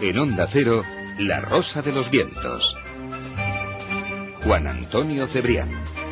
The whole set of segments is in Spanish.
En Onda Cero, La Rosa de los Vientos. Juan Antonio Cebrián.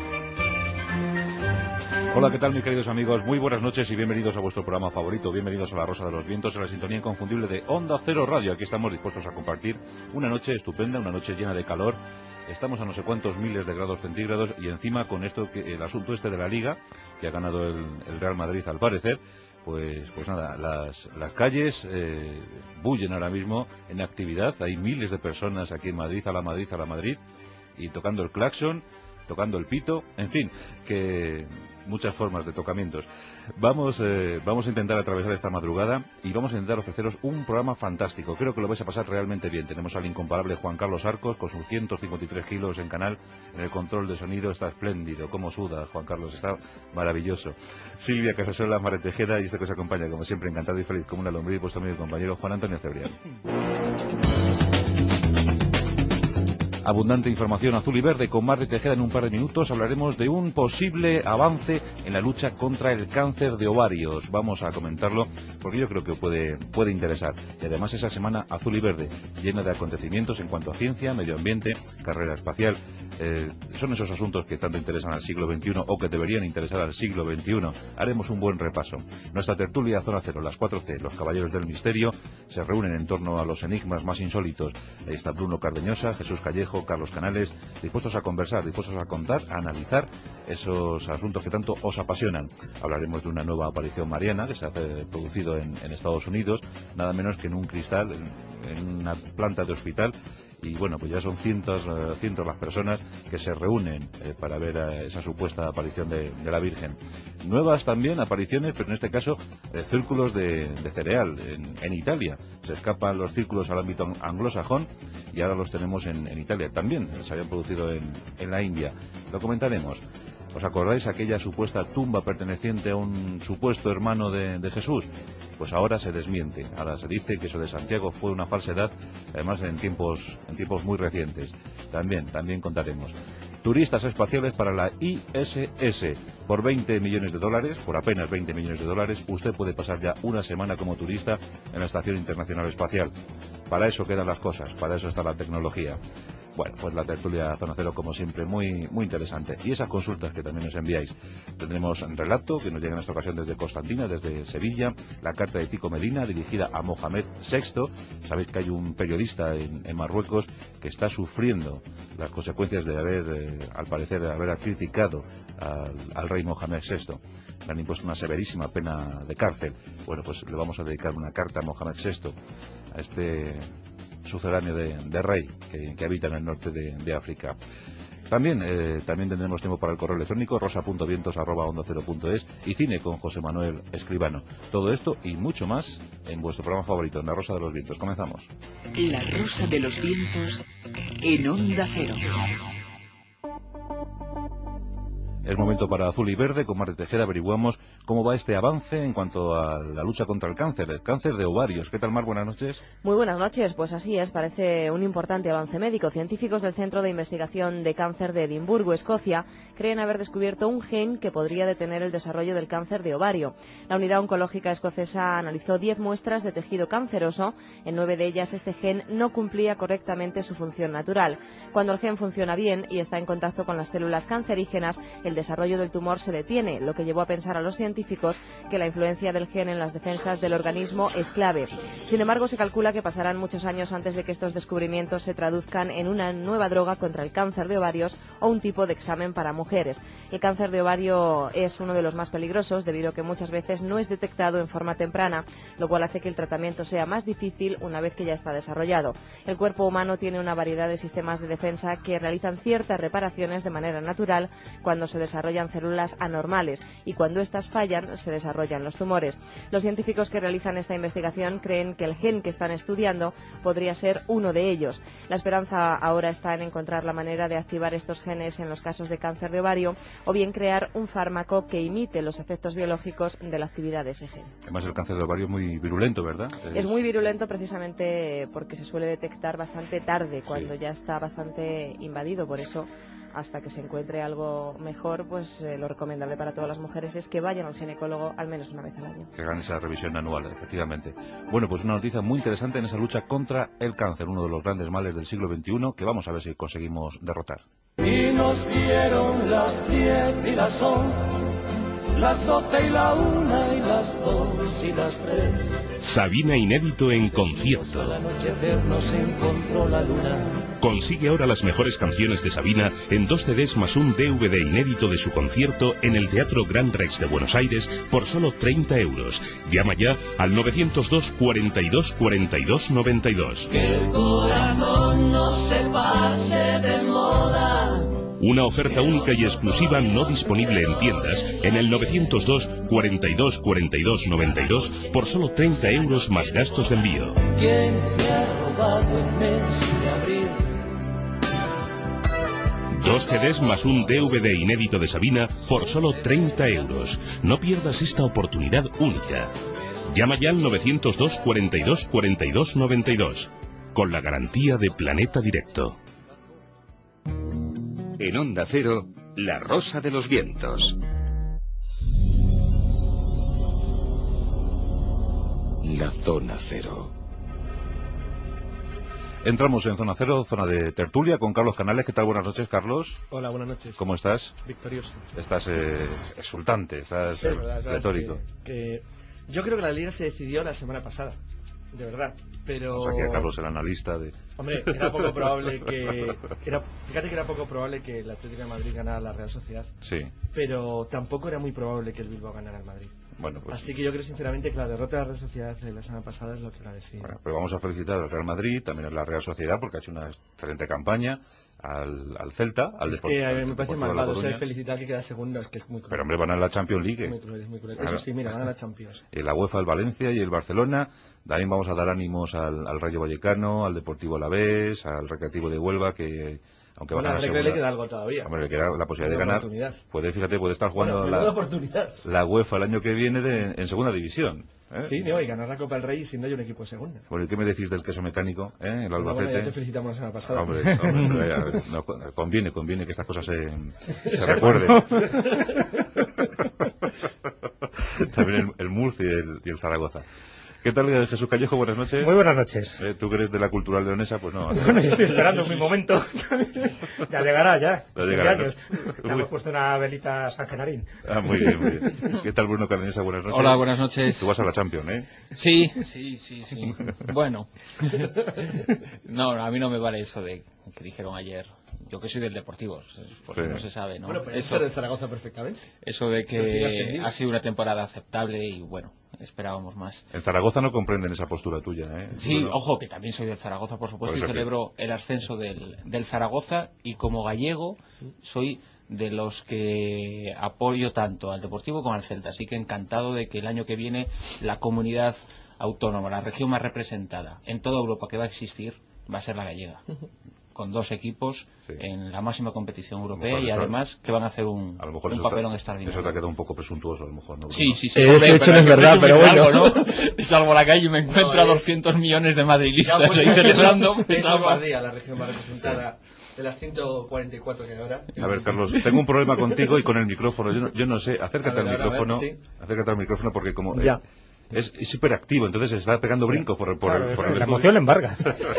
Hola, ¿qué tal, mis queridos amigos? Muy buenas noches y bienvenidos a vuestro programa favorito. Bienvenidos a La Rosa de los Vientos, en la sintonía inconfundible de Onda Cero Radio. Aquí estamos dispuestos a compartir una noche estupenda, una noche llena de calor. Estamos a no sé cuántos miles de grados centígrados y encima con esto, el asunto este de la Liga, que ha ganado el Real Madrid al parecer. Pues nada, las calles bullen ahora mismo en actividad. Hay miles de personas aquí en Madrid, a la Madrid, y tocando el claxon, tocando el pito, en fin, que muchas formas de tocamientos. Vamos a intentar atravesar esta madrugada y vamos a intentar ofreceros un programa fantástico. Creo que lo vais a pasar realmente bien. Tenemos al incomparable Juan Carlos Arcos con sus 153 kilos en canal. En el control de sonido está espléndido. Cómo suda Juan Carlos, está maravilloso. Silvia Casasola, Mare Tejeda, y este que os acompaña, como siempre, encantado y feliz como una lombriz, vuestro amigo y compañero Juan Antonio Cebrián. Abundante información azul y verde con Mare Tejeda. En un par de minutos hablaremos de un posible avance en la lucha contra el cáncer de ovarios. Vamos a comentarlo porque yo creo que puede interesar. Y además esa semana azul y verde, llena de acontecimientos en cuanto a ciencia, medio ambiente, carrera espacial. Son esos asuntos que tanto interesan al siglo XXI o que deberían interesar al siglo XXI. Haremos un buen repaso. Nuestra tertulia Zona Cero, las 4C, los caballeros del misterio, se reúnen en torno a los enigmas más insólitos. Ahí está Bruno Cardeñosa, Jesús Callejo, Carlos Canales, dispuestos a conversar, dispuestos a contar, a analizar esos asuntos que tanto os apasionan. Hablaremos de una nueva aparición mariana que se ha producido en Estados Unidos, nada menos que en un cristal, en una planta de hospital. Y bueno, pues ya son cientos las personas que se reúnen para ver esa supuesta aparición de la Virgen. Nuevas también apariciones, pero en este caso círculos de cereal en Italia. Se escapan los círculos al ámbito anglosajón y ahora los tenemos en Italia. También se habían producido en la India. Lo comentaremos. ¿Os acordáis aquella supuesta tumba perteneciente a un supuesto hermano de Jesús? Pues ahora se desmiente. Ahora se dice que eso de Santiago fue una falsedad, además en tiempos muy recientes. También contaremos. Turistas espaciales para la ISS. Por 20 millones de dólares, por apenas 20 millones de dólares, usted puede pasar ya una semana como turista en la Estación Internacional Espacial. Para eso quedan las cosas, para eso está la tecnología. Bueno, pues la tertulia Zona Cero, como siempre, muy interesante. Y esas consultas que también nos enviáis. Tendremos relato, que nos llega en esta ocasión desde Constantina, desde Sevilla, la carta de Tico Medina, dirigida a Mohamed VI. Sabéis que hay un periodista en Marruecos que está sufriendo las consecuencias de al parecer, haber criticado al rey Mohamed VI. Le han impuesto una severísima pena de cárcel. Bueno, pues le vamos a dedicar una carta a Mohamed VI, a este sucedáneo de rey que habita en el norte de África. También tendremos tiempo para el correo electrónico rosa.vientos@ondacero.es y cine con José Manuel Escribano. Todo esto y mucho más en vuestro programa favorito, en La Rosa de los Vientos. Comenzamos. La Rosa de los Vientos en Onda Cero. Es momento para Azul y Verde. Con Mare Tejeda averiguamos cómo va este avance en cuanto a la lucha contra el cáncer de ovarios. ¿Qué tal, Mar? Buenas noches. Muy buenas noches. Pues así es, parece un importante avance médico. Científicos del Centro de Investigación de Cáncer de Edimburgo, Escocia, creen haber descubierto un gen que podría detener el desarrollo del cáncer de ovario. La unidad oncológica escocesa analizó 10 muestras de tejido canceroso. En 9 de ellas este gen no cumplía correctamente su función natural. Cuando el gen funciona bien y está en contacto con las células cancerígenas, el desarrollo del tumor se detiene, lo que llevó a pensar a los científicos que la influencia del gen en las defensas del organismo es clave. Sin embargo, se calcula que pasarán muchos años antes de que estos descubrimientos se traduzcan en una nueva droga contra el cáncer de ovarios o un tipo de examen para mujeres. El cáncer de ovario es uno de los más peligrosos debido a que muchas veces no es detectado en forma temprana, lo cual hace que el tratamiento sea más difícil una vez que ya está desarrollado. El cuerpo humano tiene una variedad de sistemas de defensa que realizan ciertas reparaciones de manera natural cuando se desarrollan células anormales y cuando estas fallan se desarrollan los tumores. Los científicos que realizan esta investigación creen que el gen que están estudiando podría ser uno de ellos. La esperanza ahora está en encontrar la manera de activar estos genes en los casos de cáncer de ovario o bien crear un fármaco que imite los efectos biológicos de la actividad de ese gen. Además, el cáncer de ovario es muy virulento, ¿verdad? Es muy virulento precisamente porque se suele detectar bastante tarde, cuando sí, ya está bastante invadido. Por eso hasta que se encuentre algo mejor, pues lo recomendable para todas las mujeres es que vayan al ginecólogo al menos una vez al año. Que hagan esa revisión anual, efectivamente. Bueno, pues una noticia muy interesante en esa lucha contra el cáncer, uno de los grandes males del siglo XXI, que vamos a ver si conseguimos derrotar. Y nos dieron las 10 y las 11, las 12 y la 1 y las 2 y las 3. Sabina inédito en concierto. Al anochecer nos encontró la luna. Consigue ahora las mejores canciones de Sabina en 2 CDs más un DVD inédito de su concierto en el Teatro Gran Rex de Buenos Aires por solo 30 euros. Llama ya al 902 42 42 92. Que el corazón no se pase de moda. Una oferta única y exclusiva no disponible en tiendas en el 902 42 42 92 por solo 30 euros más gastos de envío. ¿Quién me ha robado el mes de abril? 2 CDs más un DVD inédito de Sabina por solo 30 euros. No pierdas esta oportunidad única. Llama ya al 902 42 42 92 con la garantía de Planeta Directo. En Onda Cero, La Rosa de los Vientos. La Zona Cero. Entramos en Zona Cero, zona de tertulia, con Carlos Canales. ¿Qué tal? Buenas noches, Carlos. Hola, buenas noches. ¿Cómo estás? Victorioso. Estás exultante, estás Sí, verdad, retórico. que yo creo que la liga se decidió la semana pasada, de verdad. Pero... O sea que Carlos, el analista de... Hombre, era poco probable que... Fíjate que era poco probable que el Atlético de Madrid ganara la Real Sociedad. Sí. Pero tampoco era muy probable que el Bilbao ganara al Madrid. Bueno, pues... Así que yo creo sinceramente que la derrota de la Real Sociedad de la semana pasada es lo que la decide. Bueno, pero vamos a felicitar al Real Madrid, también a la Real Sociedad, porque ha hecho una excelente campaña, al Celta, al Deportivo. Es que a mí me parece malvado ser felicitar que queda segundo, es que es muy cruel. Pero hombre, van a la Champions League. Muy cruel, es muy cruel. Claro. Eso sí, mira, van a la Champions. La UEFA, el Valencia y el Barcelona. También vamos a dar ánimos al Rayo Vallecano, al Deportivo Alavés, al Recreativo de Huelva, que aunque van a la segunda... le queda algo todavía. Hombre, le queda la posibilidad de ganar. Puede estar jugando la UEFA el año que viene en segunda división. Sí, no, y ganar la Copa del Rey si no hay un equipo de segunda. Bueno, ¿y qué me decís del queso mecánico, el Albacete? Bueno, ya te felicitamos la semana pasada. Hombre, conviene que estas cosas se recuerden. También el Murcia y el Zaragoza. ¿Qué tal, Jesús Callejo? Buenas noches. Muy buenas noches. Tú que eres de la cultural leonesa, pues no. Bueno, yo estoy esperando mi momento. Ya llegará, ya. Ya llegará, ¿no? Ya hemos puesto una velita a San Genarín. Ah, muy bien, muy bien. ¿Qué tal, Bruno Cardenesa? Buenas noches. Hola, buenas noches. Tú vas a la Champions, ¿eh? Sí. Bueno. No, a mí no me vale eso de que dijeron ayer. Yo que soy del Deportivo, porque sí. No se sabe, ¿no? Bueno, pero eso del Zaragoza perfectamente. Eso de que ha sido una temporada aceptable y bueno, esperábamos más. El Zaragoza no comprenden esa postura tuya, ¿eh? Sí, bueno, ojo, que también soy del Zaragoza, por supuesto, y celebro el ascenso del Zaragoza, y como gallego soy de los que apoyo tanto al Deportivo como al Celta, así que encantado de que el año que viene la comunidad autónoma, la región más representada en toda Europa que va a existir, va a ser la gallega. Con 2 equipos en la máxima competición europea y además que van a hacer un papelón extraordinario. Eso te ha quedado un poco presuntuoso a lo mejor, ¿no? Sí. Eso no es verdad, pero bueno. ¿no? Salgo a la calle y me encuentro a 200 millones de madridistas ahí celebrando. Es Lombardía, la región más representada. De las 144 que hay ahora. A ver, Carlos, tengo un problema contigo y con el micrófono. Yo no sé, acércate al micrófono. Acércate al micrófono porque como... Ya. Es hiperactivo, entonces se está pegando brincos por el la emoción le embarga.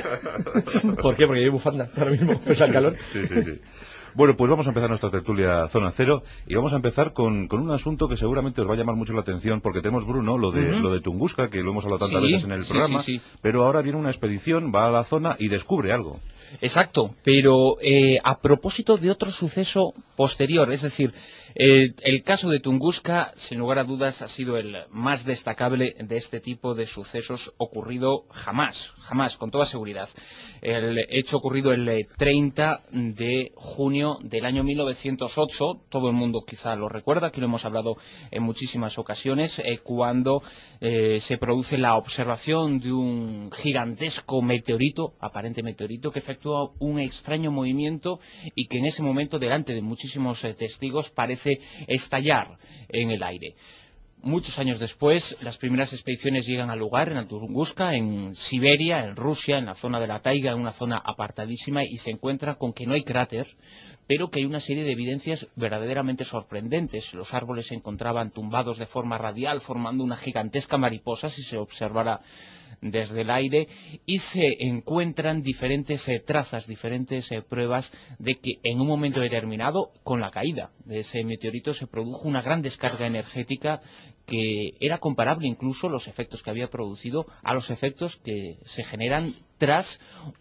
¿Por qué? Porque hay bufanda ahora mismo, pesa el calor. Sí. Bueno, pues vamos a empezar nuestra tertulia Zona Cero y vamos a empezar con un asunto que seguramente os va a llamar mucho la atención porque tenemos, Bruno, lo de Tunguska, que lo hemos hablado tantas veces en el programa, pero ahora viene una expedición, va a la zona y descubre algo. Exacto, pero a propósito de otro suceso posterior, es decir, el caso de Tunguska, sin lugar a dudas, ha sido el más destacable de este tipo de sucesos ocurrido jamás, con toda seguridad. El hecho ocurrido el 30 de junio del año 1908, todo el mundo quizá lo recuerda, aquí lo hemos hablado en muchísimas ocasiones, cuando se produce la observación de un gigantesco meteorito, aparente meteorito, que efectúa un extraño movimiento y que en ese momento, delante de muchísimos testigos, parece estallar en el aire. Muchos años después, las primeras expediciones llegan al lugar, en Tunguska, en Siberia, en Rusia, en la zona de la taiga, en una zona apartadísima, y se encuentran con que no hay cráter, pero que hay una serie de evidencias verdaderamente sorprendentes. Los árboles se encontraban tumbados de forma radial, formando una gigantesca mariposa, si se observara desde el aire, y se encuentran diferentes trazas, diferentes pruebas de que en un momento determinado, con la caída de ese meteorito, se produjo una gran descarga energética que era comparable incluso los efectos que había producido a los efectos que se generan tras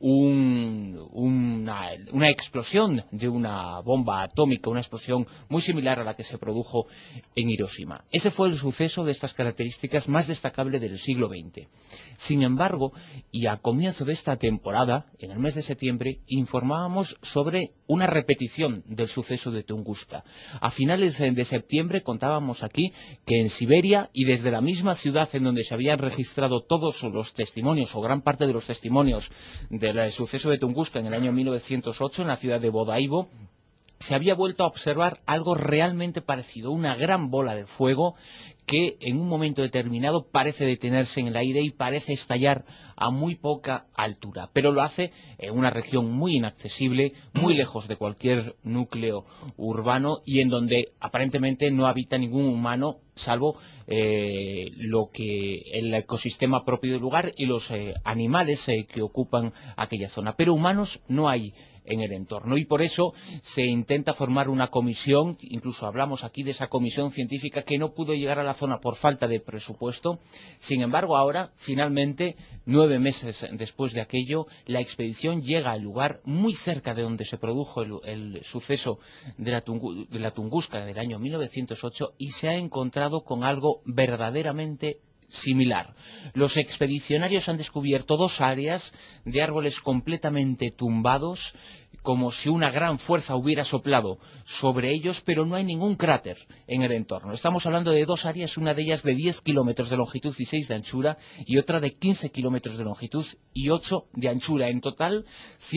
una explosión de una bomba atómica, una explosión muy similar a la que se produjo en Hiroshima. Ese fue el suceso de estas características más destacable del siglo XX. Sin embargo, y a comienzo de esta temporada, en el mes de septiembre, informábamos sobre una repetición del suceso de Tunguska. A finales de septiembre contábamos aquí que en Siberia, y desde la misma ciudad en donde se habían registrado todos los testimonios, o gran parte de los testimonios del suceso de Tunguska en el año 1908, en la ciudad de Bodaibo, se había vuelto a observar algo realmente parecido, una gran bola de fuego que en un momento determinado parece detenerse en el aire y parece estallar a muy poca altura, pero lo hace en una región muy inaccesible, muy lejos de cualquier núcleo urbano y en donde aparentemente no habita ningún humano, salvo lo que el ecosistema propio del lugar y los animales que ocupan aquella zona. Pero humanos no hay en el entorno, y por eso se intenta formar una comisión. Incluso hablamos aquí de esa comisión científica que no pudo llegar a la zona por falta de presupuesto. Sin embargo, ahora, finalmente, 9 meses después de aquello, la expedición llega al lugar muy cerca de donde se produjo el suceso de la Tunguska del año 1908 y se ha encontrado con algo verdaderamente similar. Los expedicionarios han descubierto 2 áreas de árboles completamente tumbados, como si una gran fuerza hubiera soplado sobre ellos, pero no hay ningún cráter en el entorno. Estamos hablando de 2 áreas, una de ellas de 10 kilómetros de longitud y 6 de anchura, y otra de 15 kilómetros de longitud y 8 de anchura. En total,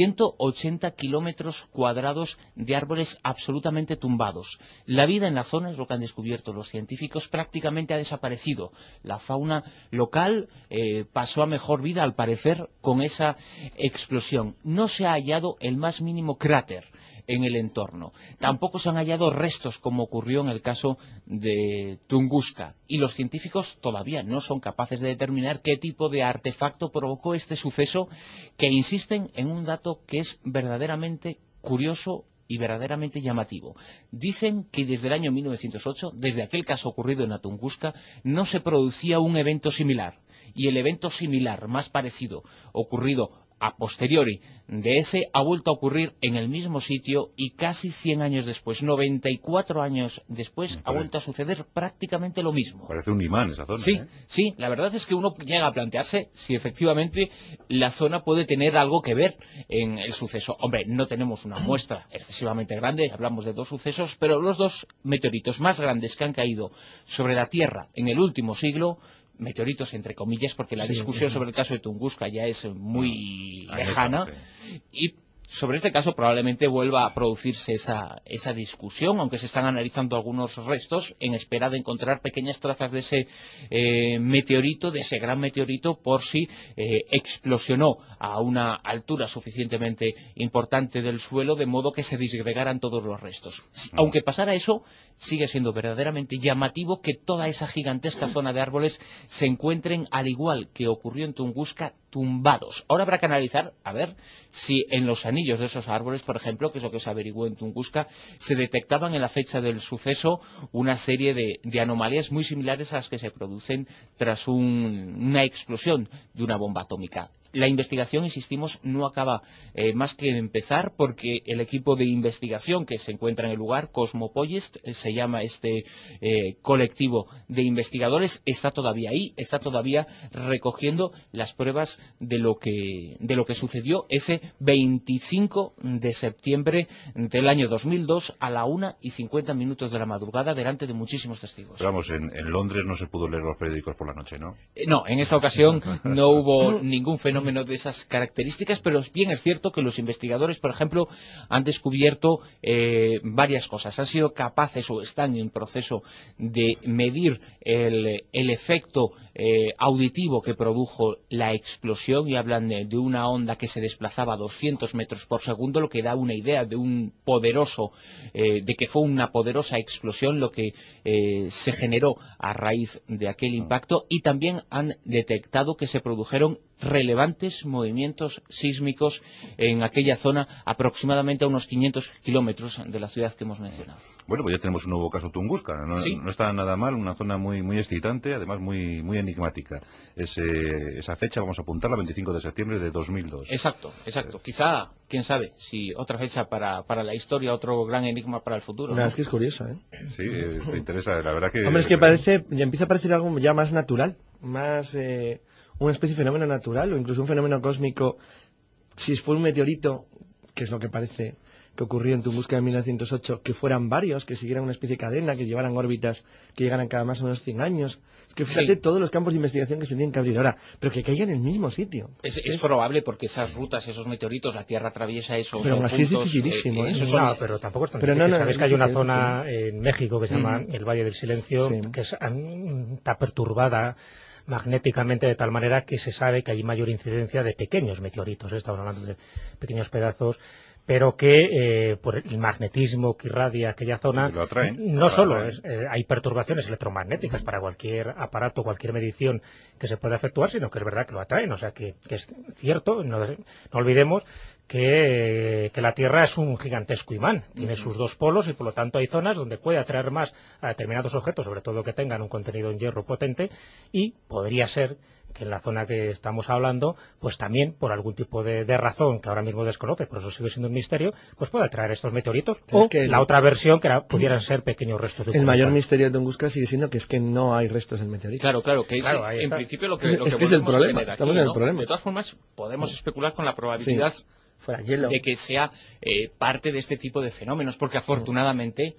180 kilómetros cuadrados de árboles absolutamente tumbados. La vida en la zona, es lo que han descubierto los científicos, prácticamente ha desaparecido. La fauna local pasó a mejor vida, al parecer, con esa explosión. No se ha hallado el más mínimo cráter en el entorno. Tampoco se han hallado restos, como ocurrió en el caso de Tunguska. Y los científicos todavía no son capaces de determinar qué tipo de artefacto provocó este suceso, que insisten en un dato que es verdaderamente curioso y verdaderamente llamativo. Dicen que desde el año 1908, desde aquel caso ocurrido en la Tunguska, no se producía un evento similar. Y el evento similar, más parecido, ocurrido a posteriori de ese, ha vuelto a ocurrir en el mismo sitio y casi 100 años después, 94 años después, ha vuelto a suceder prácticamente lo mismo. Parece un imán esa zona. Sí, sí, la verdad es que uno llega a plantearse si efectivamente la zona puede tener algo que ver en el suceso. Hombre, no tenemos una muestra excesivamente grande, hablamos de 2 sucesos, pero los 2 meteoritos más grandes que han caído sobre la Tierra en el último siglo, meteoritos entre comillas, porque la discusión sobre el caso de Tunguska ya es muy lejana, y sobre este caso probablemente vuelva a producirse esa discusión, aunque se están analizando algunos restos en espera de encontrar pequeñas trazas de ese meteorito, de ese gran meteorito, por si explosionó a una altura suficientemente importante del suelo, de modo que se disgregaran todos los restos. Aunque pasara eso, sigue siendo verdaderamente llamativo que toda esa gigantesca zona de árboles se encuentren, al igual que ocurrió en Tunguska, tumbados. Ahora habrá que analizar, a ver, si en los anillos de esos árboles, por ejemplo, que es lo que se averiguó en Tunguska, se detectaban en la fecha del suceso una serie de anomalías muy similares a las que se producen tras una explosión de una bomba atómica. La investigación, insistimos, no acaba más que empezar, porque el equipo de investigación que se encuentra en el lugar, Cosmopolis, se llama este colectivo de investigadores, está todavía ahí, está todavía recogiendo las pruebas de lo que sucedió ese 25 de septiembre del año 2002 a la 1:50 de la madrugada, delante de muchísimos testigos. Pero vamos, en Londres no se pudo leer los periódicos por la noche, ¿no? No, en esta ocasión no hubo ningún fenómeno fenómeno de esas características, pero bien es cierto que los investigadores, por ejemplo, han descubierto varias cosas. Han sido capaces o están en proceso de medir el efecto auditivo que produjo la explosión, y hablan de una onda que se desplazaba a 200 metros por segundo, lo que da una idea de de que fue una poderosa explosión lo que se generó a raíz de aquel impacto, y también han detectado que se produjeron relevantes movimientos sísmicos en aquella zona, aproximadamente a unos 500 kilómetros de la ciudad que hemos mencionado. Bueno, pues ya tenemos un nuevo caso Tunguska, no, ¿Sí? No está nada mal, una zona muy excitante, además muy enigmática. Esa fecha vamos a apuntarla, 25 de septiembre de 2002. Exacto. Quizá, quién sabe, si otra fecha para la historia, otro gran enigma para el futuro. Una vez que es curiosa, ¿eh? Sí, te interesa, la verdad que... Hombre, es que ya empieza a parecer algo ya más natural, más una especie de fenómeno natural, o incluso un fenómeno cósmico. Si fue un meteorito, que es lo que parece que ocurrió en Tunguska en 1908, que fueran varios, que siguieran una especie de cadena, que llevaran órbitas que llegaran cada más o menos 100 años. Es que fíjate todos los campos de investigación que se tienen que abrir ahora, pero que caigan en el mismo sitio. Es probable, porque esas rutas, esos meteoritos, la Tierra atraviesa esos pero aún así puntos, es dificilísimo, ¿eh? No, pero tampoco es tan difícil. Sabes que hay una zona en México que se llama el Valle del Silencio, que está perturbada magnéticamente de tal manera que se sabe que hay mayor incidencia de pequeños meteoritos, estamos hablando de pequeños pedazos, pero que por el magnetismo que irradia aquella zona, no solo hay perturbaciones electromagnéticas para cualquier aparato, cualquier medición que se pueda efectuar, sino que es verdad que lo atraen, o sea que es cierto, no olvidemos que la Tierra es un gigantesco imán, tiene sus dos polos, y por lo tanto hay zonas donde puede atraer más a determinados objetos, sobre todo que tengan un contenido en hierro potente, y podría ser que en la zona que estamos hablando, pues también por algún tipo de razón que ahora mismo desconoce, por eso sigue siendo un misterio, pues puede atraer estos meteoritos, o que la otra versión que pudieran ser pequeños restos de el mayor misterio de Tunguska sigue siendo que es que no hay restos del meteorito. Claro, que en principio lo que es el problema, estamos en el problema. De todas formas, podemos especular con la probabilidad de que sea parte de este tipo de fenómenos, porque afortunadamente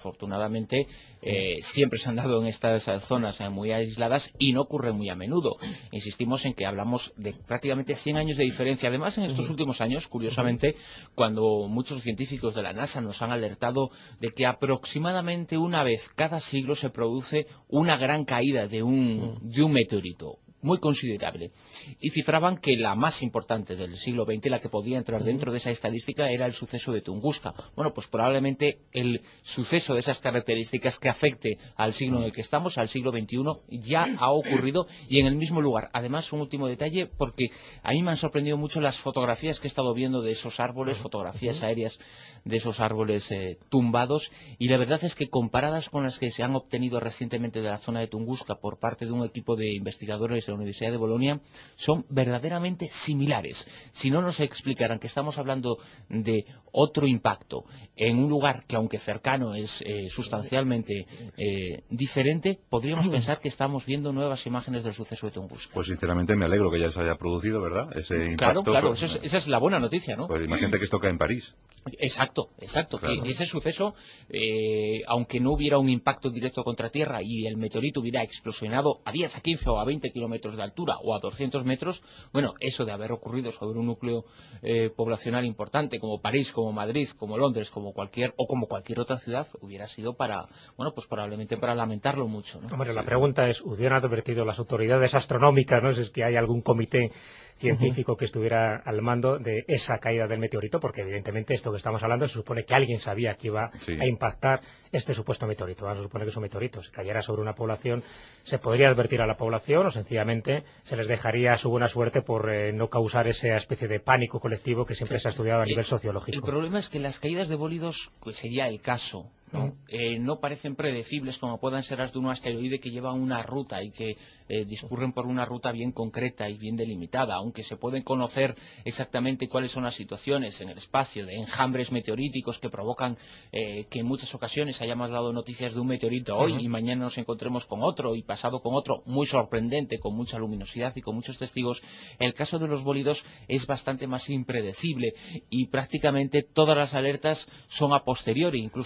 siempre se han dado en estas zonas muy aisladas y no ocurre muy a menudo. Insistimos en que hablamos de prácticamente 100 años de diferencia. Además, en estos últimos años, curiosamente, cuando muchos científicos de la NASA nos han alertado de que aproximadamente una vez cada siglo se produce una gran caída de un meteorito muy considerable, y cifraban que la más importante del siglo XX, la que podía entrar dentro de esa estadística, era el suceso de Tunguska. Bueno, pues probablemente el suceso de esas características que afecte al siglo en el que estamos, al siglo XXI, ya ha ocurrido, y en el mismo lugar. Además, un último detalle, porque a mí me han sorprendido mucho las fotografías que he estado viendo de esos árboles, fotografías aéreas de esos árboles tumbados, y la verdad es que comparadas con las que se han obtenido recientemente de la zona de Tunguska por parte de un equipo de investigadores de la Universidad de Bolonia, son verdaderamente similares. Si no nos explicaran que estamos hablando de otro impacto en un lugar que, aunque cercano, es sustancialmente diferente, podríamos pensar que estamos viendo nuevas imágenes del suceso de Tunguska. Pues sinceramente me alegro que ya se haya producido, ¿verdad? Ese impacto. Claro, esa es la buena noticia, ¿no? Pues imagínate que esto cae en París. Exacto, claro. Que ese suceso, aunque no hubiera un impacto directo contra tierra y el meteorito hubiera explosionado a 10, a 15 o a 20 kilómetros de altura o a 200 metros, bueno, eso de haber ocurrido sobre un núcleo poblacional importante como París, como Madrid, como Londres, como cualquier otra ciudad, hubiera sido pues probablemente para lamentarlo mucho, ¿no? Hombre, la pregunta es, ¿hubieran advertido las autoridades astronómicas, no? Si es que hay algún comité científico que estuviera al mando de esa caída del meteorito, porque evidentemente esto que estamos hablando se supone que alguien sabía que iba a impactar este supuesto meteorito. Ahora se supone que es un meteorito. Si cayera sobre una población, se podría advertir a la población, o sencillamente se les dejaría su buena suerte por no causar esa especie de pánico colectivo que siempre se ha estudiado a nivel sociológico. El problema es que las caídas de bólidos, pues sería el caso, ¿no? No parecen predecibles como puedan ser las de un asteroide que lleva una ruta y que discurren por una ruta bien concreta y bien delimitada, aunque se pueden conocer exactamente cuáles son las situaciones en el espacio de enjambres meteoríticos que provocan que en muchas ocasiones hayamos dado noticias de un meteorito hoy y mañana nos encontremos con otro y pasado con otro muy sorprendente, con mucha luminosidad y con muchos testigos. El caso de los bólidos es bastante más impredecible y prácticamente todas las alertas son a posteriori. Incluso hay grupos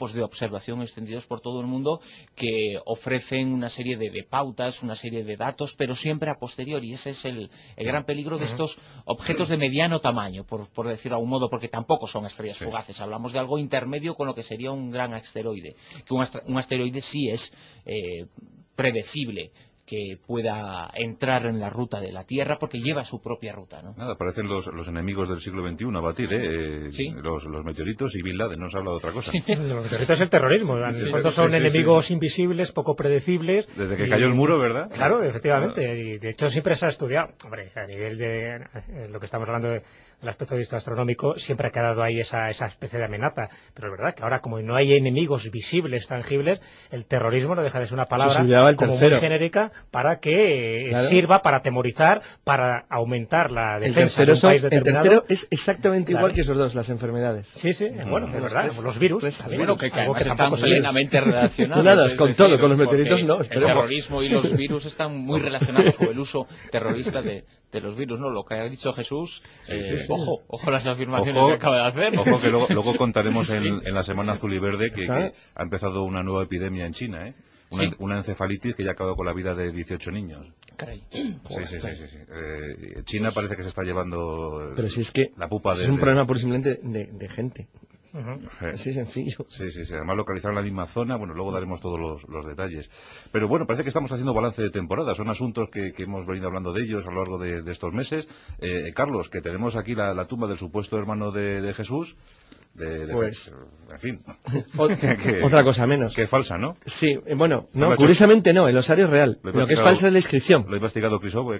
grupos de observación extendidos por todo el mundo que ofrecen una serie de pautas, una serie de datos, pero siempre a posteriori. Ese es el gran peligro de estos objetos de mediano tamaño, por decirlo de algún modo, porque tampoco son estrellas fugaces. Hablamos de algo intermedio con lo que sería un gran asteroide. Que un asteroide sí es predecible que pueda entrar en la ruta de la Tierra porque lleva su propia ruta, ¿no? Nada, parecen los enemigos del siglo XXI a batir, ¿Sí? los meteoritos y Bin Laden, no se habla de otra cosa. Sí. Los meteoritos es el terrorismo, en el fondo son enemigos invisibles, poco predecibles. Desde que cayó el muro, ¿verdad? Claro, efectivamente, y de hecho siempre se ha estudiado, hombre, a nivel de lo que estamos hablando del aspecto de vista astronómico, siempre ha quedado ahí esa especie de amenaza, pero es verdad que ahora como no hay enemigos visibles, tangibles, el terrorismo no deja de ser una palabra como muy genérica para que sirva para atemorizar, para aumentar la defensa de un país determinado. El tercero es exactamente igual que esos dos, las enfermedades. Sí, bueno, es verdad, los virus. Bueno, que además están plenamente relacionados. Con todo, con los meteoritos no. El terrorismo y los virus están muy relacionados con el uso terrorista de los virus, ¿no? Lo que ha dicho Jesús, ojo las afirmaciones que acaba de hacer. Ojo que luego contaremos en la Semana Azul y Verde que ha empezado una nueva epidemia en China, una encefalitis que ya ha acabado con la vida de 18 niños. Caray. China parece que se está llevando pero si es que la pupa es un problema por simplemente de gente. Así sencillo. Sí, además localizaron la misma zona, bueno, luego daremos todos los detalles. Pero bueno, parece que estamos haciendo balance de temporada, son asuntos que hemos venido hablando de ellos a lo largo de estos meses. Carlos, que tenemos aquí la tumba del supuesto hermano de Jesús, pues, en fin. Otra cosa menos. Que es falsa, ¿no? Sí, bueno, no, curiosamente no, el osario es real. Lo que es falsa es la inscripción. Lo ha investigado Crisóboe,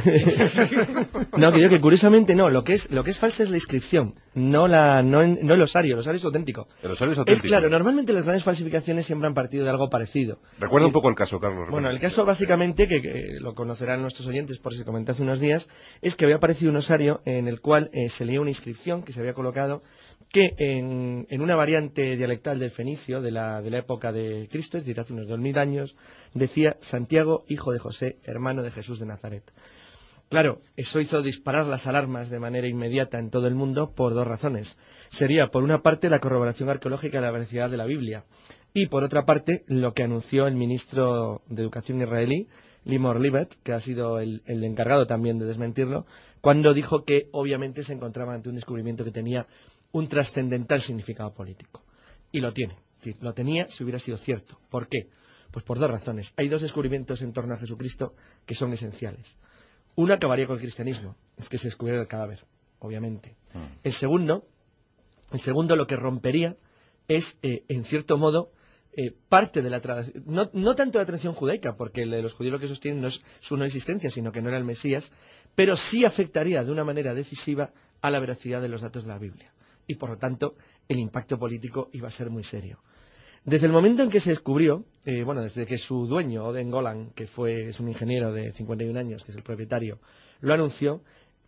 No, que digo que curiosamente no, lo que es falsa es la inscripción, no el osario. El osario es auténtico. El osario es auténtico. Es claro, normalmente las grandes falsificaciones siempre han partido de algo parecido. Recuerda un poco el caso, Carlos. Bueno, el caso básicamente, que lo conocerán nuestros oyentes por si comenté hace unos días, es que había aparecido un osario en el cual se leía una inscripción que se había colocado que en una variante dialectal del fenicio de la época de Cristo, es decir, hace unos 2000 años, decía Santiago, hijo de José, hermano de Jesús de Nazaret. Claro, eso hizo disparar las alarmas de manera inmediata en todo el mundo por dos razones. Sería, por una parte, la corroboración arqueológica de la veracidad de la Biblia, y por otra parte, lo que anunció el ministro de Educación israelí, Limor Libet, que ha sido el encargado también de desmentirlo, cuando dijo que obviamente se encontraba ante un descubrimiento que tenía un trascendental significado político. Y lo tiene. Es decir, lo tenía si hubiera sido cierto. ¿Por qué? Pues por dos razones. Hay dos descubrimientos en torno a Jesucristo que son esenciales. Uno acabaría con el cristianismo, es que se descubriera el cadáver, obviamente. El segundo lo que rompería es, en cierto modo, parte de la tradición, no tanto la tradición judaica, porque los judíos lo que sostienen no es su no existencia, sino que no era el Mesías, pero sí afectaría de una manera decisiva a la veracidad de los datos de la Biblia. Y por lo tanto el impacto político iba a ser muy serio. Desde el momento en que se descubrió, desde que su dueño, Oden Golan, que es un ingeniero de 51 años, que es el propietario, lo anunció,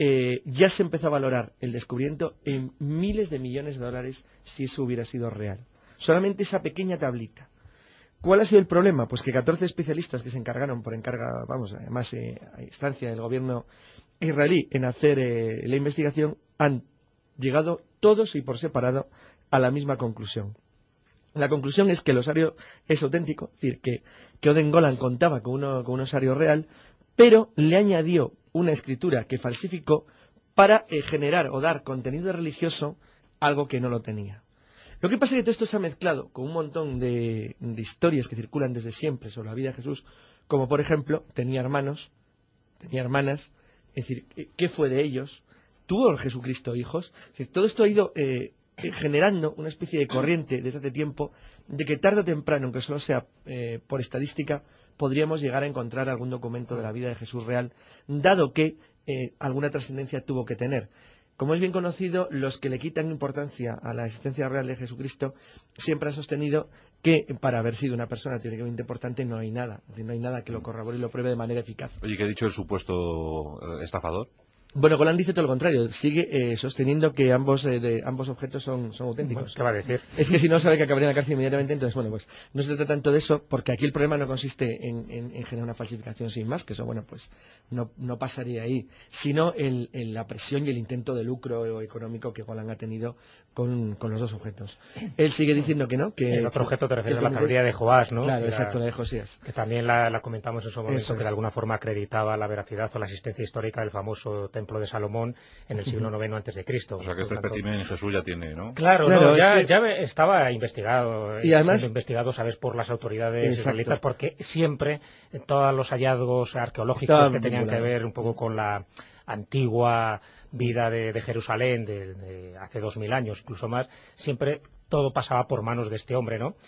ya se empezó a valorar el descubrimiento en miles de millones de dólares si eso hubiera sido real. Solamente esa pequeña tablita. ¿Cuál ha sido el problema? Pues que 14 especialistas que se encargaron además a instancia del gobierno israelí en hacer la investigación, han llegado todos y por separado a la misma conclusión. La conclusión es que el osario es auténtico, es decir, que Oden Golan contaba con un osario real, pero le añadió una escritura que falsificó para generar o dar contenido religioso algo que no lo tenía. Lo que pasa es que todo esto se ha mezclado con un montón de historias que circulan desde siempre sobre la vida de Jesús, como por ejemplo, tenía hermanos, tenía hermanas, es decir, ¿qué fue de ellos? ¿Tuvo Jesucristo hijos? Es decir, todo esto ha ido generando una especie de corriente desde hace tiempo de que tarde o temprano, aunque solo sea por estadística, podríamos llegar a encontrar algún documento de la vida de Jesús real, dado que alguna trascendencia tuvo que tener. Como es bien conocido, los que le quitan importancia a la existencia real de Jesucristo siempre han sostenido que para haber sido una persona teóricamente importante no hay nada. Es decir, no hay nada que lo corrobore y lo pruebe de manera eficaz. Oye, ¿qué ha dicho el supuesto estafador? Bueno, Golan dice todo lo contrario, sigue sosteniendo que ambos objetos son auténticos. ¿Qué va a decir? Es que si no sabe que acabaría en la cárcel inmediatamente, entonces, bueno, pues no se trata tanto de eso, porque aquí el problema no consiste en generar una falsificación sin más, que eso, bueno, pues no pasaría ahí, sino en la presión y el intento de lucro económico que Golan ha tenido con los dos objetos. Él sigue diciendo que no, que... El otro objeto te refieres a la tablilla de Joás, ¿no? Claro, exacto, la de Josías. Que también la comentamos en su momento, que de alguna forma acreditaba la veracidad o la existencia histórica del famoso templo de Salomón en el siglo IX a.C. O sea que este espécimen Jesús ya tiene, ¿no? Claro, ya estaba investigado, y además, siendo investigado, ¿sabes?, por las autoridades israelitas, porque siempre todos los hallazgos arqueológicos que tenían que ver un poco con la antigua vida de Jerusalén, de hace 2000 años, incluso más, siempre todo pasaba por manos de este hombre, ¿no?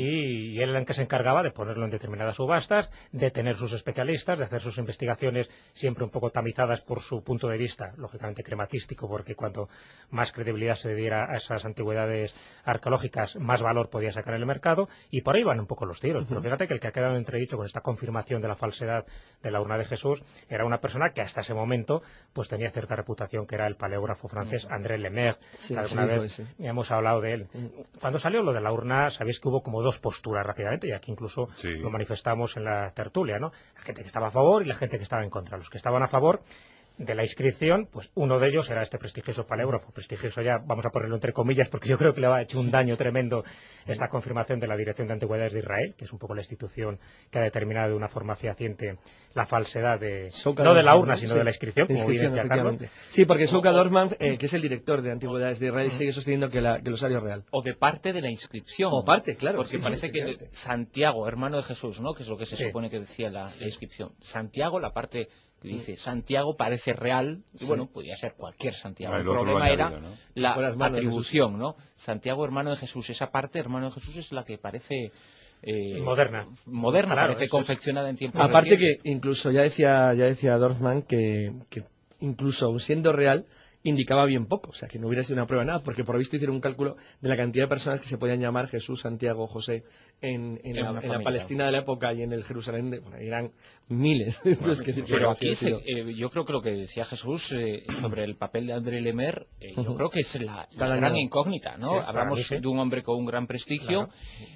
Y él era el que se encargaba de ponerlo en determinadas subastas, de tener sus especialistas, de hacer sus investigaciones siempre un poco tamizadas por su punto de vista, lógicamente crematístico, porque cuanto más credibilidad se diera a esas antigüedades arqueológicas, más valor podía sacar en el mercado, y por ahí van un poco los tiros. Pero fíjate que el que ha quedado entredicho con esta confirmación de la falsedad de la urna de Jesús era una persona que hasta ese momento pues tenía cierta reputación, que era el paleógrafo francés André Lemaire. Alguna vez hemos hablado de él. Cuando salió lo de la urna, sabéis que hubo como dos posturas rápidamente, y aquí incluso lo manifestamos en la tertulia, ¿no? La gente que estaba a favor y la gente que estaba en contra. Los que estaban a favor de la inscripción, pues uno de ellos era este prestigioso paleógrafo, prestigioso ya, vamos a ponerlo entre comillas, porque yo creo que le ha hecho un daño tremendo esta confirmación de la Dirección de Antigüedades de Israel, que es un poco la institución que ha determinado de una forma fehaciente la falsedad no de la urna, sino de la inscripción, como bien decía Carlos. Sí, porque Souka Dorfman, que es el director de Antigüedades de Israel, sigue sosteniendo que el osario es real. O de parte de la inscripción. O parte, claro. Porque parece que Santiago, hermano de Jesús, ¿no?, que es lo que se supone que decía la inscripción. Santiago, la parte que dice Santiago parece real, y bueno, podía ser cualquier Santiago. El problema era la atribución, ¿no? Santiago, hermano de Jesús. Esa parte, hermano de Jesús, es la que parece... moderna, claro, parece confeccionada en tiempo aparte reciente. Que incluso ya decía Dorfman que incluso aun siendo real indicaba bien poco, o sea que no hubiera sido una prueba nada, porque por lo visto hicieron un cálculo de la cantidad de personas que se podían llamar Jesús, Santiago, José en la Palestina de la época y en el Jerusalén eran miles. Pero aquí yo creo que lo que decía Jesús sobre el papel de André Lemaire, yo creo que es la gran incógnita, ¿no? Hablamos de un hombre con un gran prestigio.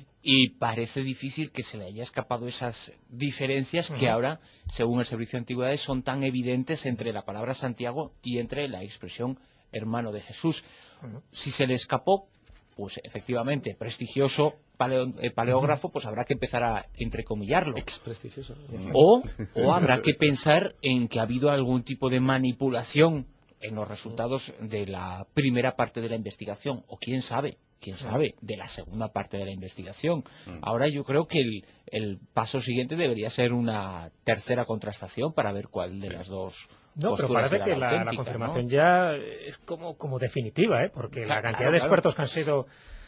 Y parece difícil que se le haya escapado esas diferencias que ahora, según el Servicio de Antigüedades, son tan evidentes entre la palabra Santiago y entre la expresión hermano de Jesús. Si se le escapó, pues efectivamente, prestigioso paleógrafo, pues habrá que empezar a entrecomillarlo. Prestigioso. O habrá que pensar en que ha habido algún tipo de manipulación en los resultados de la primera parte de la investigación, o quién sabe, de la segunda parte de la investigación. Ahora yo creo que el paso siguiente debería ser una tercera contrastación para ver cuál de las dos pero parece que la confirmación, ¿no?, ya es como definitiva, porque la cantidad de expertos que han sido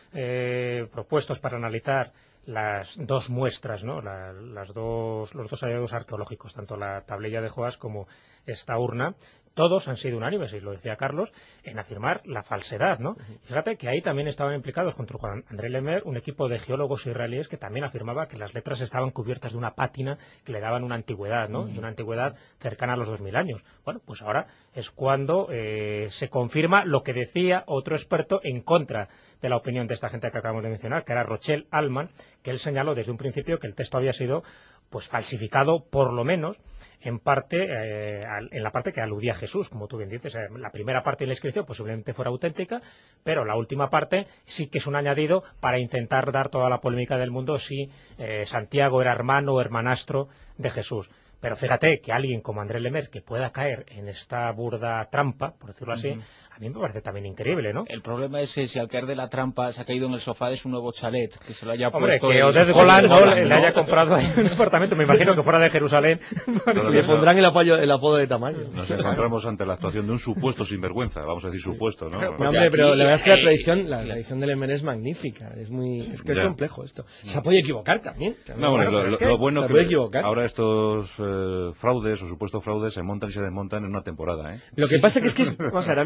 propuestos para analizar las dos muestras, ¿no?, los dos hallazgos arqueológicos, tanto la tablilla de Joás como esta urna, todos han sido unánimes, y lo decía Carlos, en afirmar la falsedad, ¿no? Fíjate que ahí también estaban implicados junto con André Lemaire un equipo de geólogos israelíes que también afirmaba que las letras estaban cubiertas de una pátina que le daban una antigüedad, ¿no? Y una antigüedad cercana a los 2000 años. Bueno, pues ahora es cuando se confirma lo que decía otro experto en contra de la opinión de esta gente que acabamos de mencionar, que era Rochelle Allman, que él señaló desde un principio que el texto había sido pues falsificado, por lo menos en parte, en la parte que aludía a Jesús, como tú bien dices. La primera parte de la inscripción posiblemente fuera auténtica, pero la última parte sí que es un añadido para intentar dar toda la polémica del mundo si Santiago era hermano o hermanastro de Jesús. Pero fíjate que alguien como André Lemaire, que pueda caer en esta burda trampa, por decirlo así, a mí me parece también increíble, ¿no? El problema es si al caer de la trampa se ha caído en el sofá de su nuevo chalet, que se lo haya puesto... Hombre, que Oded Golan le haya comprado ahí un apartamento, me imagino que fuera de Jerusalén. Le pondrán el apodo de tamaño. Nos encontramos ante la actuación de un supuesto sinvergüenza, vamos a decir supuesto, ¿no? No, hombre, pero la verdad es que la tradición de Lemaire es magnífica, es complejo esto. Se puede equivocar también. No, lo bueno que ahora estos fraudes o supuestos fraudes se montan y se desmontan en una temporada, ¿eh? Lo que pasa es que vamos a ver, a mí por lo que me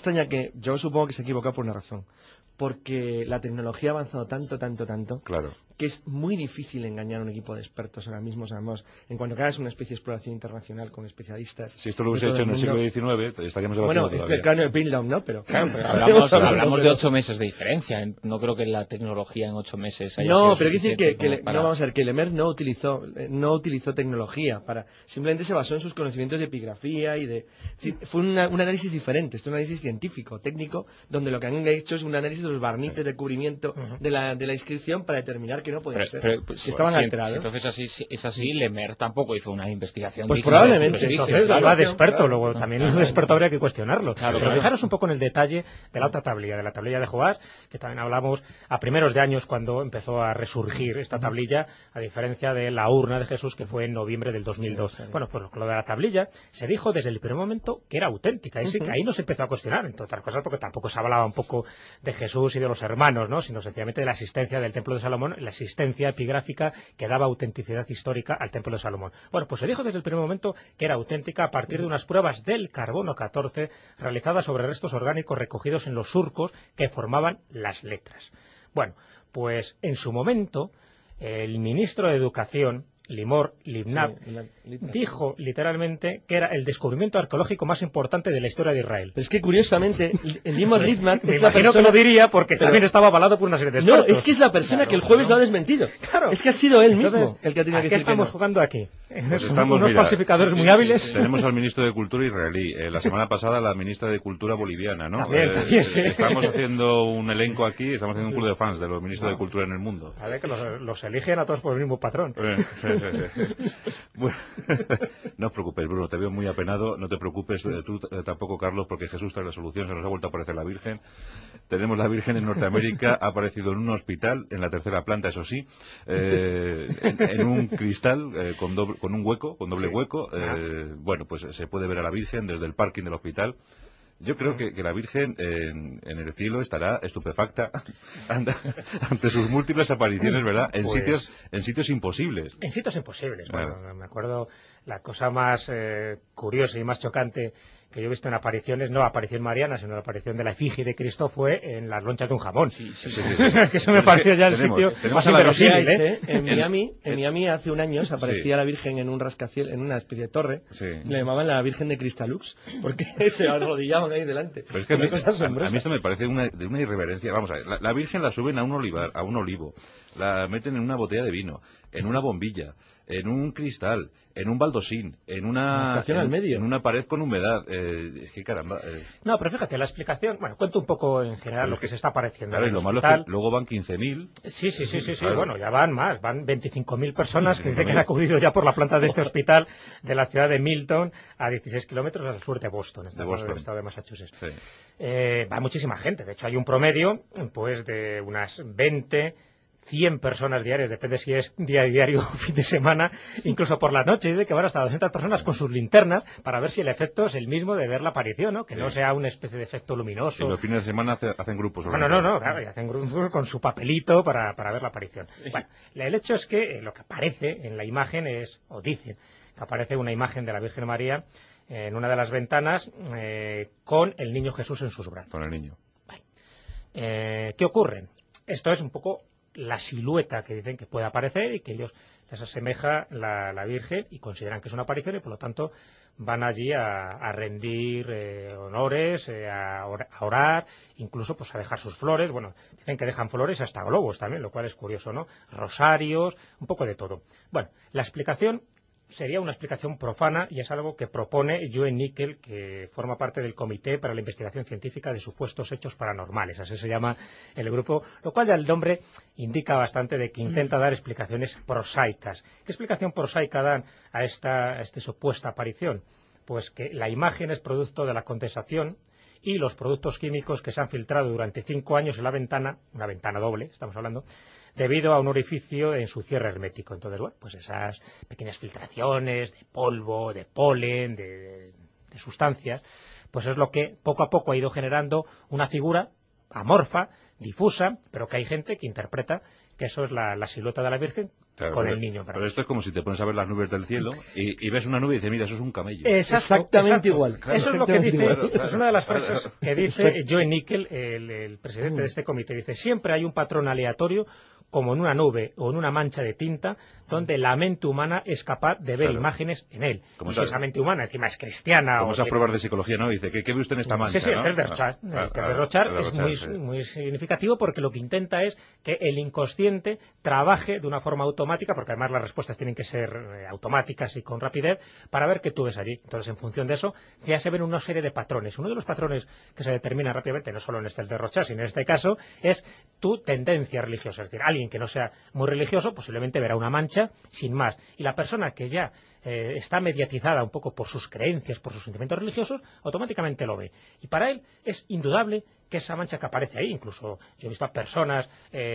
extraña que yo supongo que se ha equivocado por una razón. Porque la tecnología ha avanzado tanto, claro, que es muy difícil engañar a un equipo de expertos ahora mismo. Sabemos, en cuanto que hagas una especie de exploración internacional con especialistas. Si esto lo hubiese hecho en el siglo XIX, estaríamos debatiendo bueno, todavía. es el cráneo de Pinlow, ¿no? Pero claro, hablamos de 8 meses de diferencia. No creo que la tecnología en 8 meses haya sido pero quiere decir que para... no, vamos a ver, que Lemaire no utilizó tecnología para, simplemente se basó en sus conocimientos de epigrafía y de, fue un análisis diferente, es un análisis científico, técnico, donde lo que han hecho es un análisis de los barnices de cubrimiento de la inscripción para determinar que no podía ser, que estaban alterados. Entonces es así, Lemaire tampoco hizo una investigación. Pues probablemente. Entonces va de experto, luego también el experto habría que cuestionarlo. Claro, pero fijaros un poco en el detalle de la otra tablilla, de la tablilla de Joás, que también hablamos a primeros de años cuando empezó a resurgir esta tablilla, a diferencia de la urna de Jesús que fue en noviembre del 2002. Bueno, pues lo de la tablilla se dijo desde el primer momento que era auténtica, y sí, que ahí no se empezó a cuestionar, entre otras cosas porque tampoco se hablaba un poco de Jesús y de los hermanos, ¿no? Sino sencillamente de la existencia del Templo de Salomón, la existencia epigráfica que daba autenticidad histórica al Templo de Salomón. Bueno, pues se dijo desde el primer momento que era auténtica a partir de unas pruebas del carbono 14 realizadas sobre restos orgánicos recogidos en los surcos que formaban las letras. Bueno, pues en su momento el ministro de Educación, Limor Libnab, dijo literalmente que era el descubrimiento arqueológico más importante de la historia de Israel. Pero es que curiosamente, el Limor Libnab es la persona que lo diría porque también estaba avalado por una serie de expertos. No, es que es la persona que el jueves lo ha desmentido. Claro. Es que ha sido él mismo el que ha tenido que decir. ¿Qué estamos jugando aquí? Pues Unos falsificadores muy hábiles. Tenemos al ministro de Cultura israelí. La semana pasada la ministra de Cultura boliviana, ¿no? También, sí. Estamos haciendo un elenco aquí, estamos haciendo un club de fans de los ministros de Cultura en el mundo. A ver, que los eligen a todos por el mismo patrón. Bueno, no os preocupes, Bruno, te veo muy apenado. No te preocupes, tú tampoco, Carlos, porque Jesús trae la solución. Se nos ha vuelto a aparecer la Virgen. Tenemos la Virgen en Norteamérica, ha aparecido en un hospital, en la tercera planta, eso sí, en un cristal con un hueco, con doble hueco. Bueno, pues se puede ver a la Virgen desde el parking del hospital. Yo creo que la Virgen en el cielo estará estupefacta ante sus múltiples apariciones, ¿verdad? En sitios imposibles. En sitios imposibles. Bueno, me acuerdo la cosa más curiosa y más chocante que yo he visto en apariciones, no aparición mariana, sino la aparición de la efigie de Cristo fue en las lonchas de un jamón. Sí. Que eso me pareció ya el sitio más inverosímil, ¿eh? En Miami hace un año aparecía la Virgen en un rascacielos, en una especie de torre, le llamaban la Virgen de Cristalux, porque se arrodillaban ahí delante. Pero es que a mí esto me parece de una irreverencia. Vamos a ver, la Virgen la suben a un olivo, la meten en una botella de vino, en una bombilla, en un cristal, en un baldosín, en una pared con humedad. Es que caramba. No, pero fíjate, la explicación, bueno, cuento un poco en general lo que se está apareciendo. Claro, y lo malo es que luego van 15.000. Sí, claro. Bueno, ya van más, van 25.000 personas que dicen que han acudido ya por la planta de este hospital de la ciudad de Milton, a 16 kilómetros al sur de Boston, en el estado de Massachusetts. Sí. Va muchísima gente, de hecho hay un promedio pues de unas 100 personas diarias, depende si es día diario o fin de semana, incluso por la noche, dice que van hasta 200 personas con sus linternas para ver si el efecto es el mismo de ver la aparición, ¿no? Que no sea una especie de efecto luminoso. Y los fines de semana hacen grupos. No, claro, y hacen grupos con su papelito para ver la aparición. Bueno, el hecho es que lo que aparece en la imagen es, o dicen, que aparece una imagen de la Virgen María en una de las ventanas con el niño Jesús en sus brazos. Con el niño. Vale. ¿Qué ocurre? Esto es un poco la silueta que dicen que puede aparecer y que ellos les asemeja la Virgen y consideran que es una aparición y por lo tanto van allí a rendir honores, a orar, incluso pues a dejar sus flores. Bueno, dicen que dejan flores hasta globos también, lo cual es curioso, ¿no? Rosarios, un poco de todo. Bueno, la explicación sería una explicación profana y es algo que propone Joen Nickel, que forma parte del Comité para la Investigación Científica de Supuestos Hechos Paranormales, así se llama el grupo, lo cual ya el nombre indica bastante de que intenta dar explicaciones prosaicas. ¿Qué explicación prosaica dan a esta supuesta aparición? Pues que la imagen es producto de la condensación y los productos químicos que se han filtrado durante 5 años en la ventana, una ventana doble, estamos hablando, debido a un orificio en su cierre hermético. Entonces, bueno, pues esas pequeñas filtraciones de polvo, de polen, de sustancias, pues es lo que poco a poco ha ido generando una figura amorfa, difusa, pero que hay gente que interpreta que eso es la silueta de la Virgen, con el niño. Pero esto es como si te pones a ver las nubes del cielo y ves una nube y dices, mira, eso es un camello. Exactamente igual. Claro, eso es lo que dice, es una de las frases que dice Joe Nickel, el presidente de este comité. Dice, siempre hay un patrón aleatorio, como en una nube o en una mancha de tinta, donde la mente humana es capaz de ver imágenes en él. Como si esa mente humana encima es cristiana... Como esas pruebas de psicología, ¿no? Dice, ¿qué ve usted en esta mancha? Sí, el ¿no? test de Rorschach. El test de Rorschach es muy significativo porque lo que intenta es que el inconsciente trabaje de una forma automática, porque además las respuestas tienen que ser automáticas y con rapidez, para ver qué tú ves allí. Entonces, en función de eso, ya se ven una serie de patrones. Uno de los patrones que se determina rápidamente, no solo en este test de Rorschach, sino en este caso, es tu tendencia religiosa. Es decir, alguien que no sea muy religioso posiblemente verá una mancha sin más. Y la persona que ya está mediatizada un poco por sus creencias, por sus sentimientos religiosos, automáticamente lo ve. Y para él es indudable que esa mancha que aparece ahí, incluso yo he visto a personas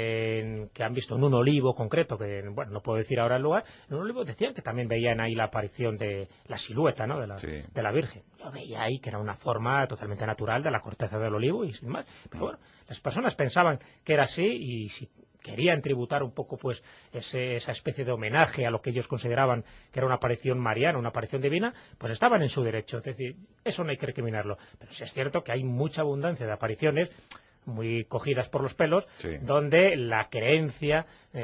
que han visto en un olivo concreto, que bueno, no puedo decir ahora el lugar, en un olivo decían que también veían ahí la aparición de la silueta, ¿no? de la Virgen. Yo veía ahí que era una forma totalmente natural de la corteza del olivo y sin más. Pero bueno, las personas pensaban que era así y si querían tributar un poco pues esa especie de homenaje a lo que ellos consideraban que era una aparición mariana, una aparición divina, pues estaban en su derecho. Es decir, eso no hay que recriminarlo. Pero sí es cierto que hay mucha abundancia de apariciones muy cogidas por los pelos, donde la creencia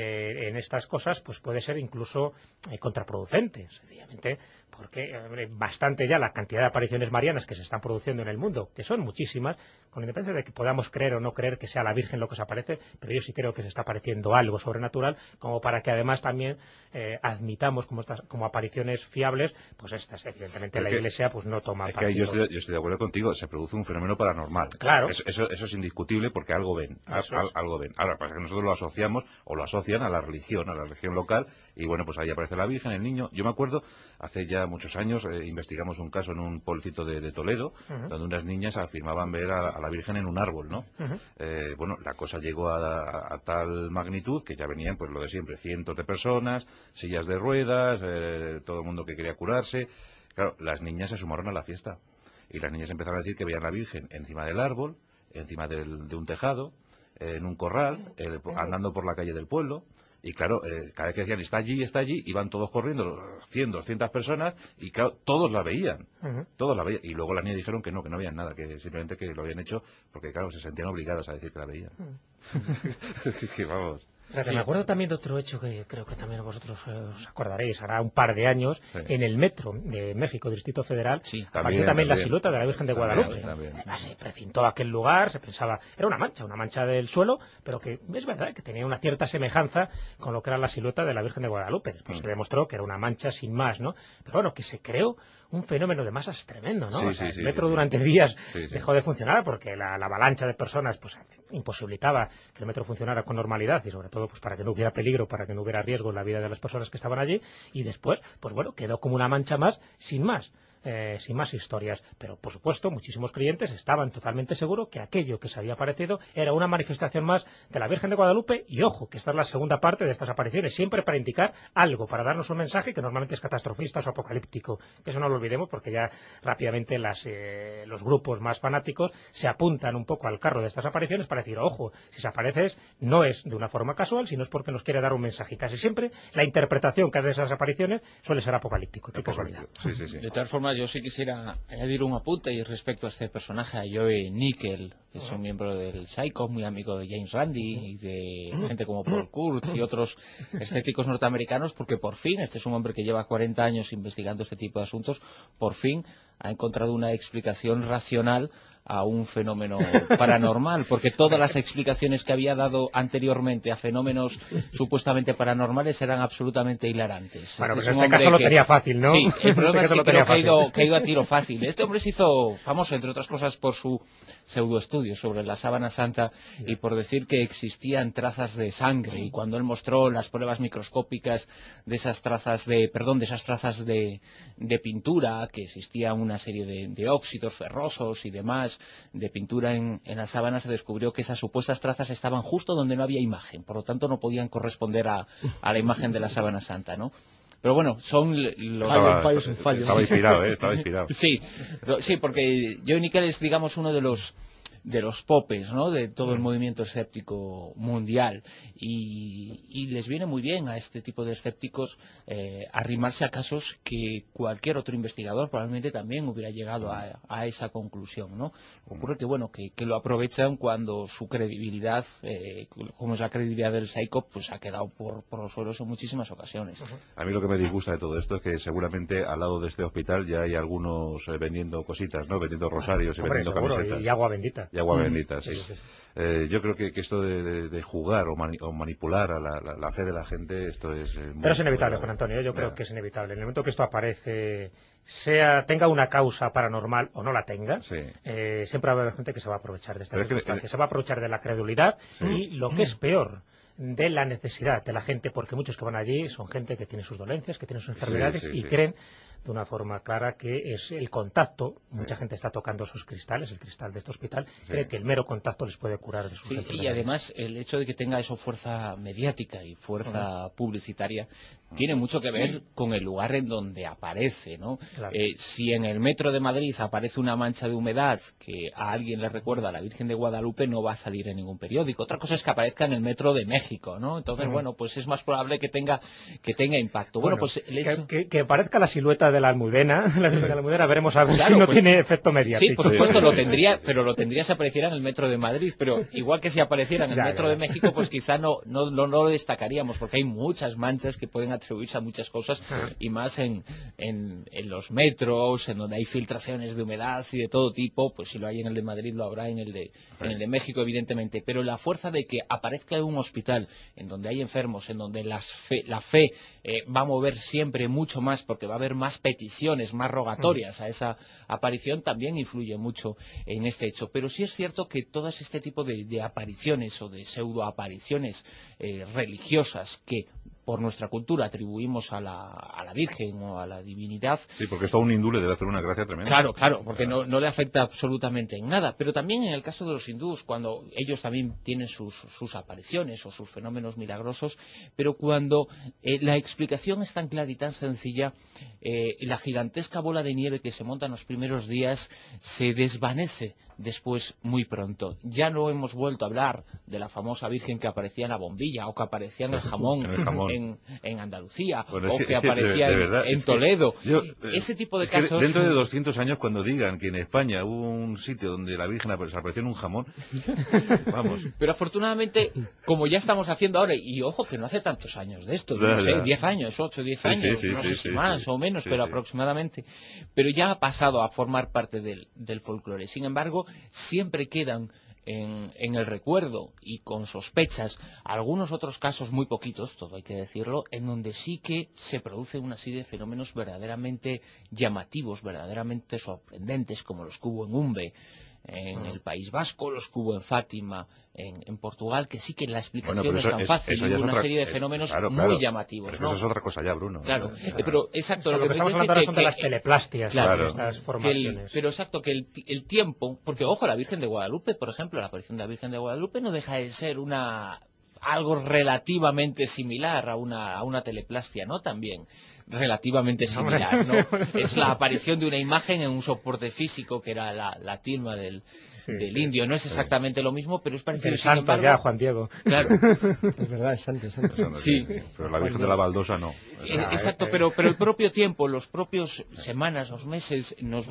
en estas cosas pues puede ser incluso contraproducente, sencillamente porque bastante ya la cantidad de apariciones marianas que se están produciendo en el mundo, que son muchísimas, con independencia de que podamos creer o no creer que sea la Virgen lo que se aparece, pero yo sí creo que se está apareciendo algo sobrenatural, como para que además también admitamos como apariciones fiables, pues estas, evidentemente la Iglesia pues no toma partido. Yo estoy de acuerdo contigo, se produce un fenómeno paranormal. Claro. Eso es indiscutible porque algo ven, algo ven. Ahora, pasa que nosotros lo asociamos o lo asocian a la religión local, y bueno, pues ahí aparece la Virgen, el niño. Yo me acuerdo, hace ya muchos años, investigamos un caso en un pueblecito de Toledo, donde unas niñas afirmaban ver a la Virgen en un árbol, ¿no? Bueno, la cosa llegó a tal magnitud que ya venían, pues lo de siempre, cientos de personas, sillas de ruedas, todo el mundo que quería curarse. Claro, las niñas se sumaron a la fiesta y las niñas empezaron a decir que veían a la Virgen encima del árbol, encima de un tejado, en un corral, andando por la calle del pueblo. Y claro, cada vez que decían está allí, iban todos corriendo, 100, 200 personas, y claro, todos la veían, todos la veían. Y luego las niñas dijeron que no veían nada, que simplemente que lo habían hecho porque claro, se sentían obligadas a decir que la veían. Que vamos. Me acuerdo también de otro hecho que creo que también vosotros os acordaréis, hará un par de años, en el metro de México, Distrito Federal, apareció también la silueta de la Virgen de Guadalupe. Se precintó aquel lugar, se pensaba, era una mancha del suelo, pero que es verdad que tenía una cierta semejanza con lo que era la silueta de la Virgen de Guadalupe. Después se demostró que era una mancha sin más, ¿no? Pero bueno, que se creó un fenómeno de masas tremendo, ¿no? El metro durante días dejó de funcionar porque la avalancha de personas pues imposibilitaba que el metro funcionara con normalidad y sobre todo pues para que no hubiera peligro, para que no hubiera riesgo en la vida de las personas que estaban allí, y después, pues bueno, quedó como una mancha más, sin más historias. Pero, por supuesto, muchísimos clientes estaban totalmente seguros que aquello que se había aparecido era una manifestación más de la Virgen de Guadalupe, y ojo, que esta es la segunda parte de estas apariciones, siempre para indicar algo, para darnos un mensaje que normalmente es catastrofista o apocalíptico, que eso no lo olvidemos porque ya rápidamente los grupos más fanáticos se apuntan un poco al carro de estas apariciones para decir, ojo, si se aparece no es de una forma casual, sino es porque nos quiere dar un mensaje, y casi siempre la interpretación que hace de esas apariciones suele ser apocalíptico. Qué casualidad. De todas formas, yo sí quisiera añadir un apunte y respecto a este personaje, a Joe Nickel, que es un miembro del Psycho, muy amigo de James Randi y de gente como Paul Kurtz y otros escépticos norteamericanos, porque por fin, este es un hombre que lleva 40 años investigando este tipo de asuntos, por fin ha encontrado una explicación racional a un fenómeno paranormal, porque todas las explicaciones que había dado anteriormente a fenómenos supuestamente paranormales eran absolutamente hilarantes. Bueno, pero en este caso lo tenía fácil, ¿no? Sí, el problema es que creo que ha ido a tiro fácil. Este hombre se hizo famoso, entre otras cosas, por su pseudoestudio sobre la sábana santa y por decir que existían trazas de sangre, y cuando él mostró las pruebas microscópicas de esas trazas de pintura, que existía una serie de óxidos ferrosos y demás de pintura en la sábana, se descubrió que esas supuestas trazas estaban justo donde no había imagen, por lo tanto no podían corresponder a la imagen de la sábana santa, ¿no? Pero bueno, son los... Estaba inspirado, estaba inspirado. Sí, porque Joe Nickel es, digamos, uno de los los popes, ¿no? De todo el movimiento escéptico mundial, y les viene muy bien a este tipo de escépticos arrimarse a casos que cualquier otro investigador probablemente también hubiera llegado a esa conclusión, ¿no? Ocurre que, bueno, que lo aprovechan cuando su credibilidad, como es la credibilidad del PSYCOP, pues ha quedado por los suelos en muchísimas ocasiones. A mí lo que me disgusta de todo esto es que seguramente al lado de este hospital ya hay algunos vendiendo cositas, ¿no? Vendiendo rosarios y vendiendo camisetas. Y agua bendita. Y agua bendita, sí. Yo creo que esto de jugar o manipular a la fe de la gente, esto es... Pero es inevitable, Juan Antonio, yo creo que es inevitable. En el momento que esto aparece, tenga una causa paranormal o no la tenga, siempre va a haber gente que se va a aprovechar de esta circunstancia, se va a aprovechar de la credulidad y, lo que es peor, de la necesidad de la gente, porque muchos que van allí son gente que tiene sus dolencias, que tiene sus enfermedades y creen de una forma clara que es el contacto. Mucha gente está tocando sus cristales, el cristal de este hospital, cree que el mero contacto les puede curar de sus enfermedades. Y además el hecho de que tenga eso fuerza mediática y fuerza publicitaria tiene mucho que ver con el lugar en donde aparece, ¿no? Claro. Si en el metro de Madrid aparece una mancha de humedad que a alguien le recuerda a la Virgen de Guadalupe, no va a salir en ningún periódico. Otra cosa es que aparezca en el metro de México, ¿no? Entonces, bueno, pues es más probable que tenga impacto. Bueno, pues el hecho... que parezca la silueta de la Almudena, veremos a ver si no tiene efecto mediático. Sí, por supuesto, lo tendría, pero lo tendría si apareciera en el metro de Madrid, pero igual que si apareciera en el metro de México, pues quizá no lo destacaríamos, porque hay muchas manchas que pueden atribuirse a muchas cosas, y más en los metros, en donde hay filtraciones de humedad y de todo tipo. Pues si lo hay en el de Madrid, lo habrá en el de México, evidentemente. Pero la fuerza de que aparezca en un hospital en donde hay enfermos, en donde la fe va a mover siempre mucho más, porque va a haber más peticiones, más rogatorias a esa aparición, también influye mucho en este hecho. Pero sí es cierto que todas este tipo de apariciones o de pseudoapariciones religiosas que por nuestra cultura atribuimos a la Virgen o a la divinidad. Sí, porque esto a un hindú le debe hacer una gracia tremenda. Claro, porque no le afecta absolutamente en nada. Pero también en el caso de los hindús, cuando ellos también tienen sus apariciones o sus fenómenos milagrosos, pero cuando la explicación es tan clara y tan sencilla, la gigantesca bola de nieve que se monta en los primeros días se desvanece después muy pronto. Ya no hemos vuelto a hablar de la famosa Virgen que aparecía en la bombilla o que aparecía en el jamón. En Andalucía, bueno, o que aparecía en Toledo. Ese tipo de casos... Dentro de 200 años, cuando digan que en España hubo un sitio donde la Virgen apareció en un jamón, vamos. Pero afortunadamente, como ya estamos haciendo ahora, y ojo que no hace tantos años de esto, yo no sé, 10 años, 8, 10 años, no sé si más o menos, pero aproximadamente. Pero ya ha pasado a formar parte del folclore. Sin embargo, siempre quedan en el recuerdo y con sospechas algunos otros casos, muy poquitos, todo hay que decirlo, en donde sí que se produce una serie de fenómenos verdaderamente llamativos, verdaderamente sorprendentes, como los que hubo en Umbe, en el País Vasco, los que hubo en Fátima, en Portugal, que sí que la explicación no es tan fácil, y hubo una serie de fenómenos muy llamativos. Pero eso es otra cosa ya, Bruno. Claro, pero exacto, lo que estamos hablando ahora son de las teleplastias, estas formaciones. Pero exacto, que el tiempo, porque ojo, la Virgen de Guadalupe, por ejemplo, la aparición de la Virgen de Guadalupe no deja de ser algo relativamente similar a una teleplastia, ¿no? También relativamente similar, ¿no? Es la aparición de una imagen en un soporte físico, que era la tilma del indio. No es exactamente lo mismo, pero es parecido. El santo embargo, ya, Juan Diego. Claro. Es verdad, es santo. Sí. Pero la Virgen de la Baldosa no. Exacto, pero el propio tiempo, los propios semanas, los meses, nos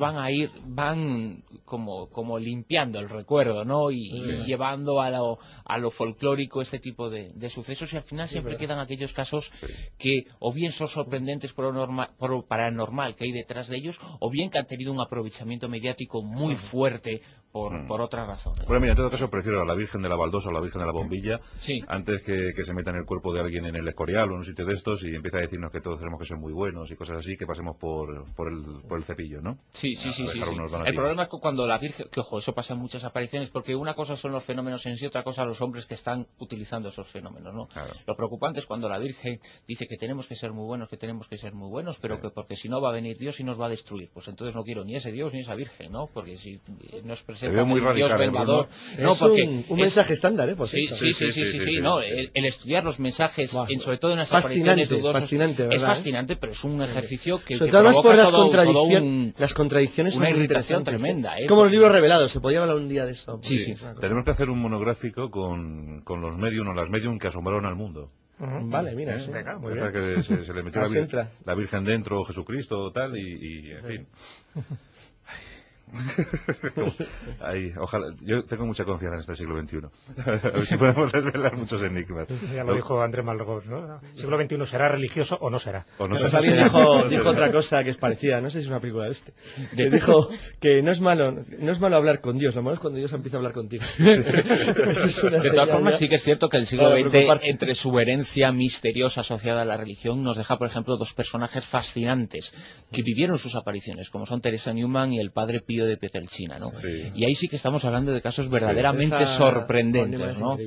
van como limpiando el recuerdo, ¿no? Y llevando a lo folclórico este tipo de sucesos, y al final siempre quedan aquellos casos que o bien son sorprendentes por lo paranormal que hay detrás de ellos, o bien que han tenido un aprovechamiento mediático muy fuerte por otras razones. Bueno, mira, en todo caso prefiero a la Virgen de la Baldosa o la Virgen de la Bombilla antes que se meta en el cuerpo de alguien en el Escorial o en un sitio de estos y empiece a decirnos que todos tenemos que ser muy buenos y cosas así, que pasemos por el cepillo, ¿no? Sí. El problema es que cuando la Virgen, que ojo, eso pasa en muchas apariciones, porque una cosa son los fenómenos en sí, otra cosa los hombres que están utilizando esos fenómenos, ¿no? Claro. Lo preocupante es cuando la Virgen dice que tenemos que ser muy buenos, pero que porque si no va a venir Dios y nos va a destruir. Pues entonces no quiero ni ese Dios ni esa Virgen, ¿no? Porque si nos presenta... Te veo muy el dios radical, vengador. No, es porque un mensaje estándar, por sí, cierto. sí, no, el estudiar los mensajes, sobre todo en las fascinante, apariciones dudosas, fascinante, ¿verdad? es fascinante, pero es un ejercicio que sobre todo por las las contradicciones una son irritación interesantes, tremenda. Es como los libros revelados, se podía hablar un día de eso. Sí. Tenemos que hacer un monográfico con los medium o las medium que asombraron al mundo. Vale, mira, sí. Venga, muy bien. Que se le metió la Virgen dentro, Jesucristo, tal, y en fin. Ahí, ojalá, yo tengo mucha confianza en este siglo XXI. A ver si podemos desvelar muchos enigmas. Ya lo dijo Andrés Malraux, ¿no? ¿El siglo XXI será religioso o no será? Pero también dijo otra cosa que es parecida, no sé si es una película de que dijo que no es malo hablar con Dios, lo malo es cuando Dios empieza a hablar contigo. Eso es de todas formas, sí que es cierto que el siglo XX, entre su herencia misteriosa asociada a la religión, nos deja, por ejemplo, dos personajes fascinantes que vivieron sus apariciones, como son Teresa Newman y el padre Pío de Pietrelcina, ¿no? Sí. Y ahí sí que estamos hablando de casos verdaderamente sorprendentes, ¿no?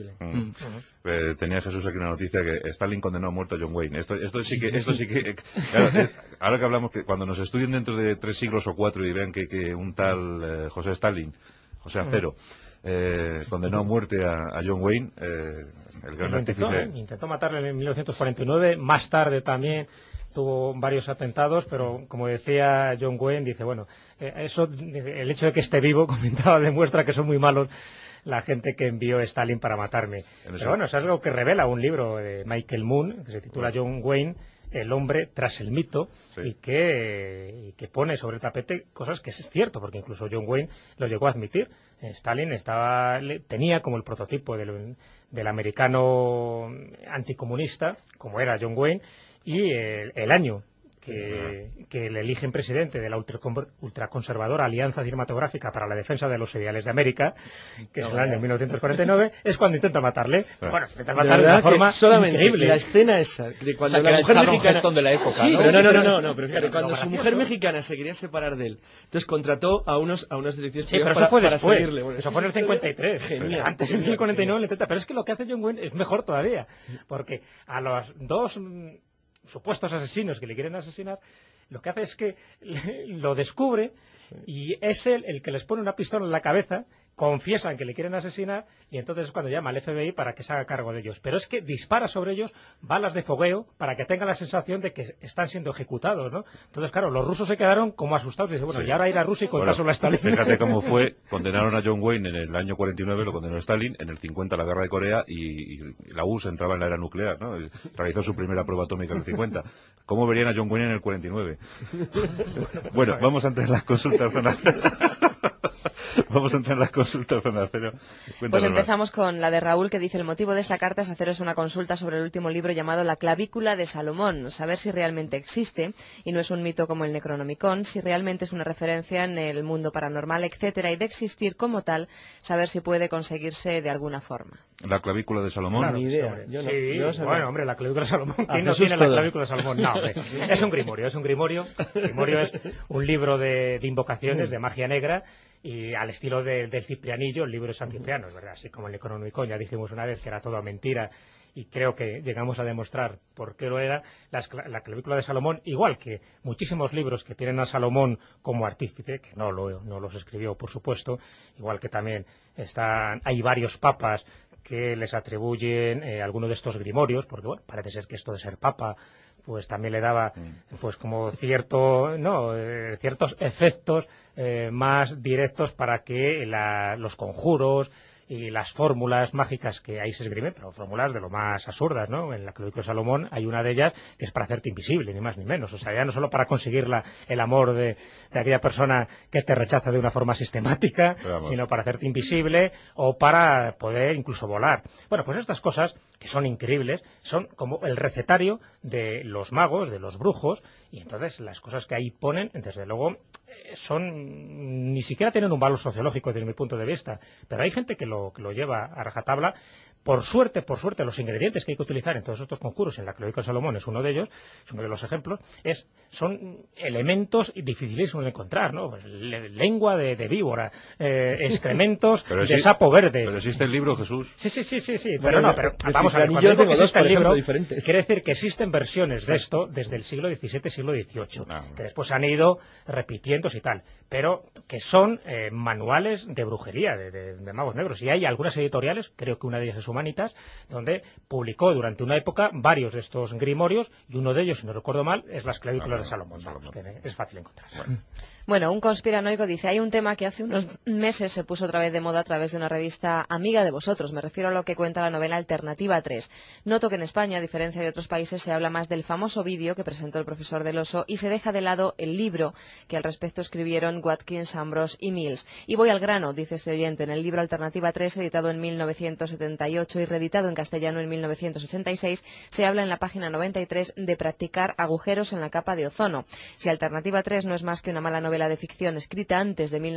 Tenía Jesús aquí una noticia que Stalin condenó a muerto a John Wayne. Esto sí que claro, ahora que hablamos que cuando nos estudien dentro de 3 siglos o 4 y vean que un tal José Stalin, José Acero, condenó a muerte a John Wayne, el gran artífice. Intentó matarle en 1949, más tarde también tuvo varios atentados, pero como decía John Wayne, dice, bueno, el hecho de que esté vivo, comentaba, demuestra que son muy malos la gente que envió Stalin para matarme. Pero bueno, es algo que revela un libro de Michael Moon, que se titula John Wayne, el hombre tras el mito, y que pone sobre el tapete cosas que es cierto, porque incluso John Wayne lo llegó a admitir. Stalin tenía como el prototipo del americano anticomunista, como era John Wayne, y el año que le eligen presidente de la ultraconservadora Alianza Cinematográfica para la Defensa de los Ideales de América, que es el año 1949, es cuando intenta matarle. Bueno, intenta matarle de una forma solamente increíble. La escena esa, de cuando la mujer mexicana... de la época, sí, ¿no? Pero fíjate, cuando su mujer mexicana se quería separar de él, entonces contrató a unas direcciones para seguirle. Bueno, eso fue en el 53. Genial. Antes en el 49 le intenta, pero es que lo que hace John Wayne es mejor todavía, porque a los dos supuestos asesinos que le quieren asesinar, lo que hace es que lo descubre y es él el que les pone una pistola en la cabeza, confiesan que le quieren asesinar y entonces es cuando llama al FBI para que se haga cargo de ellos. Pero es que dispara sobre ellos balas de fogueo para que tengan la sensación de que están siendo ejecutados, ¿no? Entonces, claro, los rusos se quedaron como asustados y dicen, bueno, y ahora ir a Rusia y contárselo a Stalin. Fíjate cómo fue, condenaron a John Wayne en el año 49, lo condenó Stalin, en el 50 la guerra de Corea y la URSS entraba en la era nuclear, ¿no? Realizó su primera prueba atómica en el 50. ¿Cómo verían a John Wayne en el 49? Bueno, vamos a entrar en las consultas Vamos a entrar en las consultas zona cero. Pues empezamos con la de Raúl, que dice: el motivo de esta carta es haceros una consulta sobre el último libro llamado La clavícula de Salomón, saber si realmente existe y no es un mito como el Necronomicon, si realmente es una referencia en el mundo paranormal, etcétera, y de existir como tal, saber si puede conseguirse de alguna forma. La clavícula de Salomón. Claro, ni idea. Bueno, hombre, la clavícula de Salomón. ¿Quién no tiene la clavícula de Salomón? No, hombre. Es un grimorio, es un grimorio. El grimorio es un libro de invocaciones, de magia negra, y al estilo del Ciprianillo, el libro de San Cipriano, ¿verdad? Así como el Necronomicon, ya dijimos una vez que era toda mentira, y creo que llegamos a demostrar por qué lo era. La clavícula de Salomón, igual que muchísimos libros que tienen a Salomón como artífice, que no los escribió, por supuesto, igual que también hay varios papas que les atribuyen algunos de estos grimorios, porque bueno, parece ser que esto de ser papa pues también le daba pues como ciertos efectos más directos para que los conjuros y las fórmulas mágicas que ahí se esgrimen, pero fórmulas de lo más absurdas, ¿no? En la clavícula de Salomón hay una de ellas que es para hacerte invisible, ni más ni menos. O sea, ya no solo para conseguir el amor de aquella persona que te rechaza de una forma sistemática, sino para hacerte invisible o para poder incluso volar. Bueno, pues estas cosas, que son increíbles, son como el recetario de los magos, de los brujos, y entonces las cosas que ahí ponen, desde luego, ni siquiera tienen un valor sociológico desde mi punto de vista, pero hay gente que lo lleva a rajatabla Por suerte, los ingredientes que hay que utilizar en todos estos conjuros, en la cloaca de Salomón es uno de ellos, es uno de los ejemplos, son elementos dificilísimos de encontrar, ¿no? Pues, lengua de víbora, excrementos de sapo verde. Pero existe el libro, Jesús. Sí. Bueno, pero vamos a ver, cuando digo que existe el libro, quiere decir que existen versiones de esto desde el siglo XVII, siglo XVIII, que después se han ido repitiendo y tal, pero que son manuales de brujería, de magos negros. Y hay algunas editoriales, creo que una de ellas es Humanitas, donde publicó durante una época varios de estos grimorios, y uno de ellos, si no recuerdo mal, es las clavículas de Salomón, que es fácil encontrar. Bueno, un conspiranoico dice, hay un tema que hace unos meses se puso otra vez de moda a través de una revista amiga de vosotros. Me refiero a lo que cuenta la novela Alternativa 3. Noto que en España, a diferencia de otros países, se habla más del famoso vídeo que presentó el profesor Del Oso y se deja de lado el libro que al respecto escribieron Watkins, Ambrose y Mills. Y voy al grano, dice este oyente, en el libro Alternativa 3, editado en 1978 y reeditado en castellano en 1986, se habla en la página 93 de practicar agujeros en la capa de ozono. Si Alternativa 3 no es más que una mala novela de ficción escrita antes de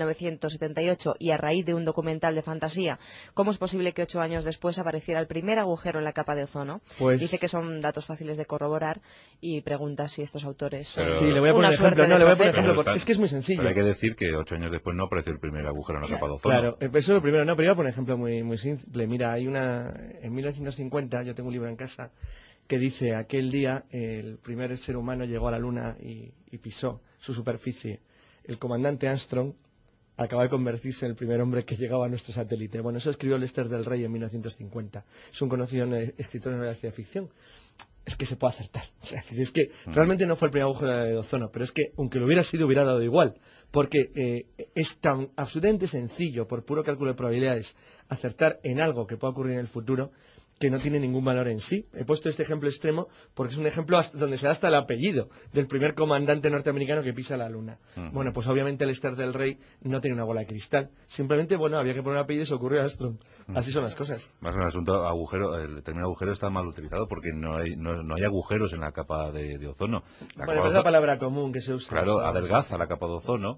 1978 y a raíz de un documental de fantasía, ¿cómo es posible que 8 años después apareciera el primer agujero en la capa de ozono? Pues... Dice que son datos fáciles de corroborar y pregunta si estos autores son sí, le voy a poner ejemplo. No, le voy a poner ejemplo porque es que es muy sencillo. Pero hay que decir que 8 años después no apareció el primer agujero en la capa de ozono. Claro, eso es lo primero. No, pero iba a poner un ejemplo muy simple. Mira, hay en 1950, yo tengo un libro en casa que dice, aquel día el primer ser humano llegó a la Luna y pisó su superficie. El comandante Armstrong acaba de convertirse en el primer hombre que llegaba a nuestro satélite. Bueno, eso escribió Lester del Rey en 1950. Es un conocido escritor de novela de ficción. Es que se puede acertar. Es que realmente no fue el primer agujero de ozono, pero es que, aunque lo hubiera sido, hubiera dado igual. Porque es tan absolutamente sencillo, por puro cálculo de probabilidades, acertar en algo que pueda ocurrir en el futuro, que no tiene ningún valor en sí. He puesto este ejemplo extremo porque es un ejemplo donde se da hasta el apellido del primer comandante norteamericano que pisa la Luna. Bueno, pues obviamente Lester del Rey no tiene una bola de cristal. Simplemente, bueno, había que poner un apellido y se ocurrió a Armstrong. Así son las cosas. Más en el asunto agujero, el término agujero está mal utilizado porque no hay agujeros en la capa de ozono. Bueno, es la palabra común que se usa. Claro, adelgaza la capa de ozono,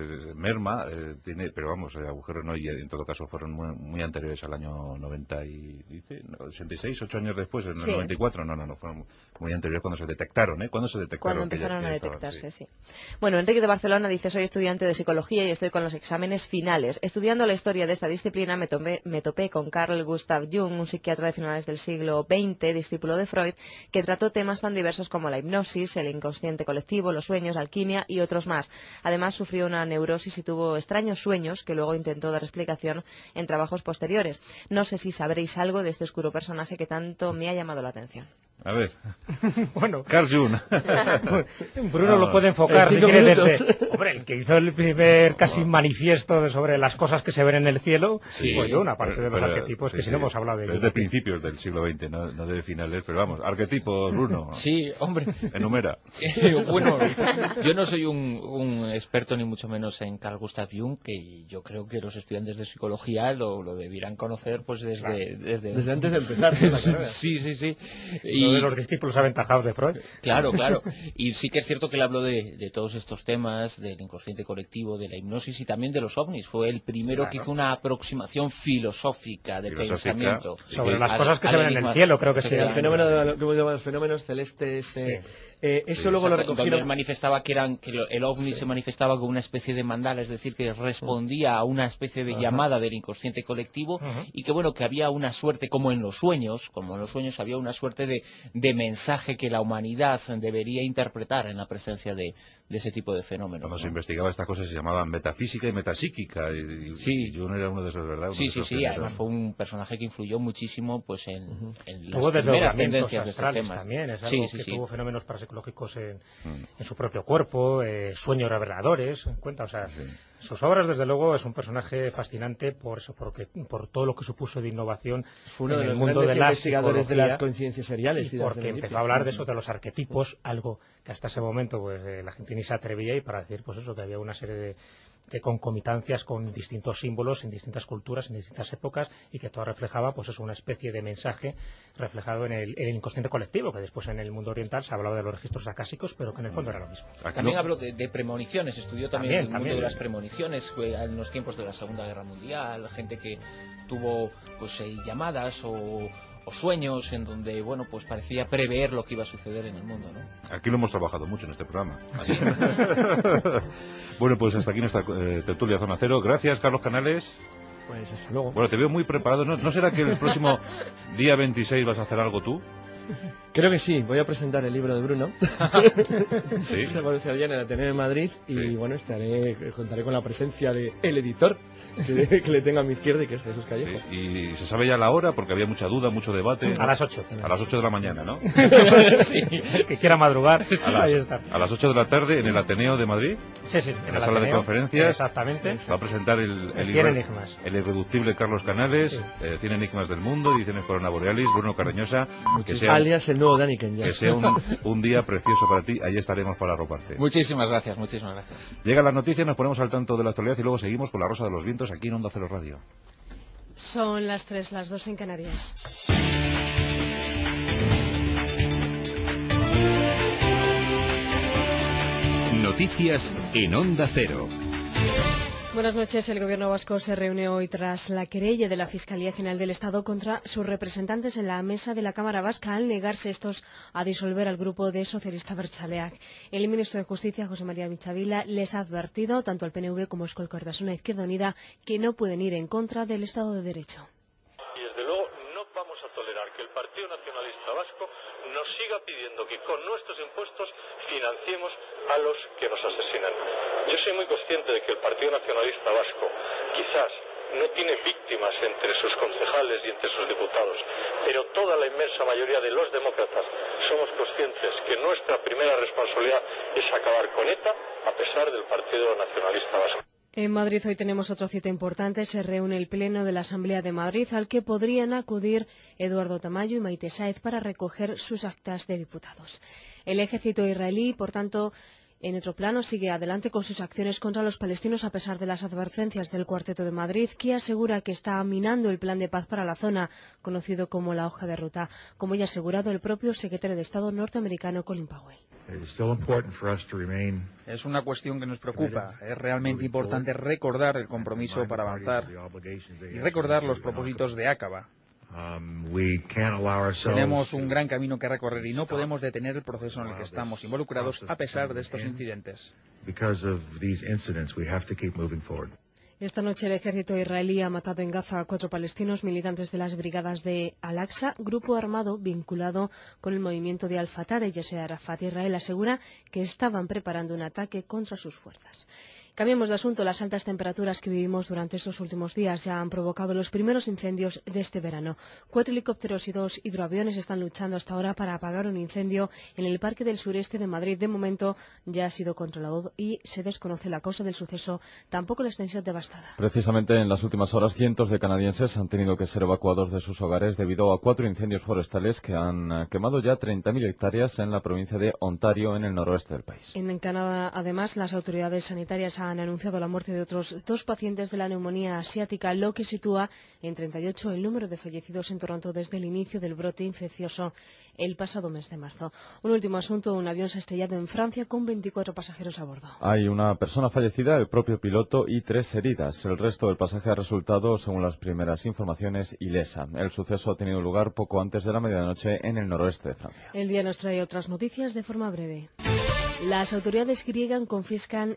merma, pero vamos, agujeros no, y en todo caso fueron muy anteriores al año 90 y dice, 86, 8 años después, en el 94, no, fueron muy anteriores cuando se detectaron, Cuando empezaron a detectarse, sí. Bueno, Enrique de Barcelona dice, soy estudiante de psicología y estoy con los exámenes finales. Estudiando la historia de esta disciplina me topé con Carl Gustav Jung, un psiquiatra de finales del siglo XX, discípulo de Freud, que trató temas tan diversos como la hipnosis, el inconsciente colectivo, los sueños, la alquimia y otros más. Además, sufrió una neurosis y tuvo extraños sueños que luego intentó dar explicación en trabajos posteriores. No sé si sabréis algo de este oscuro personaje que tanto me ha llamado la atención. A ver. Bueno, Carl Jung. Bruno lo puede enfocar. Hombre, el que hizo el primer casi manifiesto sobre las cosas que se ven en el cielo, pues yo, una parte de los arquetipos que si no hemos hablado de ellos. Es de principios del siglo XX, no de finales, pero vamos, arquetipos, Bruno. Sí, hombre. Enumera. Bueno, yo no soy un experto ni mucho menos en Carl Gustav Jung, que yo creo que los estudiantes de psicología lo debieran conocer pues desde antes de empezar. Sí. Uno de los discípulos aventajados de Freud. Claro. Y sí que es cierto que él habló de todos estos temas, del inconsciente colectivo, de la hipnosis y también de los ovnis. Fue el primero que hizo una aproximación filosófica de pensamiento. Sobre las cosas que se ven en el cielo, creo que sí. El fenómeno de los fenómenos celestes. Eso luego lo recogieron. Donde él manifestaba que el ovni se manifestaba como una especie de mandala, es decir, que respondía a una especie de llamada del inconsciente colectivo y que bueno, que había una suerte, como en los sueños había una suerte de mensaje que la humanidad debería interpretar en la presencia de ese tipo de fenómenos. Cuando se investigaba estas cosas se llamaban metafísica y metapsíquica y Jung era uno de esos, ¿verdad? Sí, además fue un personaje que influyó muchísimo pues en las primeras tendencias de estos temas. También es algo que tuvo fenómenos parapsicológicos en su propio cuerpo, sueños reveladores, sus obras desde luego es un personaje fascinante por todo lo que supuso de innovación en el mundo de las investigadores de las coincidencias seriales, porque empezó a hablar de eso, de los arquetipos, algo que hasta ese momento pues la gente ni se atrevía, y para decir pues eso, que había una serie de concomitancias con distintos símbolos en distintas culturas, en distintas épocas, y que todo reflejaba pues eso, una especie de mensaje reflejado en el inconsciente colectivo, que después en el mundo oriental se hablaba de los registros acásicos, pero que en el fondo era lo mismo. También habló de premoniciones, estudió también el mundo de las premoniciones en los tiempos de la Segunda Guerra Mundial, gente que tuvo pues llamadas o sueños en donde, bueno, pues parecía prever lo que iba a suceder en el mundo, ¿no? Aquí lo hemos trabajado mucho en este programa. ¿Sí? Bueno, pues hasta aquí nuestra tertulia Zona Cero. Gracias, Carlos Canales. Pues hasta luego. Bueno, te veo muy preparado. ¿No será que el próximo día 26 vas a hacer algo tú? Creo que sí, voy a presentar el libro de Bruno. ¿Sí? Se produce allá en el Ateneo de Madrid y sí. Bueno, contaré con la presencia del editor que le tengo a mi izquierda y que es Jesús Callejo. Sí. ¿Y se sabe ya la hora? Porque había mucha duda, mucho debate. A las 8. A las 8 de la mañana, ¿no? Sí, que quiera madrugar, ahí está. A las 8 de la tarde en el Ateneo de Madrid. Sí, en la sala de conferencias. Exactamente. Va a presentar el irreductible Carlos Canales, sí. 100 enigmas del mundo, ediciones Corona Borealis, Bruno Carreñosa. Alias el nuevo Dani Kenya. Que sea un día precioso para ti. Ahí estaremos para arroparte. Muchísimas gracias. Llegan las noticias, nos ponemos al tanto de la actualidad y luego seguimos con La Rosa de los Vientos aquí en Onda Cero Radio. Son las 3, las 2 en Canarias. Noticias en Onda Cero. Buenas noches. El Gobierno vasco se reúne hoy tras la querella de la Fiscalía General del Estado contra sus representantes en la mesa de la Cámara Vasca al negarse estos a disolver al grupo de socialista Abertzaleak. El ministro de Justicia, José María Michavila, les ha advertido, tanto al PNV como a Euskal Alkartasuna Izquierda Unida, que no pueden ir en contra del Estado de Derecho. Y desde luego no vamos a tolerar que el Partido Nacionalista Vasco nos siga pidiendo que con nuestros impuestos financiemos a los que nos asesinan. Yo soy muy consciente de que el Partido Nacionalista Vasco quizás no tiene víctimas entre sus concejales y entre sus diputados, pero toda la inmensa mayoría de los demócratas somos conscientes que nuestra primera responsabilidad es acabar con ETA a pesar del Partido Nacionalista Vasco. En Madrid hoy tenemos otra cita importante. Se reúne el Pleno de la Asamblea de Madrid, al que podrían acudir Eduardo Tamayo y Maite Sáez para recoger sus actas de diputados. El ejército israelí, por tanto, en otro plano, sigue adelante con sus acciones contra los palestinos a pesar de las advertencias del Cuarteto de Madrid, que asegura que está minando el plan de paz para la zona, conocido como la hoja de ruta, como ya ha asegurado el propio secretario de Estado norteamericano Colin Powell. Es una cuestión que nos preocupa. Es realmente importante recordar el compromiso para avanzar y recordar los propósitos de Aqaba. Tenemos un gran camino que recorrer y no podemos detener el proceso en el que estamos involucrados a pesar de estos incidentes. Esta noche el ejército israelí ha matado en Gaza a 4 palestinos militantes de las brigadas de Al-Aqsa, grupo armado vinculado con el movimiento de Al-Fatah de Yasser Arafat. Israel asegura que estaban preparando un ataque contra sus fuerzas. Cambiemos de asunto. Las altas temperaturas que vivimos durante estos últimos días ya han provocado los primeros incendios de este verano. 4 helicópteros y 2 hidroaviones están luchando hasta ahora para apagar un incendio en el Parque del Sureste de Madrid. De momento ya ha sido controlado y se desconoce la causa del suceso, tampoco la extensión devastada. Precisamente en las últimas horas cientos de canadienses han tenido que ser evacuados de sus hogares debido a 4 incendios forestales que han quemado ya 30.000 hectáreas en la provincia de Ontario, en el noroeste del país. En Canadá, además, las autoridades sanitarias han anunciado la muerte de otros 2 pacientes de la neumonía asiática, lo que sitúa en 38 el número de fallecidos en Toronto desde el inicio del brote infeccioso el pasado mes de marzo. Un último asunto: un avión se ha estrellado en Francia con 24 pasajeros a bordo. Hay una persona fallecida, el propio piloto y 3 heridas. El resto del pasaje ha resultado, según las primeras informaciones, ilesa. El suceso ha tenido lugar poco antes de la medianoche en el noroeste de Francia. El día nos trae otras noticias de forma breve. Las autoridades griegas confiscan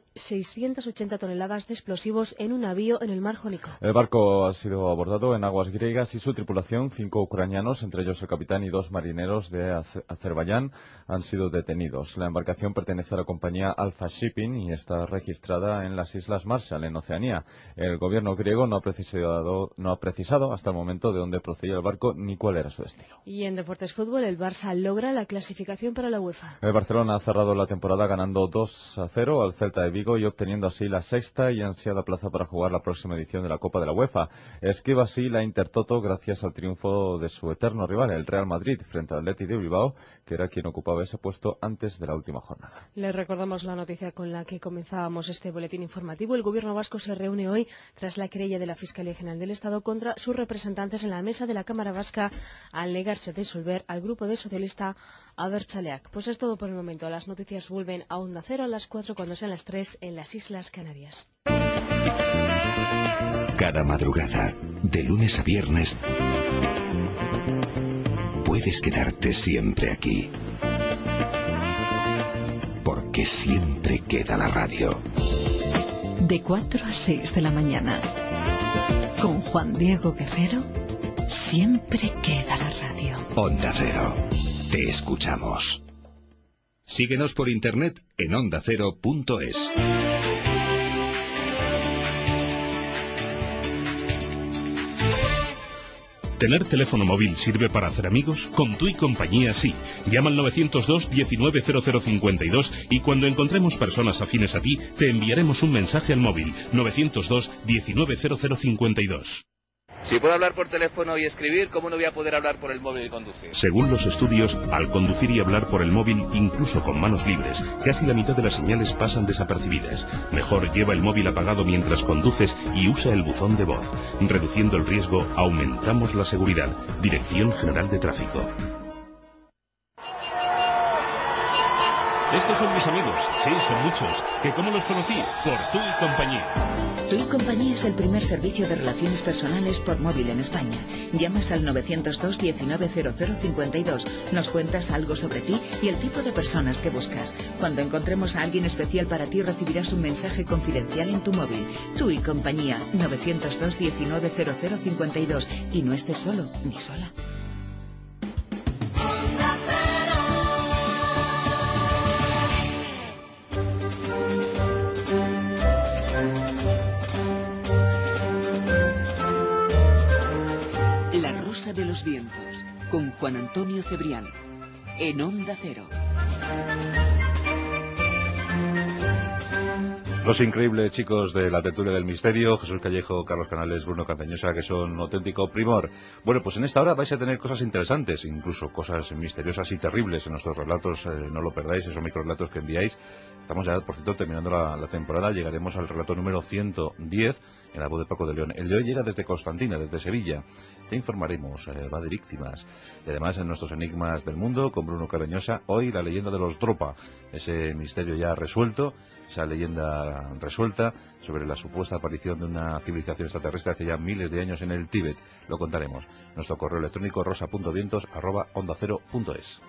680 toneladas de explosivos en un navío en el mar Jónico. El barco ha sido abordado en aguas griegas y su tripulación, 5 ucranianos, entre ellos el capitán y 2 marineros de Azerbaiyán, han sido detenidos. La embarcación pertenece a la compañía Alpha Shipping y está registrada en las Islas Marshall, en Oceanía. El gobierno griego no ha precisado hasta el momento de dónde procedía el barco ni cuál era su destino. Y en deportes fútbol, el Barça logra la clasificación para la UEFA. El Barcelona ha cerrado la temporada ganando 2-0 al Celta de Vigo y obteniendo así la 6ª y ansiada plaza para jugar la próxima edición de la Copa de la UEFA. Esquiva así la Intertoto gracias al triunfo de su eterno rival, el Real Madrid, frente al Athletic de Bilbao, que era quien ocupaba ese puesto antes de la última jornada. Les recordamos la noticia con la que comenzábamos este boletín informativo. El gobierno vasco se reúne hoy tras la querella de la Fiscalía General del Estado contra sus representantes en la mesa de la Cámara Vasca al negarse a disolver al grupo de socialista Abertzaleak. Pues es todo por el momento. Las noticias vuelven a Onda Cero a las 4 cuando sean las 3 en las Islas Canarias. Cada madrugada, de lunes a viernes, puedes quedarte siempre aquí. Porque siempre queda la radio. De 4 a 6 de la mañana, con Juan Diego Guerrero, siempre queda la radio. Onda Cero. Te escuchamos. Síguenos por internet en ondacero.es. ¿Tener teléfono móvil sirve para hacer amigos? Con Tu y Compañía sí. Llama al 902 190052 y cuando encontremos personas afines a ti, te enviaremos un mensaje al móvil 902 190052. Si puedo hablar por teléfono y escribir, ¿cómo no voy a poder hablar por el móvil y conducir? Según los estudios, al conducir y hablar por el móvil, incluso con manos libres, casi la mitad de las señales pasan desapercibidas. Mejor lleva el móvil apagado mientras conduces y usa el buzón de voz. Reduciendo el riesgo, aumentamos la seguridad. Dirección General de Tráfico. Estos son mis amigos. Sí, son muchos. ¿Que cómo los conocí? Por Tu y Compañía. Tu y Compañía es el primer servicio de relaciones personales por móvil en España. Llamas al 902 190052, nos cuentas algo sobre ti y el tipo de personas que buscas. Cuando encontremos a alguien especial para ti, recibirás un mensaje confidencial en tu móvil. Tu y Compañía, 902 190052. Y no estés solo ni sola. De los vientos, con Juan Antonio Cebrián, en Onda Cero. Los increíbles chicos de la tertulia del misterio, Jesús Callejo, Carlos Canales, Bruno Castañosa, que son un auténtico primor. Bueno, pues en esta hora vais a tener cosas interesantes, incluso cosas misteriosas y terribles en nuestros relatos, no lo perdáis, esos microrelatos que enviáis. Estamos ya, por cierto, terminando la temporada, llegaremos al relato número 110, en la voz de Paco de León. El de hoy llega desde Constantina, desde Sevilla. Te informaremos, va de víctimas. Y además en nuestros enigmas del mundo, con Bruno Castañosa, hoy la leyenda de los Dropa, ese misterio ya resuelto, esa leyenda resuelta sobre la supuesta aparición de una civilización extraterrestre hace ya miles de años en el Tíbet. Lo contaremos. Nuestro correo electrónico rosa.vientos@ondacero.es.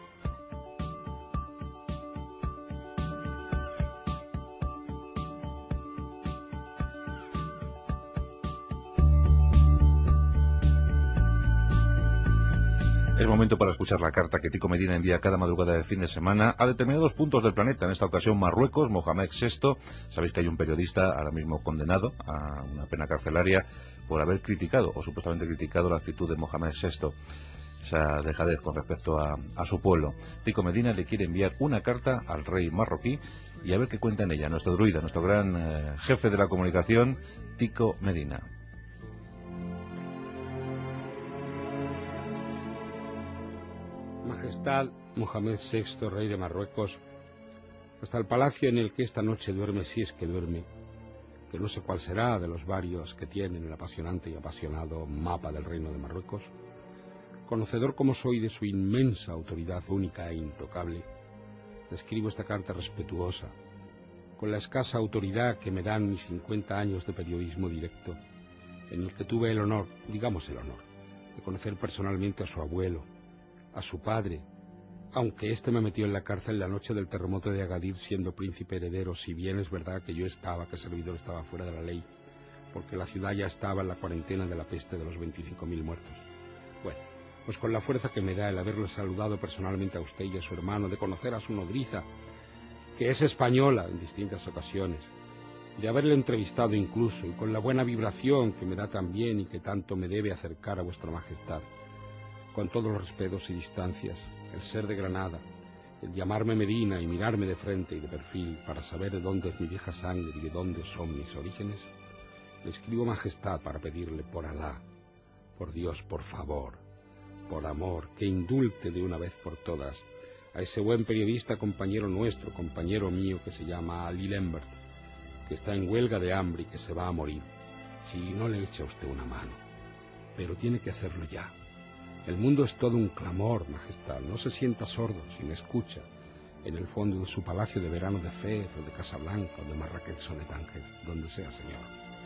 Es momento para escuchar la carta que Tico Medina envía cada madrugada de fin de semana a determinados puntos del planeta. En esta ocasión Marruecos, Mohamed VI. Sabéis que hay un periodista ahora mismo condenado a una pena carcelaria por haber criticado, o supuestamente criticado, la actitud de Mohamed VI. Esa dejadez con respecto a su pueblo. Tico Medina le quiere enviar una carta al rey marroquí y a ver qué cuenta en ella nuestro druida, nuestro gran jefe de la comunicación, Tico Medina. Majestad Mohamed VI, rey de Marruecos, hasta el palacio en el que esta noche duerme, si es que duerme, que no sé cuál será de los varios que tienen el apasionante y apasionado mapa del reino de Marruecos, conocedor como soy de su inmensa autoridad única e intocable, le escribo esta carta respetuosa, con la escasa autoridad que me dan mis 50 años de periodismo directo, en el que tuve el honor, digamos el honor, de conocer personalmente a su abuelo, a su padre, aunque éste me metió en la cárcel la noche del terremoto de Agadir siendo príncipe heredero, si bien es verdad que que servidor estaba fuera de la ley, porque la ciudad ya estaba en la cuarentena de la peste de los 25.000 muertos. Bueno, pues con la fuerza que me da el haberle saludado personalmente a usted y a su hermano, de conocer a su nodriza, que es española en distintas ocasiones, de haberle entrevistado incluso, y con la buena vibración que me da también y que tanto me debe acercar a vuestra majestad, con todos los respetos y distancias, el ser de Granada, el llamarme Medina y mirarme de frente y de perfil para saber de dónde es mi vieja sangre y de dónde son mis orígenes, le escribo majestad para pedirle por Alá, por Dios, por favor, por amor, que indulte de una vez por todas a ese buen periodista, compañero nuestro, compañero mío, que se llama Ali Lambert, que está en huelga de hambre y que se va a morir, si no le echa usted una mano. Pero tiene que hacerlo ya. El mundo es todo un clamor, majestad. No se sienta sordo si me escucha en el fondo de su palacio de verano de Fez o de Casablanca o de Marrakech o de Tánger, donde sea, señor.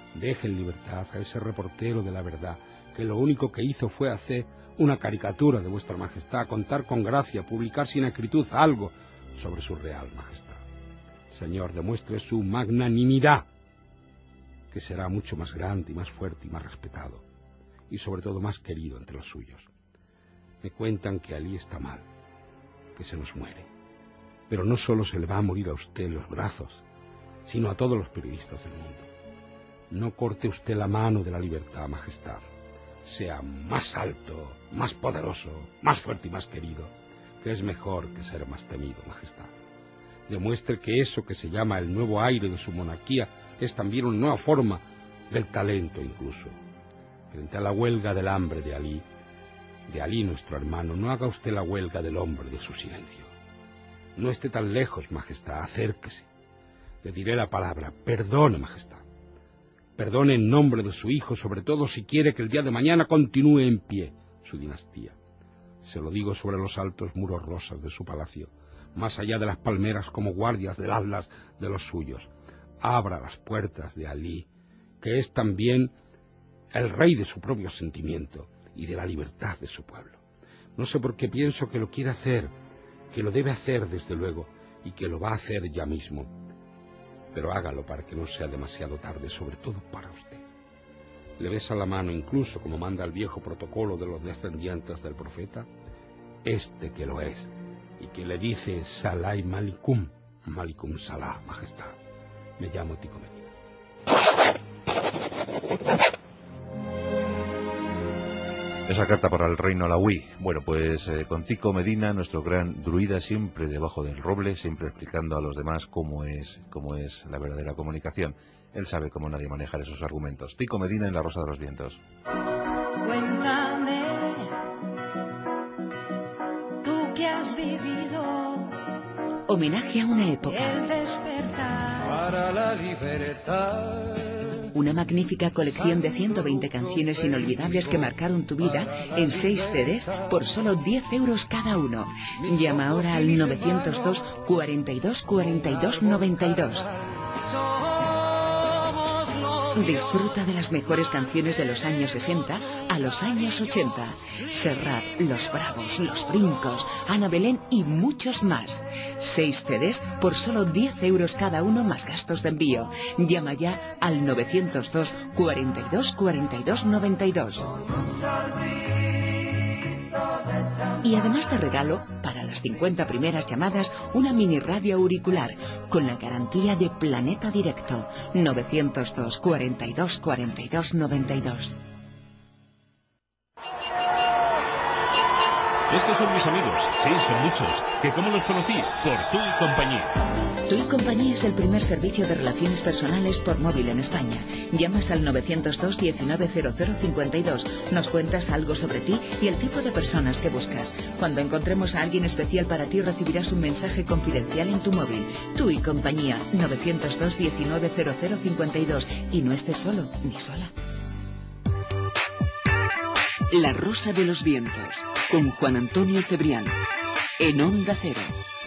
Deje en libertad a ese reportero de la verdad, que lo único que hizo fue hacer una caricatura de vuestra majestad, contar con gracia, publicar sin acritud algo sobre su real majestad. Señor, demuestre su magnanimidad, que será mucho más grande y más fuerte y más respetado, y sobre todo más querido entre los suyos. Me cuentan que Alí está mal, que se nos muere, pero no solo se le va a morir a usted en los brazos, sino a todos los periodistas del mundo. No corte usted la mano de la libertad, majestad. Sea más alto, más poderoso, más fuerte y más querido, que es mejor que ser más temido, majestad. Demuestre que eso que se llama el nuevo aire de su monarquía es también una nueva forma del talento incluso. Frente a la huelga del hambre de Alí nuestro hermano, no haga usted la huelga del hombre de su silencio. No esté tan lejos, majestad, acérquese. Le diré la palabra, perdone, majestad. Perdone en nombre de su hijo, sobre todo si quiere que el día de mañana continúe en pie su dinastía. Se lo digo sobre los altos muros rosas de su palacio, más allá de las palmeras como guardias del atlas de los suyos. Abra las puertas de Alí, que es también el rey de su propio sentimiento y de la libertad de su pueblo. No sé por qué pienso que lo quiere hacer, que lo debe hacer desde luego, y que lo va a hacer ya mismo. Pero hágalo para que no sea demasiado tarde, sobre todo para usted. Le besa la mano incluso, como manda el viejo protocolo de los descendientes del profeta, este que lo es, y que le dice Salai Malikum, Malikum Salah, majestad. Me llamo Tico Medina. Esa carta para el reino alauí. Bueno, pues con Tico Medina, nuestro gran druida, siempre debajo del roble, siempre explicando a los demás cómo es la verdadera comunicación. Él sabe cómo nadie manejar esos argumentos. Tico Medina en La Rosa de los Vientos. Cuéntame, tú que has vivido. Homenaje a una época. El despertar. Para la libertad. Una magnífica colección de 120 canciones inolvidables que marcaron tu vida en 6 CDs por solo 10 euros cada uno. Llama ahora al 902 42 42 92. Disfruta de las mejores canciones de los años 60 a los años 80. Serrat, Los Bravos, Los Brincos, Ana Belén y muchos más. 6 CDs por solo 10 euros cada uno más gastos de envío. Llama ya al 902 42 42 92. Y además de regalo, para las 50 primeras llamadas, una mini radio auricular con la garantía de Planeta Directo. 902 42 42 92. Estos son mis amigos, sí, son muchos, que ¿cómo los conocí? Por Tú y Compañía. Tú y Compañía es el primer servicio de relaciones personales por móvil en España. Llamas al 902 190052, nos cuentas algo sobre ti y el tipo de personas que buscas. Cuando encontremos a alguien especial para ti, recibirás un mensaje confidencial en tu móvil. Tú y Compañía, 902 190052, y no estés solo ni sola. La Rosa de los Vientos, con Juan Antonio Cebrián, en Onda Cero.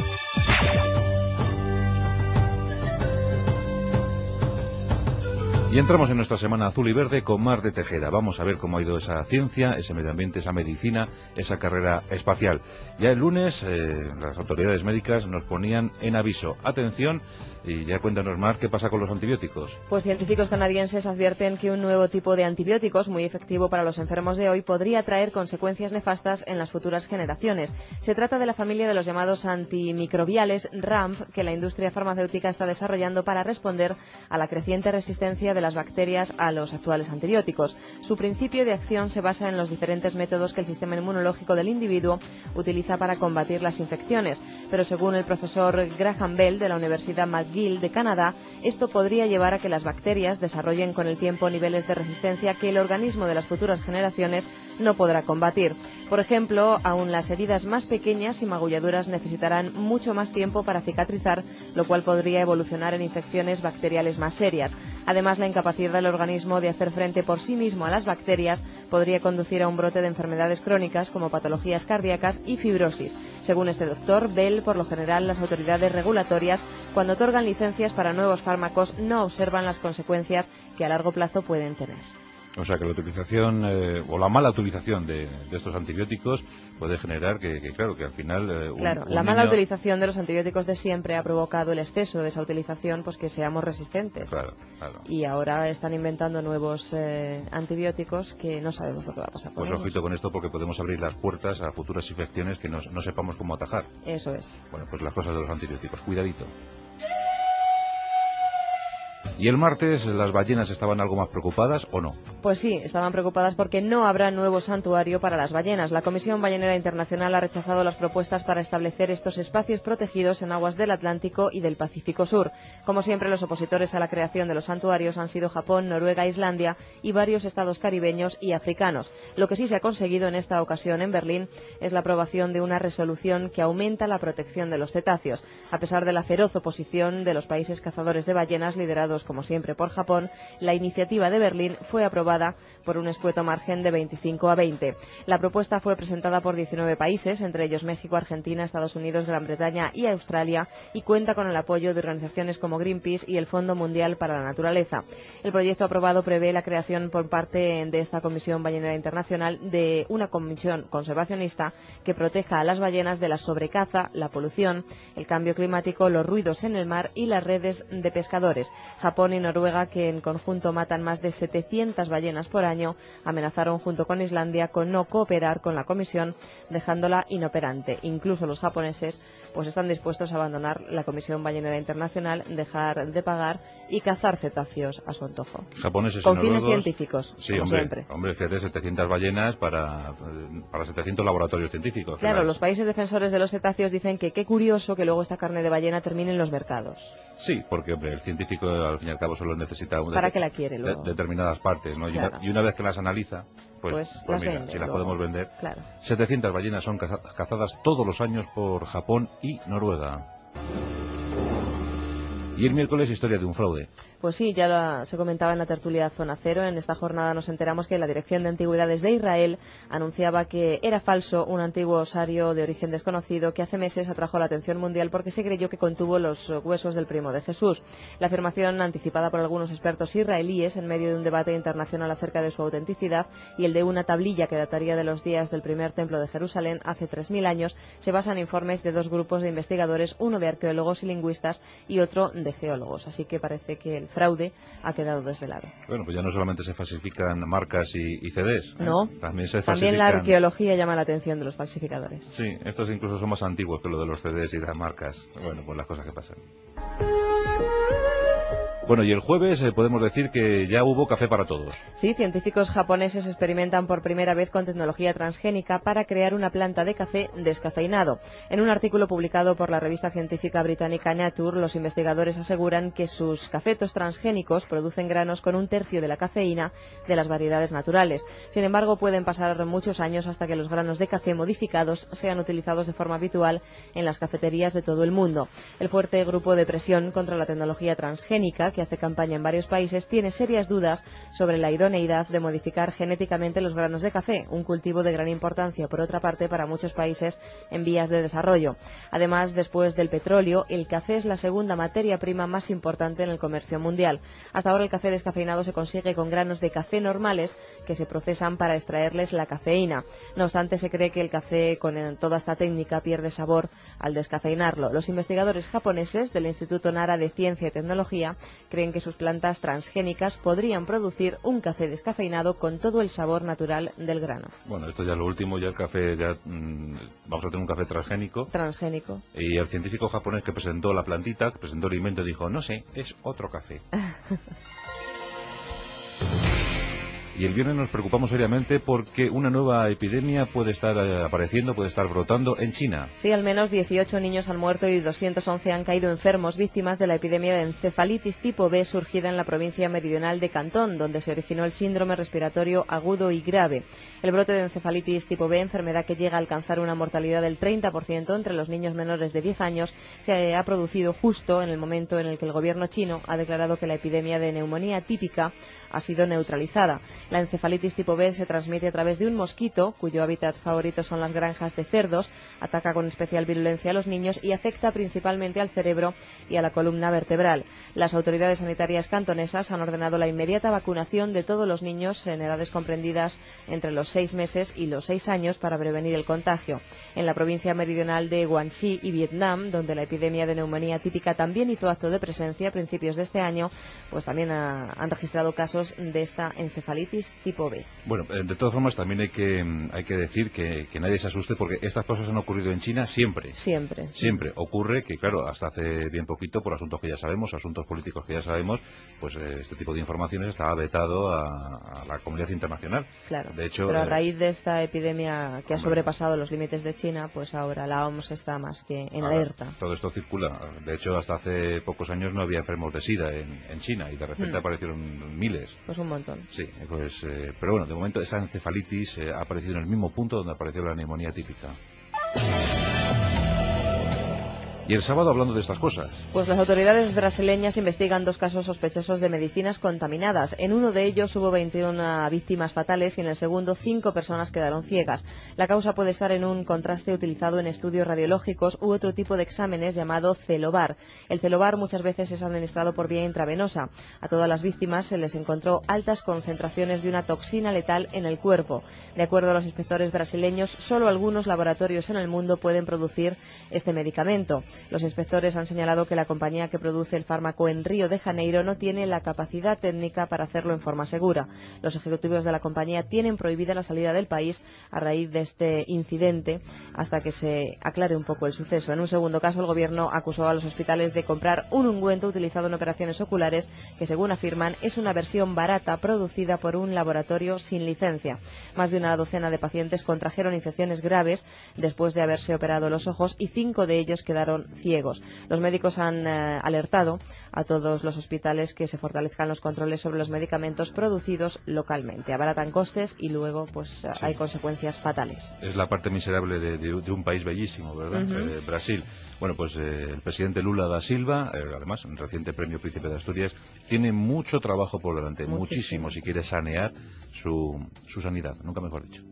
Y entramos en nuestra semana azul y verde con Mar de Tejeda. Vamos a ver cómo ha ido esa ciencia, ese medio ambiente, esa medicina, esa carrera espacial. Ya el lunes las autoridades médicas nos ponían en aviso. Atención, y ya cuéntanos, Mar, ¿qué pasa con los antibióticos? Pues científicos canadienses advierten que un nuevo tipo de antibióticos muy efectivo para los enfermos de hoy podría traer consecuencias nefastas en las futuras generaciones. Se trata de la familia de los llamados antimicrobiales RAMP, que la industria farmacéutica está desarrollando para responder a la creciente resistencia de las bacterias a los actuales antibióticos. Su principio de acción se basa en los diferentes métodos que el sistema inmunológico del individuo utiliza para combatir las infecciones, pero según el profesor Graham Bell de la Universidad McGill de Canadá, esto podría llevar a que las bacterias desarrollen con el tiempo niveles de resistencia que el organismo de las futuras generaciones no podrá combatir. Por ejemplo, aún las heridas más pequeñas y magulladuras necesitarán mucho más tiempo para cicatrizar, lo cual podría evolucionar en infecciones bacteriales más serias. Además, la incapacidad del organismo de hacer frente por sí mismo a las bacterias podría conducir a un brote de enfermedades crónicas como patologías cardíacas y fibrosis. Según este doctor Bell, por lo general las autoridades regulatorias cuando otorgan licencias para nuevos fármacos, no observan las consecuencias que a largo plazo pueden tener. O sea que la utilización o la mala utilización de estos antibióticos puede generar claro, que al final... la mala utilización de los antibióticos de siempre ha provocado el exceso de esa utilización, pues que seamos resistentes. Claro. Y ahora están inventando nuevos antibióticos que no sabemos lo que va a pasar con ellos. Ojito con esto, porque podemos abrir las puertas a futuras infecciones que no sepamos cómo atajar. Eso es. Bueno, pues las cosas de los antibióticos. Cuidadito. ¿Y el martes las ballenas estaban algo más preocupadas o no? Pues sí, estaban preocupadas porque no habrá nuevo santuario para las ballenas. La Comisión Ballenera Internacional ha rechazado las propuestas para establecer estos espacios protegidos en aguas del Atlántico y del Pacífico Sur. Como siempre, los opositores a la creación de los santuarios han sido Japón, Noruega, Islandia y varios estados caribeños y africanos. Lo que sí se ha conseguido en esta ocasión en Berlín es la aprobación de una resolución que aumenta la protección de los cetáceos. A pesar de la feroz oposición de los países cazadores de ballenas liderados como siempre por Japón, la iniciativa de Berlín fue aprobada por un escueto margen de 25 a 20. La propuesta fue presentada por 19 países, entre ellos México, Argentina, Estados Unidos, Gran Bretaña y Australia, y cuenta con el apoyo de organizaciones como Greenpeace y el Fondo Mundial para la Naturaleza. El proyecto aprobado prevé la creación por parte de esta Comisión Ballenera Internacional de una comisión conservacionista que proteja a las ballenas de la sobrecaza, la polución, el cambio climático, los ruidos en el mar y las redes de pescadores. Japón y Noruega, que en conjunto matan más de 700 ballenas por año, amenazaron junto con Islandia con no cooperar con la comisión, dejándola inoperante. Incluso los japoneses pues están dispuestos a abandonar la Comisión Ballenera Internacional, dejar de pagar y cazar cetáceos a su antojo. Japoneses con y fines noruegos, científicos, sí, como siempre. Hombre, fíjate, 700 ballenas para 700 laboratorios científicos. Claro, los países defensores de los cetáceos dicen que qué curioso que luego esta carne de ballena termine en los mercados. Sí, porque hombre, el científico al fin y al cabo solo necesita ¿Para qué la quiere luego? determinadas partes, ¿no? Claro. Y una vez que las analiza, pues las mira, vende, si las luego. podemos vender. Claro. 700 ballenas son cazadas todos los años por Japón y Noruega. Y el miércoles, historia de un fraude. Pues sí, ya se comentaba en la tertulia Zona Cero. En esta jornada nos enteramos que la Dirección de Antigüedades de Israel anunciaba que era falso un antiguo osario de origen desconocido que hace meses atrajo la atención mundial porque se creyó que contuvo los huesos del primo de Jesús. La afirmación, anticipada por algunos expertos israelíes en medio de un debate internacional acerca de su autenticidad y el de una tablilla que dataría de los días del primer templo de Jerusalén hace 3000 años, se basa en informes de dos grupos de investigadores, uno de arqueólogos y lingüistas y otro de geólogos. Así que parece que el fraude ha quedado desvelado. Bueno, pues ya no solamente se falsifican marcas y CDs. No, también la arqueología llama la atención de los falsificadores. Sí, estos incluso son más antiguos que lo de los CDs y las marcas. Bueno, pues las cosas que pasan. Bueno, y el jueves podemos decir que ya hubo café para todos. Sí, científicos japoneses experimentan por primera vez con tecnología transgénica para crear una planta de café descafeinado. En un artículo publicado por la revista científica británica Nature, los investigadores aseguran que sus cafetos transgénicos producen granos con 1/3 de la cafeína de las variedades naturales. Sin embargo, pueden pasar muchos años hasta que los granos de café modificados sean utilizados de forma habitual en las cafeterías de todo el mundo. El fuerte grupo de presión contra la tecnología transgénica, que hace campaña en varios países, tiene serias dudas sobre la idoneidad de modificar genéticamente los granos de café, un cultivo de gran importancia, por otra parte, para muchos países en vías de desarrollo. Además, después del petróleo, el café es la segunda materia prima más importante en el comercio mundial. Hasta ahora el café descafeinado se consigue con granos de café normales que se procesan para extraerles la cafeína. No obstante, se cree que el café con toda esta técnica pierde sabor al descafeinarlo. Los investigadores japoneses del Instituto Nara de Ciencia y Tecnología creen que sus plantas transgénicas podrían producir un café descafeinado con todo el sabor natural del grano. Bueno, esto ya es lo último, ya el café, vamos a tener un café transgénico. Y el científico japonés que presentó la plantita, que presentó el invento, dijo, no sé, es otro café. Y el viernes nos preocupamos seriamente porque una nueva epidemia puede estar apareciendo, puede estar brotando en China. Sí, al menos 18 niños han muerto y 211 han caído enfermos, víctimas de la epidemia de encefalitis tipo B surgida en la provincia meridional de Cantón, donde se originó el síndrome respiratorio agudo y grave. El brote de encefalitis tipo B, enfermedad que llega a alcanzar una mortalidad del 30% entre los niños menores de 10 años, se ha producido justo en el momento en el que el gobierno chino ha declarado que la epidemia de neumonía típica ha sido neutralizada. La encefalitis tipo B se transmite a través de un mosquito, cuyo hábitat favorito son las granjas de cerdos, ataca con especial virulencia a los niños y afecta principalmente al cerebro y a la columna vertebral. Las autoridades sanitarias cantonesas han ordenado la inmediata vacunación de todos los niños en edades comprendidas entre los 6 meses y los 6 años para prevenir el contagio. En la provincia meridional de Guangxi y Vietnam, donde la epidemia de neumonía típica también hizo acto de presencia a principios de este año, pues también han registrado casos de esta encefalitis tipo B. Bueno, de todas formas también hay que decir que nadie se asuste, porque estas cosas han ocurrido en China siempre. Siempre. Siempre. Ocurre que, claro, hasta hace bien poquito, por asuntos que ya sabemos, asuntos políticos que ya sabemos, pues este tipo de informaciones estaba vetado a la comunidad internacional. Claro. De hecho, pero a raíz de esta epidemia que ha sobrepasado los límites de China, pues ahora la OMS está más que en alerta. Todo esto circula. De hecho, hasta hace pocos años no había enfermos de SIDA en China y de repente aparecieron miles. Pues un montón. Sí, pues, pero bueno, de momento esa encefalitis ha aparecido en el mismo punto donde apareció la neumonía típica. Y el sábado, hablando de estas cosas. Pues las autoridades brasileñas investigan 2 casos sospechosos de medicinas contaminadas. En uno de ellos hubo 21 víctimas fatales y en el segundo 5 personas quedaron ciegas. La causa puede estar en un contraste utilizado en estudios radiológicos u otro tipo de exámenes llamado celobar. El celobar muchas veces es administrado por vía intravenosa. A todas las víctimas se les encontró altas concentraciones de una toxina letal en el cuerpo. De acuerdo a los inspectores brasileños, solo algunos laboratorios en el mundo pueden producir este medicamento. Los inspectores han señalado que la compañía que produce el fármaco en Río de Janeiro no tiene la capacidad técnica para hacerlo en forma segura. Los ejecutivos de la compañía tienen prohibida la salida del país a raíz de este incidente hasta que se aclare un poco el suceso. En un segundo caso, el gobierno acusó a los hospitales de comprar un ungüento utilizado en operaciones oculares que, según afirman, es una versión barata producida por un laboratorio sin licencia. Más de una docena de pacientes contrajeron infecciones graves después de haberse operado los ojos y 5 de ellos quedaron ciegos. Los médicos han alertado a todos los hospitales que se fortalezcan los controles sobre los medicamentos producidos localmente. Abaratan costes y luego pues hay consecuencias fatales. Es la parte miserable de un país bellísimo, ¿verdad? Brasil. Bueno, pues el presidente Lula da Silva, además, un reciente premio Príncipe de Asturias, tiene mucho trabajo por delante, muchísimo, si quiere sanear su sanidad, nunca mejor dicho.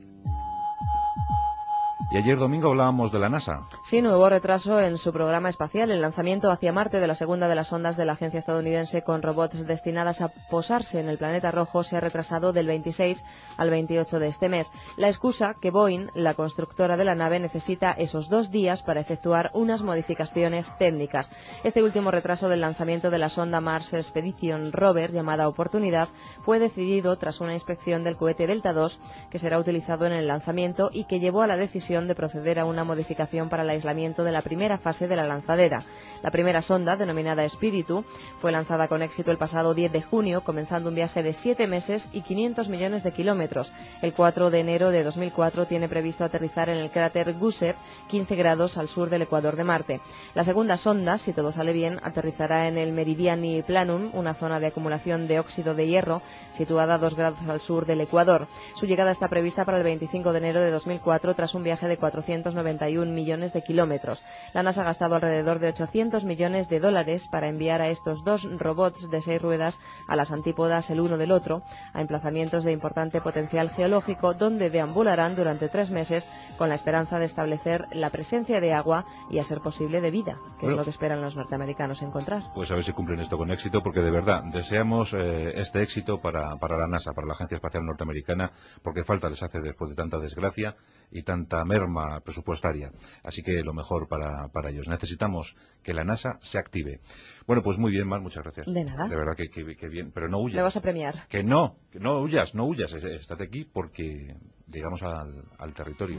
Y ayer domingo hablábamos de la NASA. Sí, nuevo retraso en su programa espacial. El lanzamiento hacia Marte de la segunda de las sondas de la agencia estadounidense con robots destinadas a posarse en el planeta rojo se ha retrasado del 26 al 28 de este mes. La excusa que Boeing, la constructora de la nave, necesita esos 2 días para efectuar unas modificaciones técnicas. Este último retraso del lanzamiento de la sonda Mars Expedition Rover, llamada Oportunidad, fue decidido tras una inspección del cohete Delta II que será utilizado en el lanzamiento y que llevó a la decisión de proceder a una modificación para el aislamiento de la primera fase de la lanzadera. La primera sonda, denominada Spiritu, fue lanzada con éxito el pasado 10 de junio, comenzando un viaje de 7 meses y 500 millones de kilómetros. El 4 de enero de 2004 tiene previsto aterrizar en el cráter Gusev, 15 grados al sur del ecuador de Marte. La segunda sonda, si todo sale bien, aterrizará en el Meridiani Planum, una zona de acumulación de óxido de hierro situada a 2 grados al sur del Ecuador. Su llegada está prevista para el 25 de enero de 2004 tras un viaje de 491 millones de kilómetros. La NASA ha gastado alrededor de 800 millones de dólares para enviar a estos 2 robots de 6 ruedas a las antípodas el uno del otro, a emplazamientos de importante potencial geológico donde deambularán durante 3 meses con la esperanza de establecer la presencia de agua y, a ser posible, de vida, que es lo que esperan los norteamericanos encontrar. Pues a ver si cumplen esto con éxito, porque de verdad deseamos este éxito para la NASA, para la Agencia Espacial Norteamericana, porque falta les hace después de tanta desgracia y tanta merma presupuestaria. Así que lo mejor para ellos. Necesitamos que la NASA se active. Bueno, pues muy bien, Mar, muchas gracias. De nada. De verdad que bien, pero no huyas. Me vas a premiar. Que no huyas, estate aquí porque llegamos al territorio.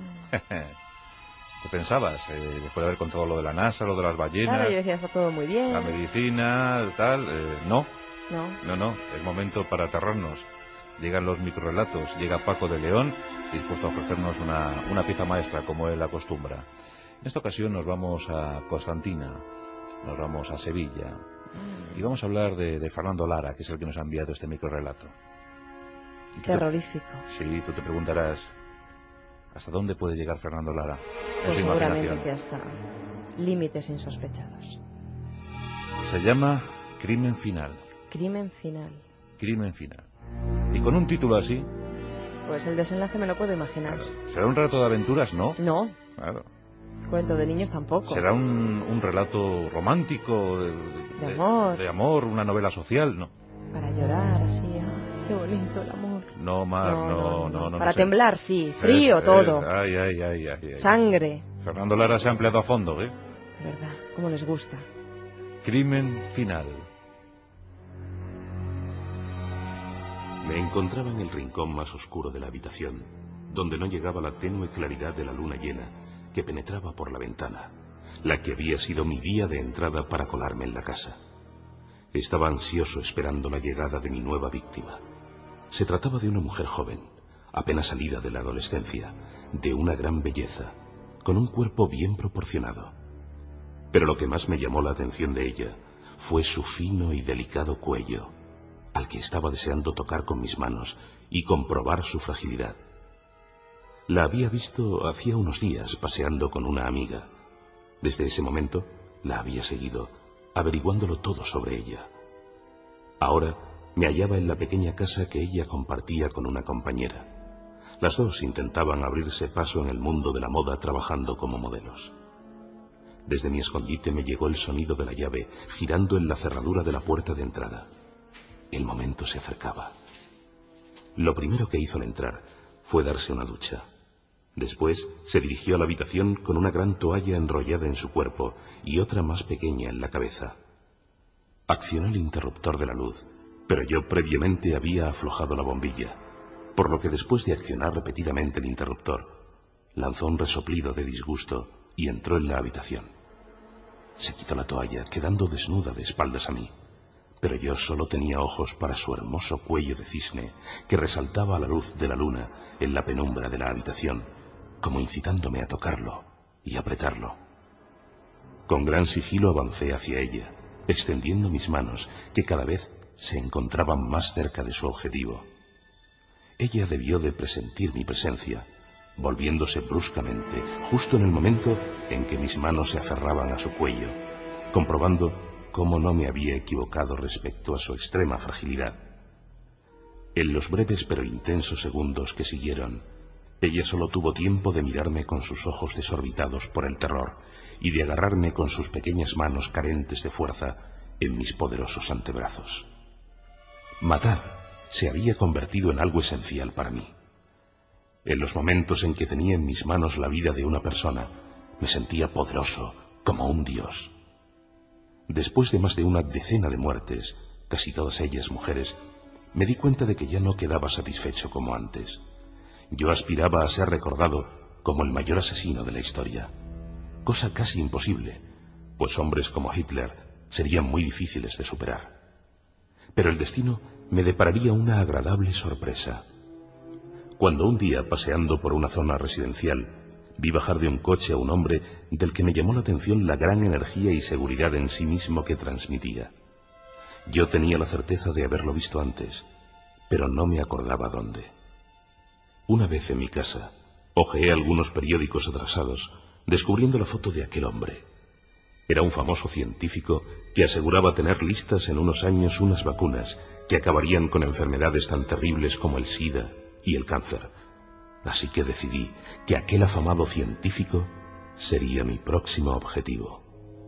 ¿Qué pensabas? Después de haber contado lo de la NASA, lo de las ballenas... Claro, yo decía, está todo muy bien. La medicina, tal... No, es momento para aterrarnos. Llegan los microrelatos, llega Paco de León, dispuesto a ofrecernos una pieza maestra, como él acostumbra. En esta ocasión nos vamos a Constantina, nos vamos a Sevilla, y vamos a hablar de Fernando Lara, que es el que nos ha enviado este microrelato. Terrorífico. Sí, tú te preguntarás, ¿hasta dónde puede llegar Fernando Lara? Pues seguramente que hasta límites insospechados. Se llama Crimen Final. Crimen Final. Crimen Final. Y con un título así... Pues el desenlace me lo puedo imaginar. Claro. ¿Será un relato de aventuras? No. No. Claro. Cuento de niños tampoco. ¿Será un relato romántico, de amor? De amor, una novela social? No. Para llorar, así, qué bonito el amor. No, Mar, no. Para temblar, sí. Frío, todo. Ay. Sangre. Fernando Lara se ha empleado a fondo, ¿eh? Verdad, cómo les gusta. Crimen final. Me encontraba en el rincón más oscuro de la habitación, donde no llegaba la tenue claridad de la luna llena que penetraba por la ventana, la que había sido mi vía de entrada para colarme en la casa. Estaba ansioso esperando la llegada de mi nueva víctima. Se trataba de una mujer joven, apenas salida de la adolescencia, de una gran belleza, con un cuerpo bien proporcionado. Pero lo que más me llamó la atención de ella fue su fino y delicado cuello, al que estaba deseando tocar con mis manos y comprobar su fragilidad. La había visto hacía unos días paseando con una amiga. Desde ese momento la había seguido, averiguándolo todo sobre ella. Ahora me hallaba en la pequeña casa que ella compartía con una compañera. Las dos intentaban abrirse paso en el mundo de la moda trabajando como modelos. Desde mi escondite me llegó el sonido de la llave girando en la cerradura de la puerta de entrada. El momento se acercaba. Lo primero que hizo al entrar fue darse una ducha. Después se dirigió a la habitación con una gran toalla enrollada en su cuerpo y otra más pequeña en la cabeza. Accionó el interruptor de la luz, pero yo previamente había aflojado la bombilla, por lo que después de accionar repetidamente el interruptor, lanzó un resoplido de disgusto y entró en la habitación. Se quitó la toalla, quedando desnuda de espaldas a mí, pero yo solo tenía ojos para su hermoso cuello de cisne que resaltaba a la luz de la luna en la penumbra de la habitación, como incitándome a tocarlo y apretarlo. Con gran sigilo avancé hacia ella, extendiendo mis manos, que cada vez se encontraban más cerca de su objetivo. Ella debió de presentir mi presencia, volviéndose bruscamente, justo en el momento en que mis manos se aferraban a su cuello, comprobando cómo no me había equivocado respecto a su extrema fragilidad. En los breves pero intensos segundos que siguieron, ella solo tuvo tiempo de mirarme con sus ojos desorbitados por el terror y de agarrarme con sus pequeñas manos carentes de fuerza en mis poderosos antebrazos. Matar se había convertido en algo esencial para mí. En los momentos en que tenía en mis manos la vida de una persona, me sentía poderoso como un dios. Después de más de una decena de muertes, casi todas ellas mujeres, me di cuenta de que ya no quedaba satisfecho como antes. Yo aspiraba a ser recordado como el mayor asesino de la historia, cosa casi imposible, pues hombres como Hitler serían muy difíciles de superar. Pero el destino me depararía una agradable sorpresa. Cuando un día, paseando por una zona residencial, vi bajar de un coche a un hombre del que me llamó la atención la gran energía y seguridad en sí mismo que transmitía. Yo tenía la certeza de haberlo visto antes, pero no me acordaba dónde. Una vez en mi casa, hojeé algunos periódicos atrasados, descubriendo la foto de aquel hombre. Era un famoso científico que aseguraba tener listas en unos años unas vacunas que acabarían con enfermedades tan terribles como el SIDA y el cáncer. Así que decidí que aquel afamado científico sería mi próximo objetivo.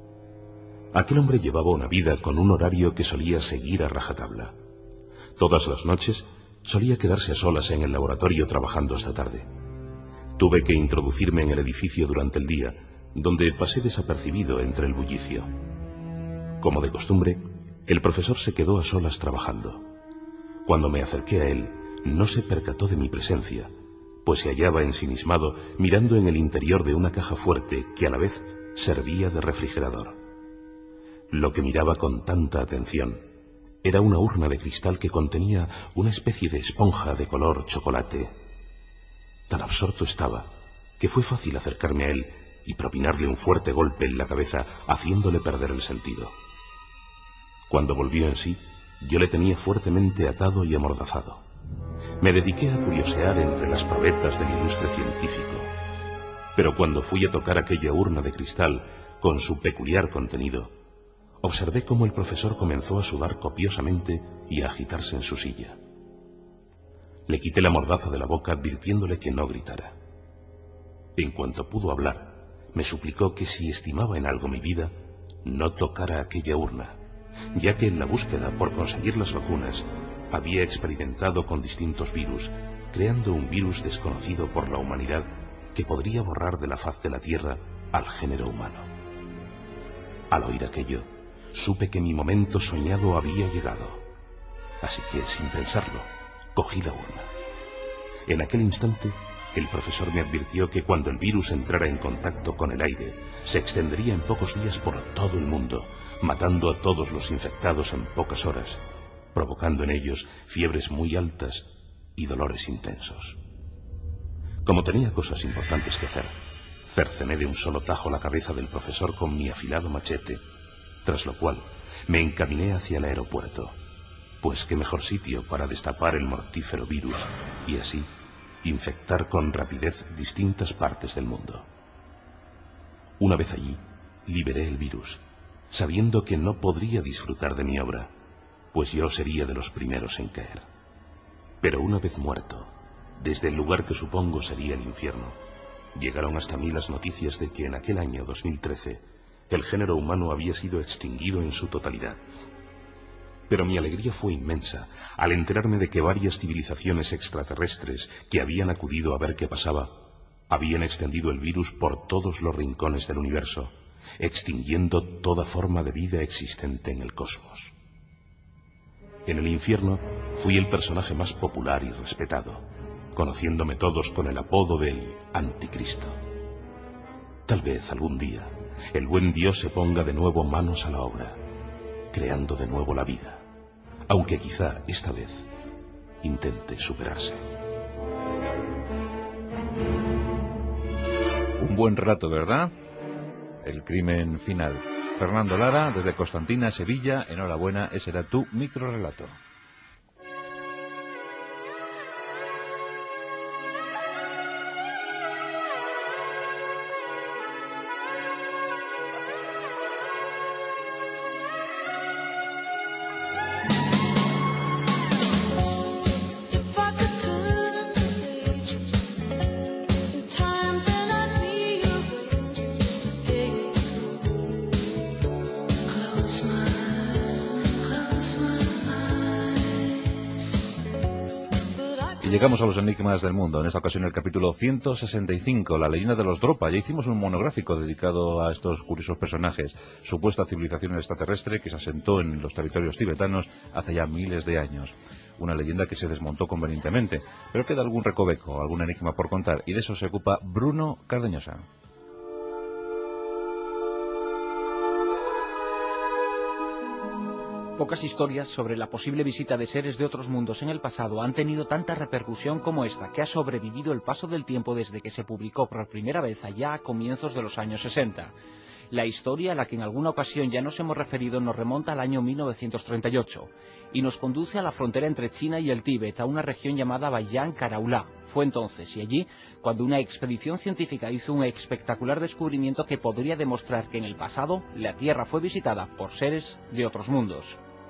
Aquel hombre llevaba una vida con un horario que solía seguir a rajatabla. Todas las noches solía quedarse a solas en el laboratorio trabajando hasta tarde. Tuve que introducirme en el edificio durante el día, donde pasé desapercibido entre el bullicio. Como de costumbre, el profesor se quedó a solas trabajando. Cuando me acerqué a él, no se percató de mi presencia, pues se hallaba ensimismado mirando en el interior de una caja fuerte que a la vez servía de refrigerador. Lo que miraba con tanta atención era una urna de cristal que contenía una especie de esponja de color chocolate. Tan absorto estaba que fue fácil acercarme a él y propinarle un fuerte golpe en la cabeza, haciéndole perder el sentido. Cuando volvió en sí, yo le tenía fuertemente atado y amordazado. Me dediqué a curiosear entre las proezas del ilustre científico, pero cuando fui a tocar aquella urna de cristal con su peculiar contenido, observé cómo el profesor comenzó a sudar copiosamente y a agitarse en su silla. Le quité la mordaza de la boca advirtiéndole que no gritara. En cuanto pudo hablar, me suplicó que si estimaba en algo mi vida, no tocara aquella urna, ya que en la búsqueda por conseguir las vacunas había experimentado con distintos virus, creando un virus desconocido por la humanidad que podría borrar de la faz de la Tierra al género humano. Al oír aquello, supe que mi momento soñado había llegado, así que, sin pensarlo, cogí la urna. En aquel instante, el profesor me advirtió que cuando el virus entrara en contacto con el aire, se extendería en pocos días por todo el mundo, matando a todos los infectados en pocas horas, provocando en ellos fiebres muy altas y dolores intensos. Como tenía cosas importantes que hacer, cercené de un solo tajo la cabeza del profesor con mi afilado machete, tras lo cual me encaminé hacia el aeropuerto, pues qué mejor sitio para destapar el mortífero virus y así infectar con rapidez distintas partes del mundo. Una vez allí, liberé el virus, sabiendo que no podría disfrutar de mi obra, pues yo sería de los primeros en caer. Pero una vez muerto, desde el lugar que supongo sería el infierno, llegaron hasta mí las noticias de que en aquel año 2013 el género humano había sido extinguido en su totalidad. Pero mi alegría fue inmensa al enterarme de que varias civilizaciones extraterrestres que habían acudido a ver qué pasaba, habían extendido el virus por todos los rincones del universo, extinguiendo toda forma de vida existente en el cosmos. En el infierno fui el personaje más popular y respetado, conociéndome todos con el apodo del Anticristo. Tal vez algún día el buen Dios se ponga de nuevo manos a la obra, creando de nuevo la vida, aunque quizá esta vez intente superarse. Un buen relato, ¿verdad? El crimen final. Fernando Lara, desde Constantina, Sevilla, enhorabuena, ese era tu microrelato. Y llegamos a los enigmas del mundo, en esta ocasión el capítulo 165, la leyenda de los Dropa. Ya hicimos un monográfico dedicado a estos curiosos personajes, supuesta civilización extraterrestre que se asentó en los territorios tibetanos hace ya miles de años. Una leyenda que se desmontó convenientemente, pero queda algún recoveco, algún enigma por contar, y de eso se ocupa Bruno Cardeñosa. Pocas historias sobre la posible visita de seres de otros mundos en el pasado han tenido tanta repercusión como esta, que ha sobrevivido el paso del tiempo desde que se publicó por primera vez allá a comienzos de los años 60. La historia a la que en alguna ocasión ya nos hemos referido nos remonta al año 1938 y nos conduce a la frontera entre China y el Tíbet, a una región llamada Bayan Karaulá. Fue entonces y allí cuando una expedición científica hizo un espectacular descubrimiento que podría demostrar que en el pasado la Tierra fue visitada por seres de otros mundos.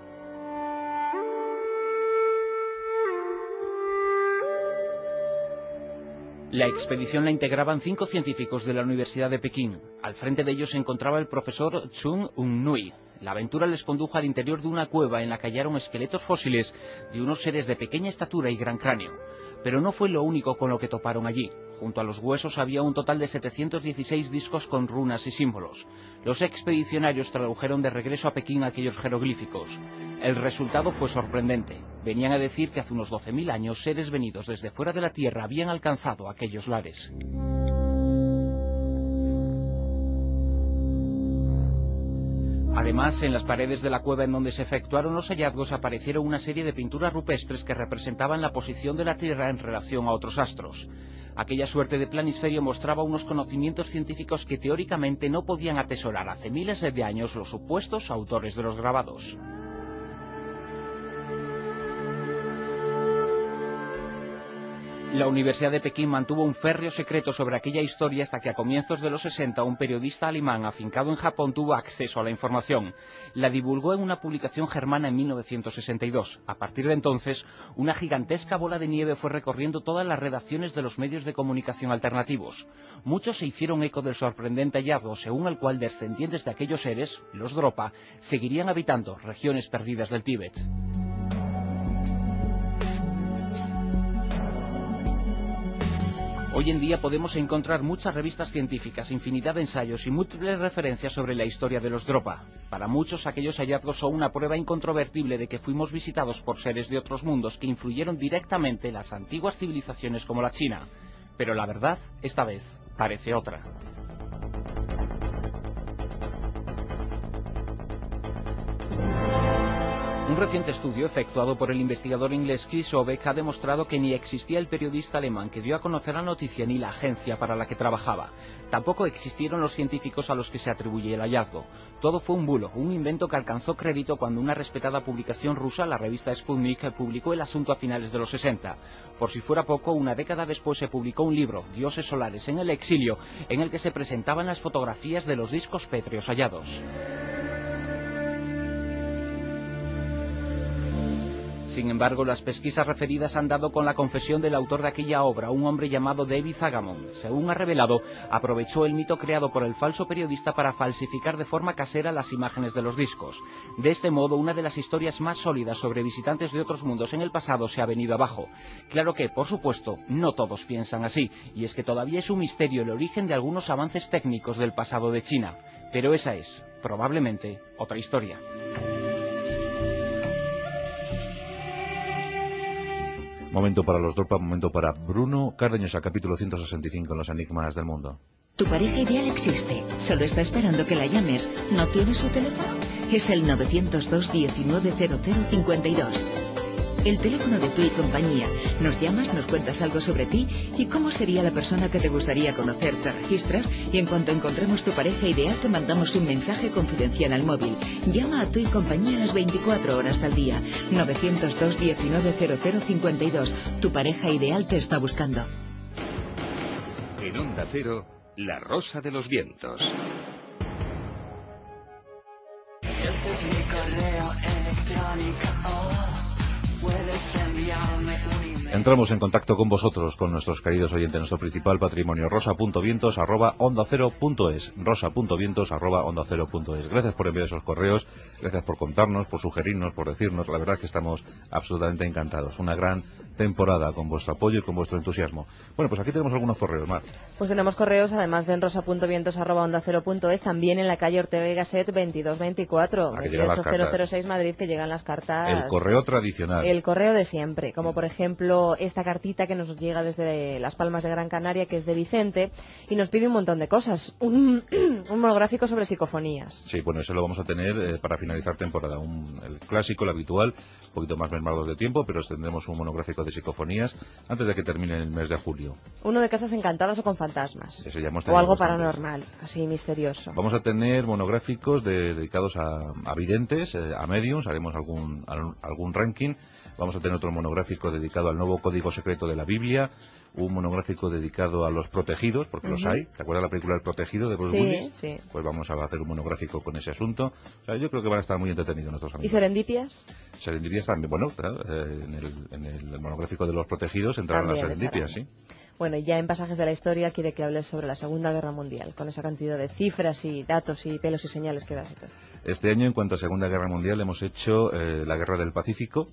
La expedición la integraban 5 científicos de la Universidad de Pekín. Al frente de ellos se encontraba el profesor Chung Un-Nui. La aventura les condujo al interior de una cueva en la que hallaron esqueletos fósiles de unos seres de pequeña estatura y gran cráneo. Pero no fue lo único con lo que toparon allí. Junto a los huesos había un total de 716 discos con runas y símbolos. Los expedicionarios tradujeron de regreso a Pekín aquellos jeroglíficos. El resultado fue sorprendente. Venían a decir que hace unos 12.000 años seres venidos desde fuera de la Tierra habían alcanzado aquellos lares. Además, en las paredes de la cueva en donde se efectuaron los hallazgos aparecieron una serie de pinturas rupestres que representaban la posición de la Tierra en relación a otros astros. Aquella suerte de planisferio mostraba unos conocimientos científicos que teóricamente no podían atesorar hace miles de años los supuestos autores de los grabados. La Universidad de Pekín mantuvo un férreo secreto sobre aquella historia hasta que a comienzos de los 60 un periodista alemán afincado en Japón tuvo acceso a la información. La divulgó en una publicación germana en 1962. A partir de entonces, una gigantesca bola de nieve fue recorriendo todas las redacciones de los medios de comunicación alternativos. Muchos se hicieron eco del sorprendente hallazgo, según el cual descendientes de aquellos seres, los Dropa, seguirían habitando regiones perdidas del Tíbet. Hoy en día podemos encontrar muchas revistas científicas, infinidad de ensayos y múltiples referencias sobre la historia de los Dropa. Para muchos, aquellos hallazgos son una prueba incontrovertible de que fuimos visitados por seres de otros mundos que influyeron directamente en las antiguas civilizaciones como la China. Pero la verdad, esta vez, parece otra. Un reciente estudio efectuado por el investigador inglés Chris Obeck ha demostrado que ni existía el periodista alemán que dio a conocer la noticia ni la agencia para la que trabajaba. Tampoco existieron los científicos a los que se atribuye el hallazgo. Todo fue un bulo, un invento que alcanzó crédito cuando una respetada publicación rusa, la revista Sputnik, publicó el asunto a finales de los 60. Por si fuera poco, una década después se publicó un libro, Dioses solares en el exilio, en el que se presentaban las fotografías de los discos pétreos hallados. Sin embargo, las pesquisas referidas han dado con la confesión del autor de aquella obra, un hombre llamado David Zagamon. Según ha revelado, aprovechó el mito creado por el falso periodista para falsificar de forma casera las imágenes de los discos. De este modo, una de las historias más sólidas sobre visitantes de otros mundos en el pasado se ha venido abajo. Claro que, por supuesto, no todos piensan así, y es que todavía es un misterio el origen de algunos avances técnicos del pasado de China. Pero esa es, probablemente, otra historia. Momento para los Dropa, momento para Bruno Cardeñosa, capítulo 165 en los enigmas del mundo. Tu pareja ideal existe, solo está esperando que la llames. ¿No tienes su teléfono? Es el 902 190052. El teléfono de Tu y Compañía. Nos llamas, nos cuentas algo sobre ti y cómo sería la persona que te gustaría conocer. Te registras y en cuanto encontremos tu pareja ideal te mandamos un mensaje confidencial al móvil. Llama a Tu y Compañía las 24 horas del día. 902 190052. Tu pareja ideal te está buscando. En Onda Cero, La Rosa de los Vientos. Este es mi correo electrónico. Puedes enviarme un email. Entramos en contacto con vosotros, con nuestros queridos oyentes, nuestro principal patrimonio, rosa.vientos@ondacero.es, rosa.vientos@ondacero.es. Gracias por enviar esos correos, gracias por contarnos, por sugerirnos, por decirnos, la verdad es que estamos absolutamente encantados. Una gran temporada con vuestro apoyo y con vuestro entusiasmo. Bueno, pues aquí tenemos algunos correos, Mar. Pues tenemos correos, además de en rosa.vientos@ondacero.es, también en la calle Ortega y Gasset 2224, 28006 Madrid, que llegan las cartas. El correo tradicional. El correo de siempre, como por ejemplo esta cartita que nos llega desde Las Palmas de Gran Canaria, que es de Vicente, y nos pide un montón de cosas. Un monográfico sobre psicofonías. Sí, bueno, eso lo vamos a tener para finalizar temporada. El clásico, el habitual, un poquito más mermados de tiempo, pero tendremos un monográfico de psicofonías antes de que termine el mes de julio. Uno de casas encantadas o con fantasmas. Ese ya hemos o algo bastante. Paranormal, así misterioso. Vamos a tener monográficos dedicados a videntes, a mediums, haremos algún ranking. Vamos a tener otro monográfico dedicado al nuevo código secreto de la Biblia, un monográfico dedicado a los protegidos, porque los hay. ¿Te acuerdas la película El Protegido de Bruce Willis? Sí. Pues vamos a hacer un monográfico con ese asunto. O sea, yo creo que van a estar muy entretenidos nuestros amigos. ¿Y serendipias? Serendipias también, bueno, claro, en el monográfico de los protegidos entrarán las serendipias, sí. Bueno, y ya en Pasajes de la Historia quiere que hables sobre la Segunda Guerra Mundial, con esa cantidad de cifras y datos y pelos y señales que das y todo. Este año, en cuanto a Segunda Guerra Mundial, hemos hecho la Guerra del Pacífico,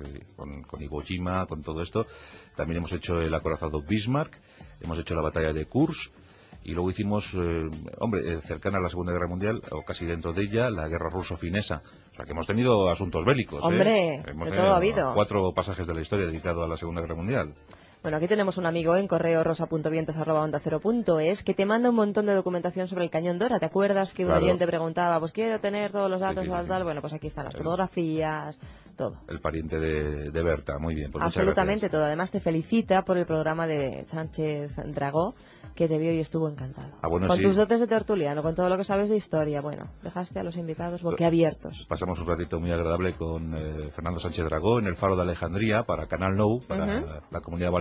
con Iwo Jima, con todo esto. También hemos hecho el acorazado Bismarck, hemos hecho la batalla de Kursk, y luego hicimos, cercana a la Segunda Guerra Mundial, o casi dentro de ella, la Guerra Ruso-Finesa. O sea, que hemos tenido asuntos bélicos. Hombre, hemos de todo ha habido. 4 pasajes de la historia dedicados a la Segunda Guerra Mundial. Bueno, aquí tenemos un amigo en correo rosa.vientos@ondacero.es que te manda un montón de documentación sobre el Cañón Dora. ¿Te acuerdas que un oyente preguntaba, pues quiero tener todos los datos, tal? Bueno, pues aquí están las fotografías, todo. El pariente de Berta, muy bien. Pues absolutamente todo. Además te felicita por el programa de Sánchez Dragó, que te vio y estuvo encantado. Bueno, con tus dotes de tertuliano, con todo lo que sabes de historia. Bueno, dejaste a los invitados boquiabiertos. Pasamos un ratito muy agradable con Fernando Sánchez Dragó en el Faro de Alejandría para Canal Nou, para la Comunidad Valenciana.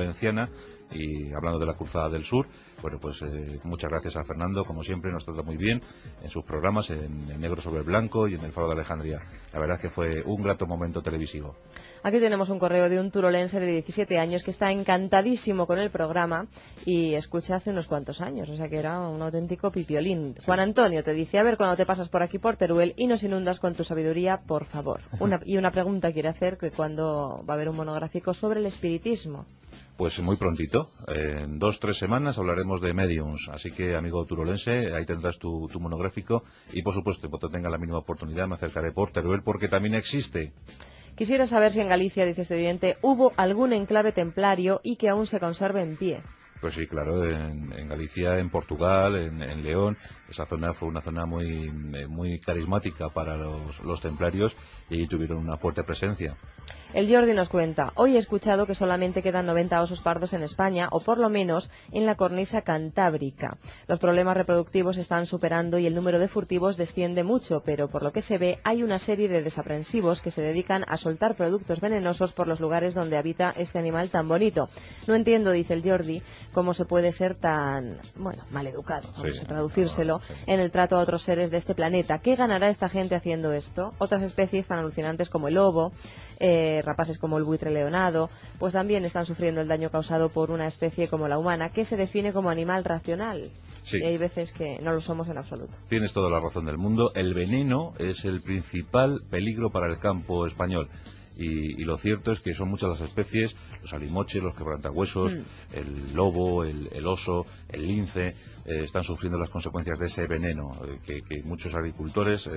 Valenciana, y hablando de la Cruzada del Sur. Bueno, pues muchas gracias a Fernando, como siempre, nos trata muy bien en sus programas, en Negro sobre Blanco y en El Faro de Alejandría. La verdad es que fue un grato momento televisivo. Aquí tenemos un correo de un turolense de 17 años que está encantadísimo con el programa y escucha hace unos cuantos años, o sea que era un auténtico pipiolín. Sí. Juan Antonio te dice, a ver cuando te pasas por aquí por Teruel y nos inundas con tu sabiduría, por favor. Una pregunta quiere hacer, que cuándo va a haber un monográfico sobre el espiritismo. Pues muy prontito, en 2-3 semanas hablaremos de mediums, así que amigo turolense, ahí tendrás tu monográfico y por supuesto, cuando tenga la mínima oportunidad me acercaré por Teruel porque también existe. Quisiera saber si en Galicia, dice este oyente, hubo algún enclave templario y que aún se conserve en pie. Pues sí, claro, en Galicia, en Portugal, en León, esa zona fue una zona muy carismática para los templarios y allí tuvieron una fuerte presencia. El Jordi nos cuenta, hoy he escuchado que solamente quedan 90 osos pardos en España, o por lo menos en la cornisa cantábrica. Los problemas reproductivos se están superando y el número de furtivos desciende mucho, pero por lo que se ve hay una serie de desaprensivos que se dedican a soltar productos venenosos por los lugares donde habita este animal tan bonito. No entiendo, dice el Jordi, cómo se puede ser tan, maleducado, vamos a traducírselo, en el trato a otros seres de este planeta. ¿Qué ganará esta gente haciendo esto? Otras especies tan alucinantes como el lobo, rapaces como el buitre leonado, pues también están sufriendo el daño causado por una especie como la humana, que se define como animal racional. Sí. Y hay veces que no lo somos en absoluto. Tienes toda la razón del mundo. El veneno es el principal peligro para el campo español. Y lo cierto es que son muchas las especies, los alimoches, los quebrantahuesos, el lobo, el oso, el lince, están sufriendo las consecuencias de ese veneno que muchos agricultores,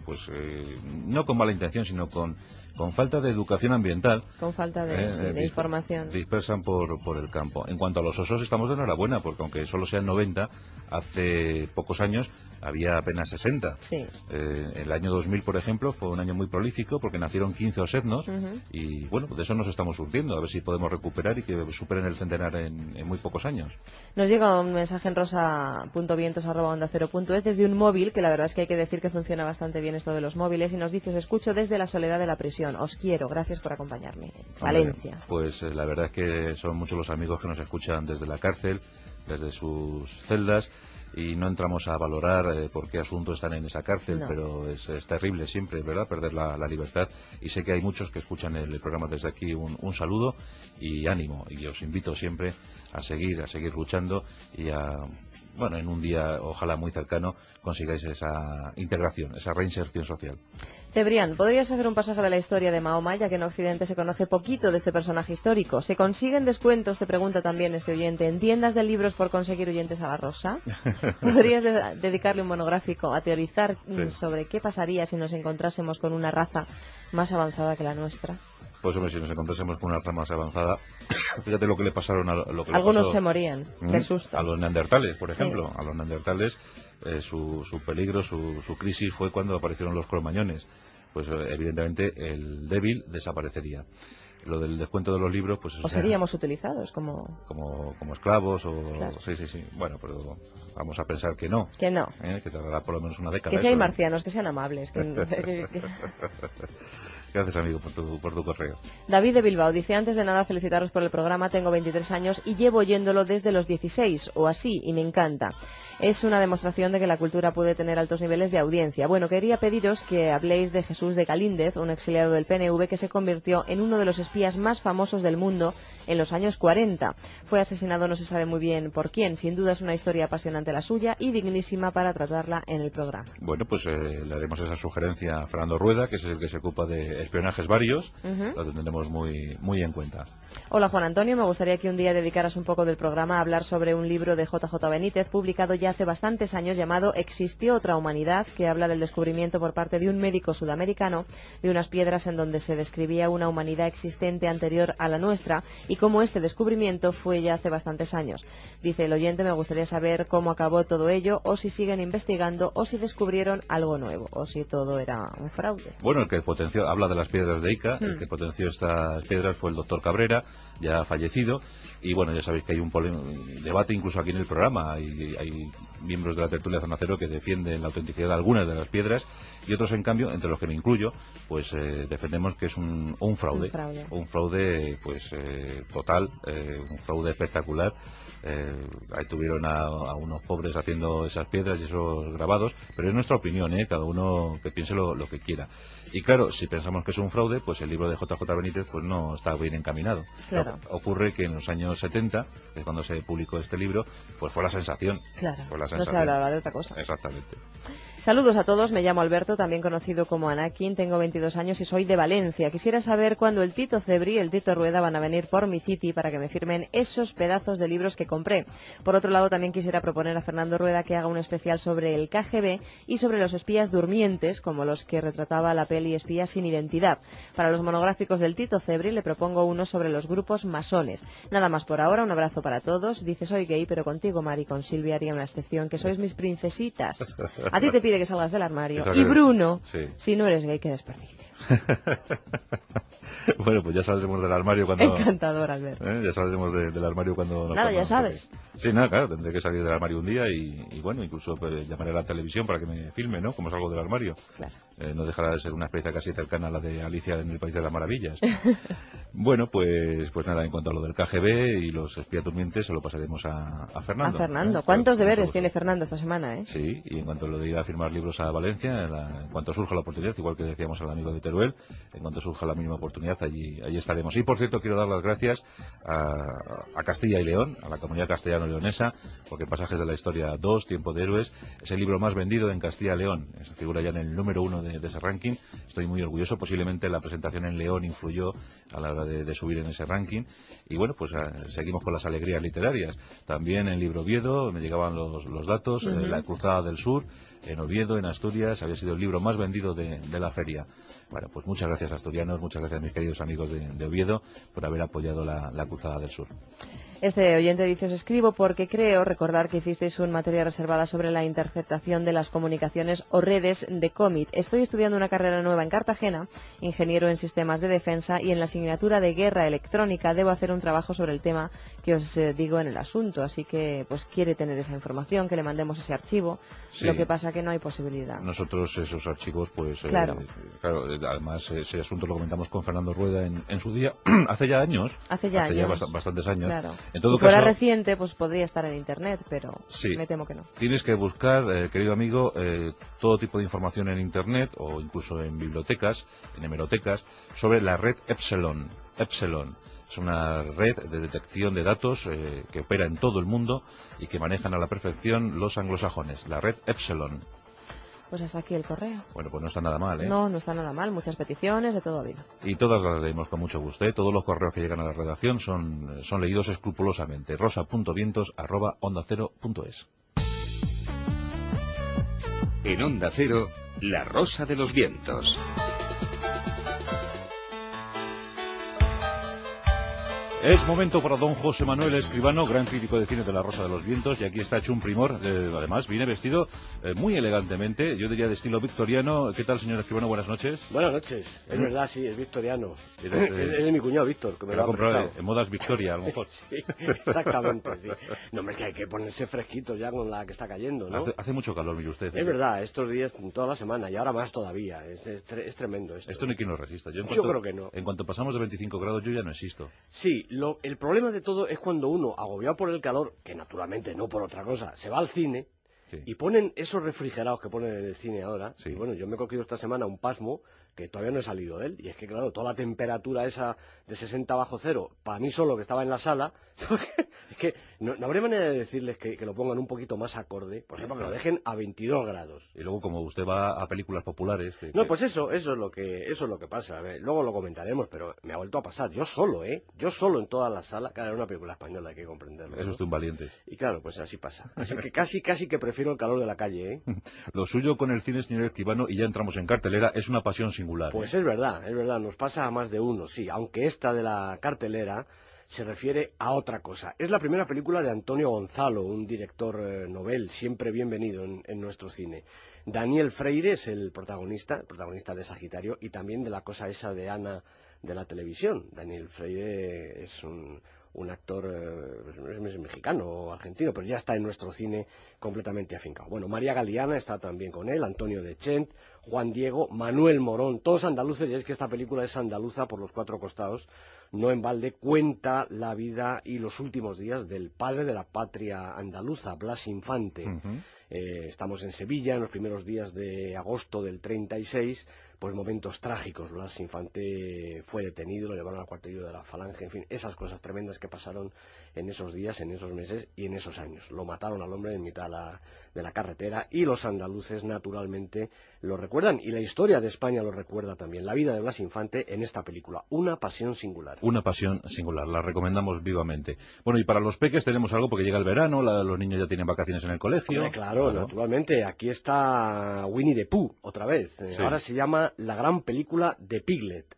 no con mala intención, sino con falta de educación ambiental, con falta de información, dispersan por el campo. En cuanto a los osos, estamos de enhorabuena, porque aunque solo sean 90, hace pocos años había apenas 60. Sí. El año 2000, por ejemplo, fue un año muy prolífico porque nacieron 15 osednos y bueno, de eso nos estamos surtiendo, a ver si podemos recuperar y que superen el centenar en muy pocos años. Nos llega un mensaje en rosa.vientos@onda0.es desde un móvil, que la verdad es que hay que decir que funciona bastante bien esto de los móviles, y nos dice, os escucho desde la soledad de la prisión, os quiero, gracias por acompañarme. Valencia. Pues la verdad es que son muchos los amigos que nos escuchan desde la cárcel, desde sus celdas, y no entramos a valorar por qué asunto están en esa cárcel, pero es terrible siempre, ¿verdad?, perder la libertad, y sé que hay muchos que escuchan el programa desde aquí. Un saludo y ánimo, y os invito siempre a seguir luchando y en un día ojalá muy cercano consigáis esa integración, esa reinserción social. Cebrián, ¿podrías hacer un pasaje de la historia de Mahoma, ya que en Occidente se conoce poquito de este personaje histórico? ¿Se consiguen descuentos, te pregunta también este oyente, en tiendas de libros por conseguir oyentes a la rosa? ¿Podrías dedicarle un monográfico a teorizar sobre qué pasaría si nos encontrásemos con una raza más avanzada que la nuestra? Pues hombre, si nos encontrásemos con una raza más avanzada, fíjate lo que le pasaron algunos se morían de susto. A los neandertales, por ejemplo. A los neandertales su peligro, su crisis fue cuando aparecieron los cromañones. Pues evidentemente el débil desaparecería. Lo del descuento de los libros, pues o seríamos utilizados como esclavos o claro. Sí. Bueno, pero vamos a pensar que no. Que no. Que tardará por lo menos una década. Que si hay marcianos, que sean amables. Gracias, amigo, por tu correo. David de Bilbao dice, antes de nada felicitaros por el programa, tengo 23 años y llevo oyéndolo desde los 16 o así y me encanta. Es una demostración de que la cultura puede tener altos niveles de audiencia. Bueno, quería pediros que habléis de Jesús de Galíndez, un exiliado del PNV que se convirtió en uno de los espías más famosos del mundo en los años 40. Fue asesinado, no se sabe muy bien por quién. Sin duda es una historia apasionante la suya y dignísima para tratarla en el programa. Bueno, pues le haremos esa sugerencia a Fernando Rueda, que es el que se ocupa de espionajes varios. Lo tendremos muy en cuenta. Hola, Juan Antonio, me gustaría que un día dedicaras un poco del programa a hablar sobre un libro de JJ Benítez, publicado ya hace bastantes años, llamado Existió otra humanidad, que habla del descubrimiento por parte de un médico sudamericano de unas piedras en donde se describía una humanidad existente anterior a la nuestra y cómo este descubrimiento fue ya hace bastantes años. Dice el oyente, me gustaría saber cómo acabó todo ello, o si siguen investigando, o si descubrieron algo nuevo, o si todo era un fraude. Bueno, el que habla de las piedras de Ica. El que potenció estas piedras fue el doctor Cabrera, ya fallecido. Y bueno, ya sabéis que hay un debate incluso aquí en el programa. Hay miembros de la tertulia Zona Cero que defienden la autenticidad de algunas de las piedras y otros, en cambio, entre los que me incluyo, pues defendemos que es un fraude. Un fraude pues total, un fraude espectacular. Ahí tuvieron a unos pobres haciendo esas piedras y esos grabados, pero es nuestra opinión, cada uno que piense lo que quiera. Y claro, si pensamos que es un fraude, pues el libro de JJ Benítez pues no está bien encaminado. Claro. Ocurre que en los años 70, que es cuando se publicó este libro, pues fue la sensación. Claro, fue la sensación. No se hablaba de otra cosa. Exactamente. Saludos a todos, me llamo Alberto, también conocido como Anakin, tengo 22 años y soy de Valencia. Quisiera saber cuándo el Tito Cebri y el Tito Rueda van a venir por mi City para que me firmen esos pedazos de libros que compré. Por otro lado, también quisiera proponer a Fernando Rueda que haga un especial sobre el KGB y sobre los espías durmientes, como los que retrataba la peli Espías sin identidad. Para los monográficos del Tito Cebri le propongo uno sobre los grupos masones. Nada más por ahora, un abrazo para todos. Dice, soy gay, pero contigo, Mari, con Silvia haría una excepción, que sois mis princesitas. A ti te pide que salgas del armario. Y Bruno, sí. Si no eres gay, qué desperdicio. Bueno, pues ya saldremos del armario cuando... Encantador, Albert. Ya saldremos del armario cuando... Nada, ya sabes. Sí, nada, claro, tendré que salir del armario un día y bueno, incluso pues, llamaré a la televisión para que me filme, ¿no? Como salgo del armario. Claro. No dejará de ser una experiencia casi cercana a la de Alicia en el País de las Maravillas. Bueno, pues nada, en cuanto a lo del KGB y los espías durmientes, se lo pasaremos a Fernando. A Fernando. ¿Cuántos deberes tiene Fernando esta semana, Sí, y en cuanto lo de ir a firmar libros a Valencia, en cuanto surja la oportunidad, igual que decíamos al amigo de Teruel, en cuanto surja la mínima oportunidad, allí estaremos. Y por cierto, quiero dar las gracias a Castilla y León, a la comunidad castellano-leonesa, porque Pasajes de la Historia 2, Tiempo de Héroes, es el libro más vendido en Castilla y León. Se figura ya en el número 1 de ese ranking. Estoy muy orgulloso. Posiblemente la presentación en León influyó a la hora de subir en ese ranking. Y bueno, pues seguimos con las alegrías literarias. También en Libro Oviedo me llegaban los datos. La Cruzada del Sur, en Oviedo, en Asturias, había sido el libro más vendido de la feria. Bueno, pues muchas gracias, asturianos, muchas gracias, mis queridos amigos de Oviedo, por haber apoyado la Cruzada del Sur. Este oyente dice, os escribo porque creo recordar que hicisteis una materia reservada sobre la interceptación de las comunicaciones o redes de COMIT. Estoy estudiando una carrera nueva en Cartagena, ingeniero en sistemas de defensa, y en la asignatura de guerra electrónica debo hacer un trabajo sobre el tema que os digo en el asunto. Así que pues quiere tener esa información, que le mandemos ese archivo. Sí. Lo que pasa que no hay posibilidad. Nosotros esos archivos, pues claro, además ese asunto lo comentamos con Fernando Rueda en su día, hace ya bastantes años. Claro. En todo si fuera caso, reciente, pues podría estar en internet, pero sí, me temo que no. Tienes que buscar, querido amigo, todo tipo de información en internet o incluso en bibliotecas, en hemerotecas, sobre la red Epsilon. Es una red de detección de datos que opera en todo el mundo y que manejan a la perfección los anglosajones, la red Epsilon. Pues hasta aquí el correo. Bueno, pues no está nada mal, No está nada mal, muchas peticiones, de todo ha habido. Y todas las leemos con mucho gusto, Todos los correos que llegan a la redacción son leídos escrupulosamente. rosa.vientos@ondacero.es. En Onda Cero, La Rosa de los Vientos. Es momento para don José Manuel Escribano, gran crítico de cine de La Rosa de los Vientos, y aquí está hecho un primor. Además, viene vestido muy elegantemente, yo diría de estilo victoriano. ¿Qué tal, señor Escribano? Buenas noches. Buenas noches. Es verdad, sí, es victoriano. Es de mi cuñado Víctor, que me lo ha comprado. En modas Victoria, a lo mejor. Sí, exactamente, sí. No, hombre, que hay que ponerse fresquito ya con la que está cayendo, ¿no? Hace mucho calor, mire usted. Es verdad, estos días, toda la semana, y ahora más todavía. Es tremendo esto. Esto no hay quien lo resista. Yo creo que no. En cuanto pasamos de 25 grados, yo ya no existo. Sí. El problema de todo es cuando uno, agobiado por el calor, que naturalmente no por otra cosa, se va al cine, sí, y ponen esos refrigerados que ponen en el cine ahora. Sí. Y bueno, yo me he cogido esta semana un pasmo que todavía no he salido de él, y es que claro, toda la temperatura esa de 60 bajo cero, para mí solo que estaba en la sala, es que no habrá manera de decirles que lo pongan un poquito más acorde, por ejemplo, que lo dejen a 22 grados. Y luego, como usted va a películas populares... No, pues eso es lo que pasa. A ver, luego lo comentaremos, pero me ha vuelto a pasar. Yo solo en toda la sala, cada una película española, hay que comprenderlo. Eso, ¿no? Es usted un valiente. Y claro, pues así pasa. Así que casi que prefiero el calor de la calle, Lo suyo con el cine, señor Escribano, y ya entramos en cartelera, es una pasión singular. Pues es verdad, nos pasa a más de uno, sí, aunque esta de la cartelera se refiere a otra cosa. Es la primera película de Antonio Gonzalo, un director novel, siempre bienvenido en nuestro cine. Daniel Freire es el protagonista de Sagitario y también de La cosa esa de Ana de la televisión. Daniel Freire es un actor es mexicano o argentino, pero ya está en nuestro cine completamente afincado. Bueno, María Galeana está también con él, Antonio Dechent, Juan Diego, Manuel Morón, todos andaluces, y es que esta película es andaluza por los cuatro costados, no en balde, cuenta la vida y los últimos días del padre de la patria andaluza, Blas Infante. Estamos en Sevilla en los primeros días de agosto del 36, pues momentos trágicos. Blas Infante fue detenido, lo llevaron al cuartelillo de la Falange, en fin, esas cosas tremendas que pasaron en esos días, en esos meses y en esos años. Lo mataron al hombre en mitad de la carretera y los andaluces naturalmente lo recuerdan y la historia de España lo recuerda también. La vida de Blas Infante en esta película, una pasión singular. Una pasión singular, la recomendamos vivamente. Bueno, y para los peques tenemos algo porque llega el verano, los niños ya tienen vacaciones en el colegio. Claro, naturalmente. Aquí está Winnie the Pooh, otra vez. Sí. Ahora se llama La gran película de Piglet.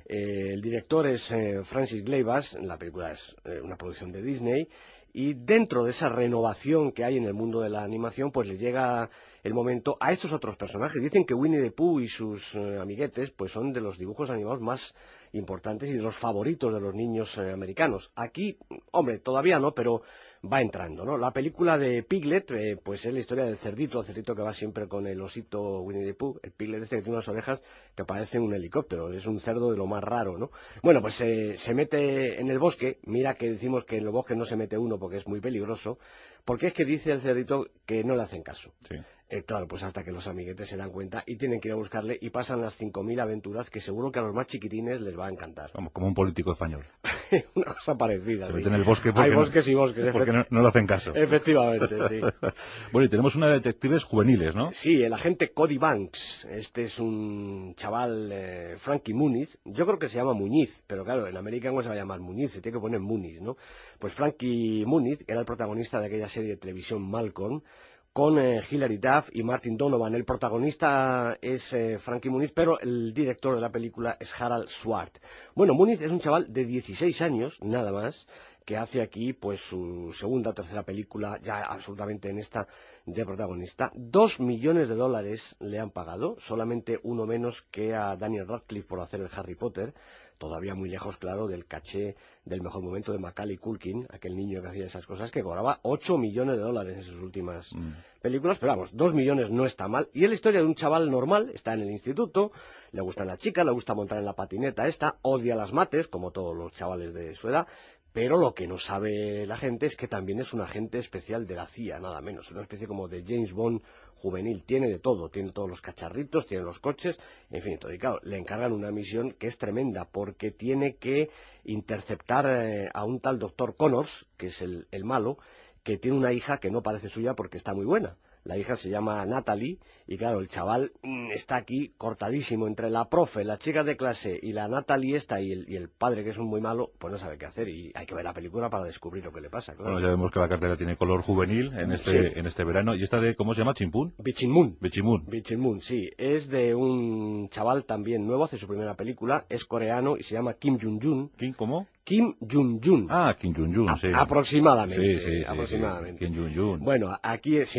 El director es Francis Gleivas, la película es una producción de Disney, y dentro de esa renovación que hay en el mundo de la animación, pues le llega el momento a estos otros personajes. Dicen que Winnie the Pooh y sus amiguetes pues son de los dibujos animados más importantes y de los favoritos de los niños americanos. Aquí, hombre, todavía no, pero va entrando, ¿no? La película de Piglet, pues es la historia del cerdito, el cerdito que va siempre con el osito Winnie the Pooh, el Piglet este que tiene unas orejas que parecen un helicóptero, es un cerdo de lo más raro, ¿no? Bueno, pues se mete en el bosque, mira que decimos que en los bosques no se mete uno porque es muy peligroso, porque es que dice el cerdito que no le hacen caso. Sí. Claro, pues hasta que los amiguetes se dan cuenta y tienen que ir a buscarle y pasan las 5000 aventuras que seguro que a los más chiquitines les va a encantar. Vamos, como un político español. Una cosa parecida. Se meten en el bosque porque hay bosques y bosques. Porque no le hacen caso. Efectivamente, sí. Bueno, y tenemos una de detectives juveniles, ¿no? Sí, el agente Cody Banks. Este es un chaval, Frankie Muniz. Yo creo que se llama Muñiz, pero claro, en América no se va a llamar Muñiz, se tiene que poner Muniz, ¿no? Pues Frankie Muniz era el protagonista de aquella serie de televisión Malcolm, con Hilary Duff y Martin Donovan. El protagonista es Frankie Muniz, pero el director de la película es Harald Swart. Bueno, Muniz es un chaval de 16 años, nada más, que hace aquí pues su segunda o tercera película, ya absolutamente en esta de protagonista. $2 millones le han pagado, solamente uno menos que a Daniel Radcliffe por hacer el Harry Potter. Todavía muy lejos, claro, del caché del mejor momento de Macaulay Culkin, aquel niño que hacía esas cosas, que cobraba $8 millones en sus últimas películas, pero vamos, 2 millones no está mal, y es la historia de un chaval normal, está en el instituto, le gustan las chicas, le gusta montar en la patineta esta, odia las mates, como todos los chavales de su edad, pero lo que no sabe la gente es que también es un agente especial de la CIA, nada menos, una especie como de James Bond juvenil, tiene de todo, tiene todos los cacharritos, tiene los coches, en fin, todo. Y claro, le encargan una misión que es tremenda, porque tiene que interceptar a un tal doctor Connors, que es el malo, que tiene una hija que no parece suya porque está muy buena. La hija se llama Natalie y claro, el chaval está aquí cortadísimo entre la profe, la chica de clase y la Natalie esta y el padre, que es un muy malo, pues no sabe qué hacer y hay que ver la película para descubrir lo que le pasa. Claro. Bueno, ya vemos que la cartera tiene color juvenil en este verano. ¿Y esta de cómo se llama? ¿Chimpún? Bichinmun. Bichinmun, sí. Es de un chaval también nuevo, hace su primera película, es coreano y se llama Kim Jung-jun. ¿Kim cómo? Kim Jung-jun. Ah, Kim Jung-jun, sí. Aproximadamente. Sí, aproximadamente. Kim Jung-jun. Bueno, aquí sí.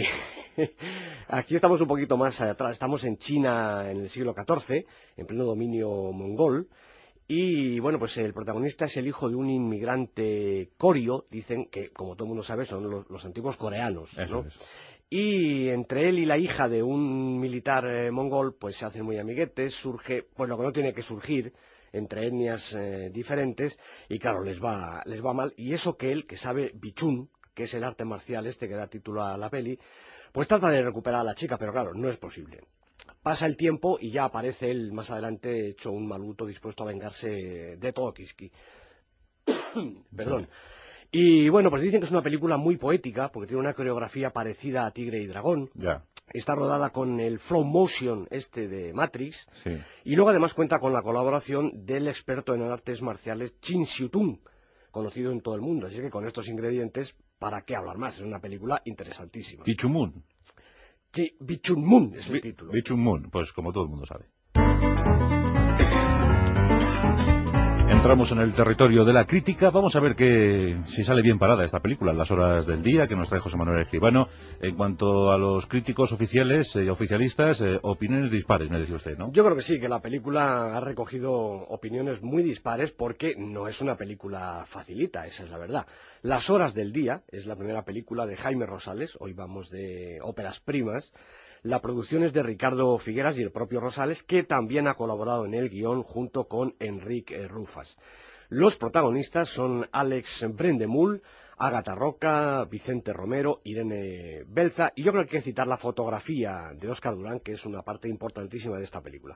Aquí estamos un poquito más atrás. Estamos en China en el siglo XIV, en pleno dominio mongol. Y bueno, pues el protagonista es el hijo de un inmigrante corio, dicen que, como todo el mundo sabe, son los antiguos coreanos, ¿no? Eso. Y entre él y la hija de un militar mongol, pues se hacen muy amiguetes, surge, pues lo que no tiene que surgir, entre etnias diferentes, y claro, les va mal, y eso que él, que sabe Bichun, que es el arte marcial este que da título a la peli, pues trata de recuperar a la chica, pero claro, no es posible. Pasa el tiempo y ya aparece él más adelante hecho un maluto dispuesto a vengarse de todo Kiski. Perdón. Y bueno, pues dicen que es una película muy poética, porque tiene una coreografía parecida a Tigre y Dragón. Ya. Está rodada con el flow motion este de Matrix. Sí. Y luego además cuenta con la colaboración del experto en artes marciales Chin Siu-tung, conocido en todo el mundo. Así que con estos ingredientes, ¿para qué hablar más? Es una película interesantísima. Bichunmun. Sí, Bichunmun es el título. Bichunmun, pues como todo el mundo sabe. Entramos en el territorio de la crítica. Vamos a ver si sale bien parada esta película, Las horas del día, que nos trae José Manuel Escribano. En cuanto a los críticos oficiales y oficialistas, opiniones dispares, me decía usted, ¿no? Yo creo que sí, que la película ha recogido opiniones muy dispares porque no es una película facilita, esa es la verdad. Las horas del día es la primera película de Jaime Rosales, hoy vamos de óperas primas. La producción es de Ricardo Figueras y el propio Rosales, que también ha colaborado en el guión junto con Enrique Rufas. Los protagonistas son Alex Brendemühl, Ágata Roca, Vicente Romero, Irene Belza, y yo creo que hay que citar la fotografía de Óscar Durán, que es una parte importantísima de esta película.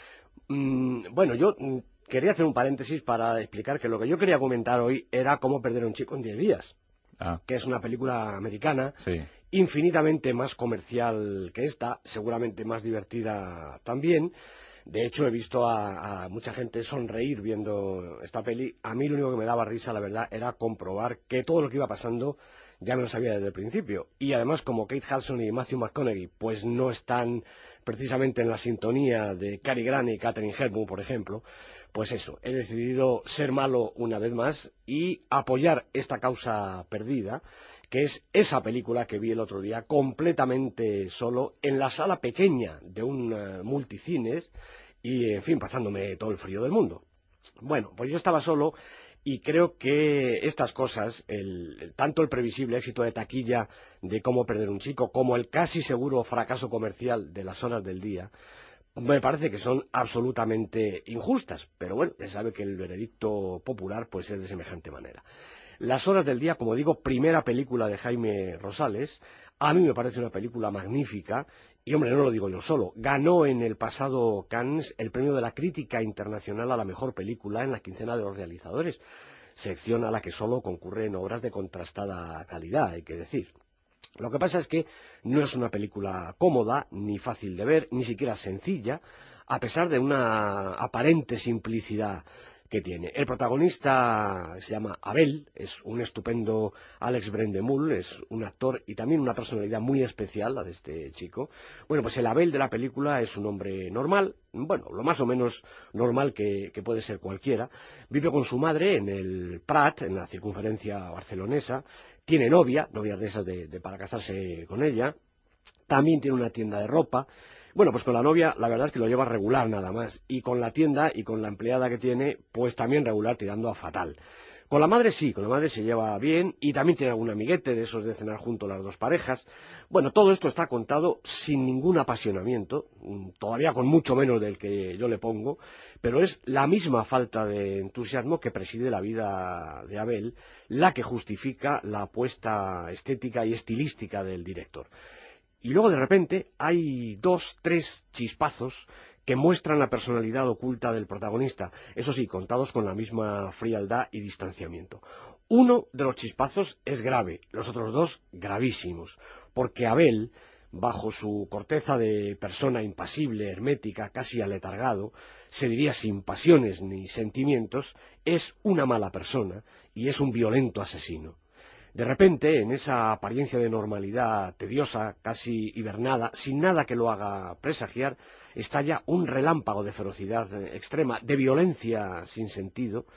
Bueno, yo quería hacer un paréntesis para explicar que lo que yo quería comentar hoy era Cómo perder a un chico en 10 días, que es una película americana, infinitamente más comercial que esta, seguramente más divertida también. De hecho, he visto a mucha gente sonreír viendo esta peli. A mí lo único que me daba risa, la verdad, era comprobar que todo lo que iba pasando ya me lo sabía desde el principio. Y además, como Kate Hudson y Matthew McConaughey pues no están precisamente en la sintonía de Cary Grant y Katharine Hepburn, por ejemplo, pues eso, he decidido ser malo una vez más y apoyar esta causa perdida, que es esa película que vi el otro día completamente solo en la sala pequeña de un multicines y, en fin, pasándome todo el frío del mundo. Bueno, pues yo estaba solo y creo que estas cosas, tanto el previsible éxito de taquilla de Cómo perder un chico como el casi seguro fracaso comercial de Las horas del día, me parece que son absolutamente injustas, pero bueno, ya sabe que el veredicto popular pues es de semejante manera. Las horas del día, como digo, primera película de Jaime Rosales, a mí me parece una película magnífica, y hombre, no lo digo yo solo, ganó en el pasado Cannes el premio de la crítica internacional a la mejor película en la quincena de los realizadores, sección a la que solo concurren obras de contrastada calidad, hay que decir. Lo que pasa es que no es una película cómoda, ni fácil de ver, ni siquiera sencilla, a pesar de una aparente simplicidad que tiene. El protagonista se llama Abel, es un estupendo Alex Brendemühl, es un actor y también una personalidad muy especial, la de este chico. Bueno, pues el Abel de la película es un hombre normal, bueno, lo más o menos normal que puede ser cualquiera. Vive con su madre en el Prat, en la circunferencia barcelonesa. Tiene novias de esas para casarse con ella. También tiene una tienda de ropa. Bueno, pues con la novia la verdad es que lo lleva regular nada más. Y con la tienda y con la empleada que tiene, pues también regular tirando a fatal. Con la madre sí, con la madre se lleva bien y también tiene algún amiguete de esos de cenar juntos las dos parejas. Bueno, todo esto está contado sin ningún apasionamiento, todavía con mucho menos del que yo le pongo, pero es la misma falta de entusiasmo que preside la vida de Abel, la que justifica la apuesta estética y estilística del director. Y luego de repente hay 2, 3 chispazos que muestran la personalidad oculta del protagonista, eso sí, contados con la misma frialdad y distanciamiento. Uno de los chispazos es grave, los otros 2 gravísimos, porque Abel, bajo su corteza de persona impasible, hermética, casi aletargado, se diría sin pasiones ni sentimientos, es una mala persona y es un violento asesino. De repente, en esa apariencia de normalidad tediosa, casi hibernada, sin nada que lo haga presagiar, estalla un relámpago de ferocidad extrema, de violencia sin sentido,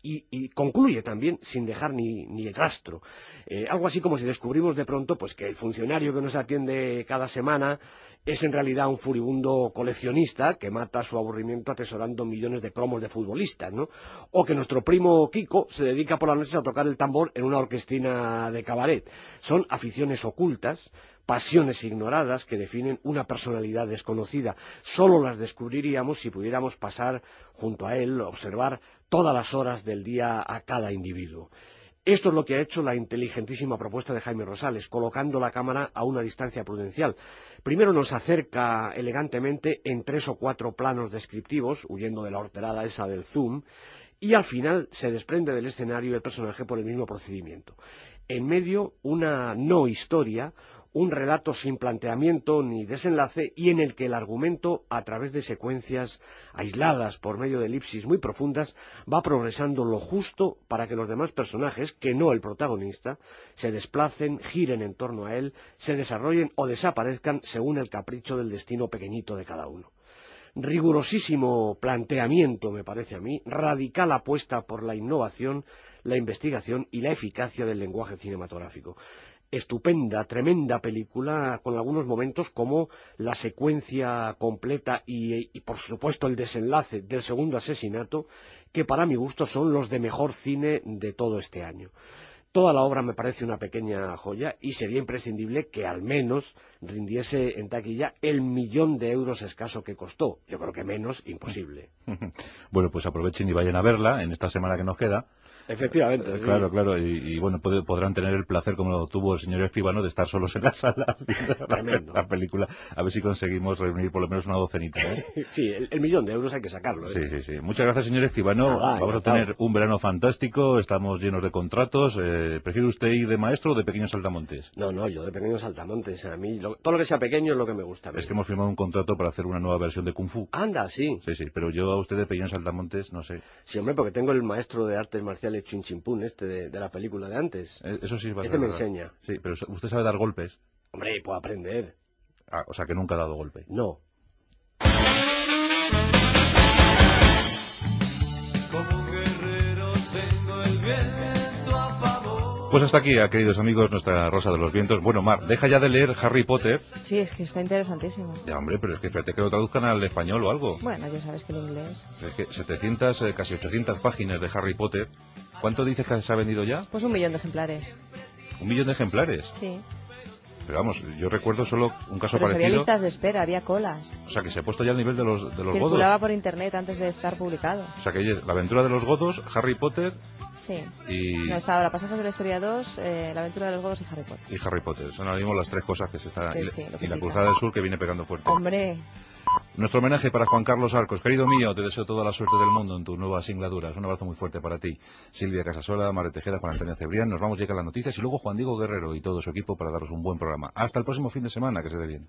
y concluye también sin dejar ni rastro. Algo así como si descubrimos de pronto pues que el funcionario que nos atiende cada semana es en realidad un furibundo coleccionista que mata su aburrimiento atesorando millones de cromos de futbolistas, ¿no? O que nuestro primo Kiko se dedica por las noches a tocar el tambor en una orquestina de cabaret. Son aficiones ocultas, pasiones ignoradas que definen una personalidad desconocida. Solo las descubriríamos si pudiéramos pasar junto a él, observar todas las horas del día a cada individuo. Esto es lo que ha hecho la inteligentísima propuesta de Jaime Rosales, colocando la cámara a una distancia prudencial. Primero nos acerca elegantemente en 3 o 4 planos descriptivos, huyendo de la horterada esa del zoom, y al final se desprende del escenario el personaje por el mismo procedimiento. En medio, una no historia, un relato sin planteamiento ni desenlace y en el que el argumento, a través de secuencias aisladas por medio de elipsis muy profundas, va progresando lo justo para que los demás personajes, que no el protagonista, se desplacen, giren en torno a él, se desarrollen o desaparezcan según el capricho del destino pequeñito de cada uno. rigurosísimo planteamiento, me parece a mí, radical apuesta por la innovación, la investigación y la eficacia del lenguaje cinematográfico. Estupenda, tremenda película, con algunos momentos como la secuencia completa y por supuesto el desenlace del segundo asesinato, que para mi gusto son los de mejor cine de todo este año. Toda la obra me parece una pequeña joya y sería imprescindible que al menos rindiese en taquilla el 1.000.000 de euros escaso que costó. Yo creo que menos, imposible. Bueno, pues aprovechen y vayan a verla en esta semana que nos queda. Efectivamente, sí. Claro, claro, y bueno, podrán tener el placer, como lo tuvo el señor Escribano, de estar solos en la sala viendo la película. A ver si conseguimos reunir por lo menos una docenita, ¿eh? Sí, el 1.000.000 de euros hay que sacarlo, ¿eh? Sí, sí, sí. Muchas gracias, señor Escribano. Vamos a tener un verano fantástico, estamos llenos de contratos. ¿Prefiere usted ir de maestro o de pequeños saltamontes? No, yo de pequeños saltamontes. A mí, todo lo que sea pequeño es lo que me gusta. Es que hemos firmado un contrato para hacer una nueva versión de Kung Fu. Anda, sí. Sí, pero yo a usted de pequeños saltamontes, no sé. Sí, hombre, porque tengo el maestro de artes marciales Chin Chin Pun, de la película de antes. Eso sí va a ser me verdad. enseña. Sí, pero usted sabe dar golpes. Hombre, puedo aprender. Ah, o sea que nunca ha dado golpe. No. Pues hasta aquí, queridos amigos, nuestra Rosa de los Vientos. Bueno, Mar, deja ya de leer Harry Potter. Sí, es que está interesantísimo. Ya, hombre, pero es que espérate que lo traduzcan al español o algo. Bueno, ya sabes que el inglés... Es que 700, casi 800 páginas de Harry Potter. ¿Cuánto dices que se ha vendido ya? Pues 1.000.000 de ejemplares. ¿1.000.000 de ejemplares? Sí. Pero vamos, yo recuerdo solo un caso parecido. Había listas de espera, había colas. O sea, que se ha puesto ya al nivel de los godos. Circulaba por internet antes de estar publicado. O sea, que la aventura de los godos, Harry Potter... Sí. Y... No, estaba La Pasajes de la Historia 2, La Aventura de los Godos y Harry Potter. Y Harry Potter. Son ahora mismo las tres cosas que se están... Y la Cruzada del Sur, que viene pegando fuerte. ¡Hombre! Nuestro homenaje para Juan Carlos Arcos. Querido mío, te deseo toda la suerte del mundo en tus nuevas singladuras. Un abrazo muy fuerte para ti. Silvia Casasola, María Tejeda, Juan Antonio Cebrián. Nos vamos a llegar a las noticias y luego Juan Diego Guerrero y todo su equipo para daros un buen programa. Hasta el próximo fin de semana, que se dé bien.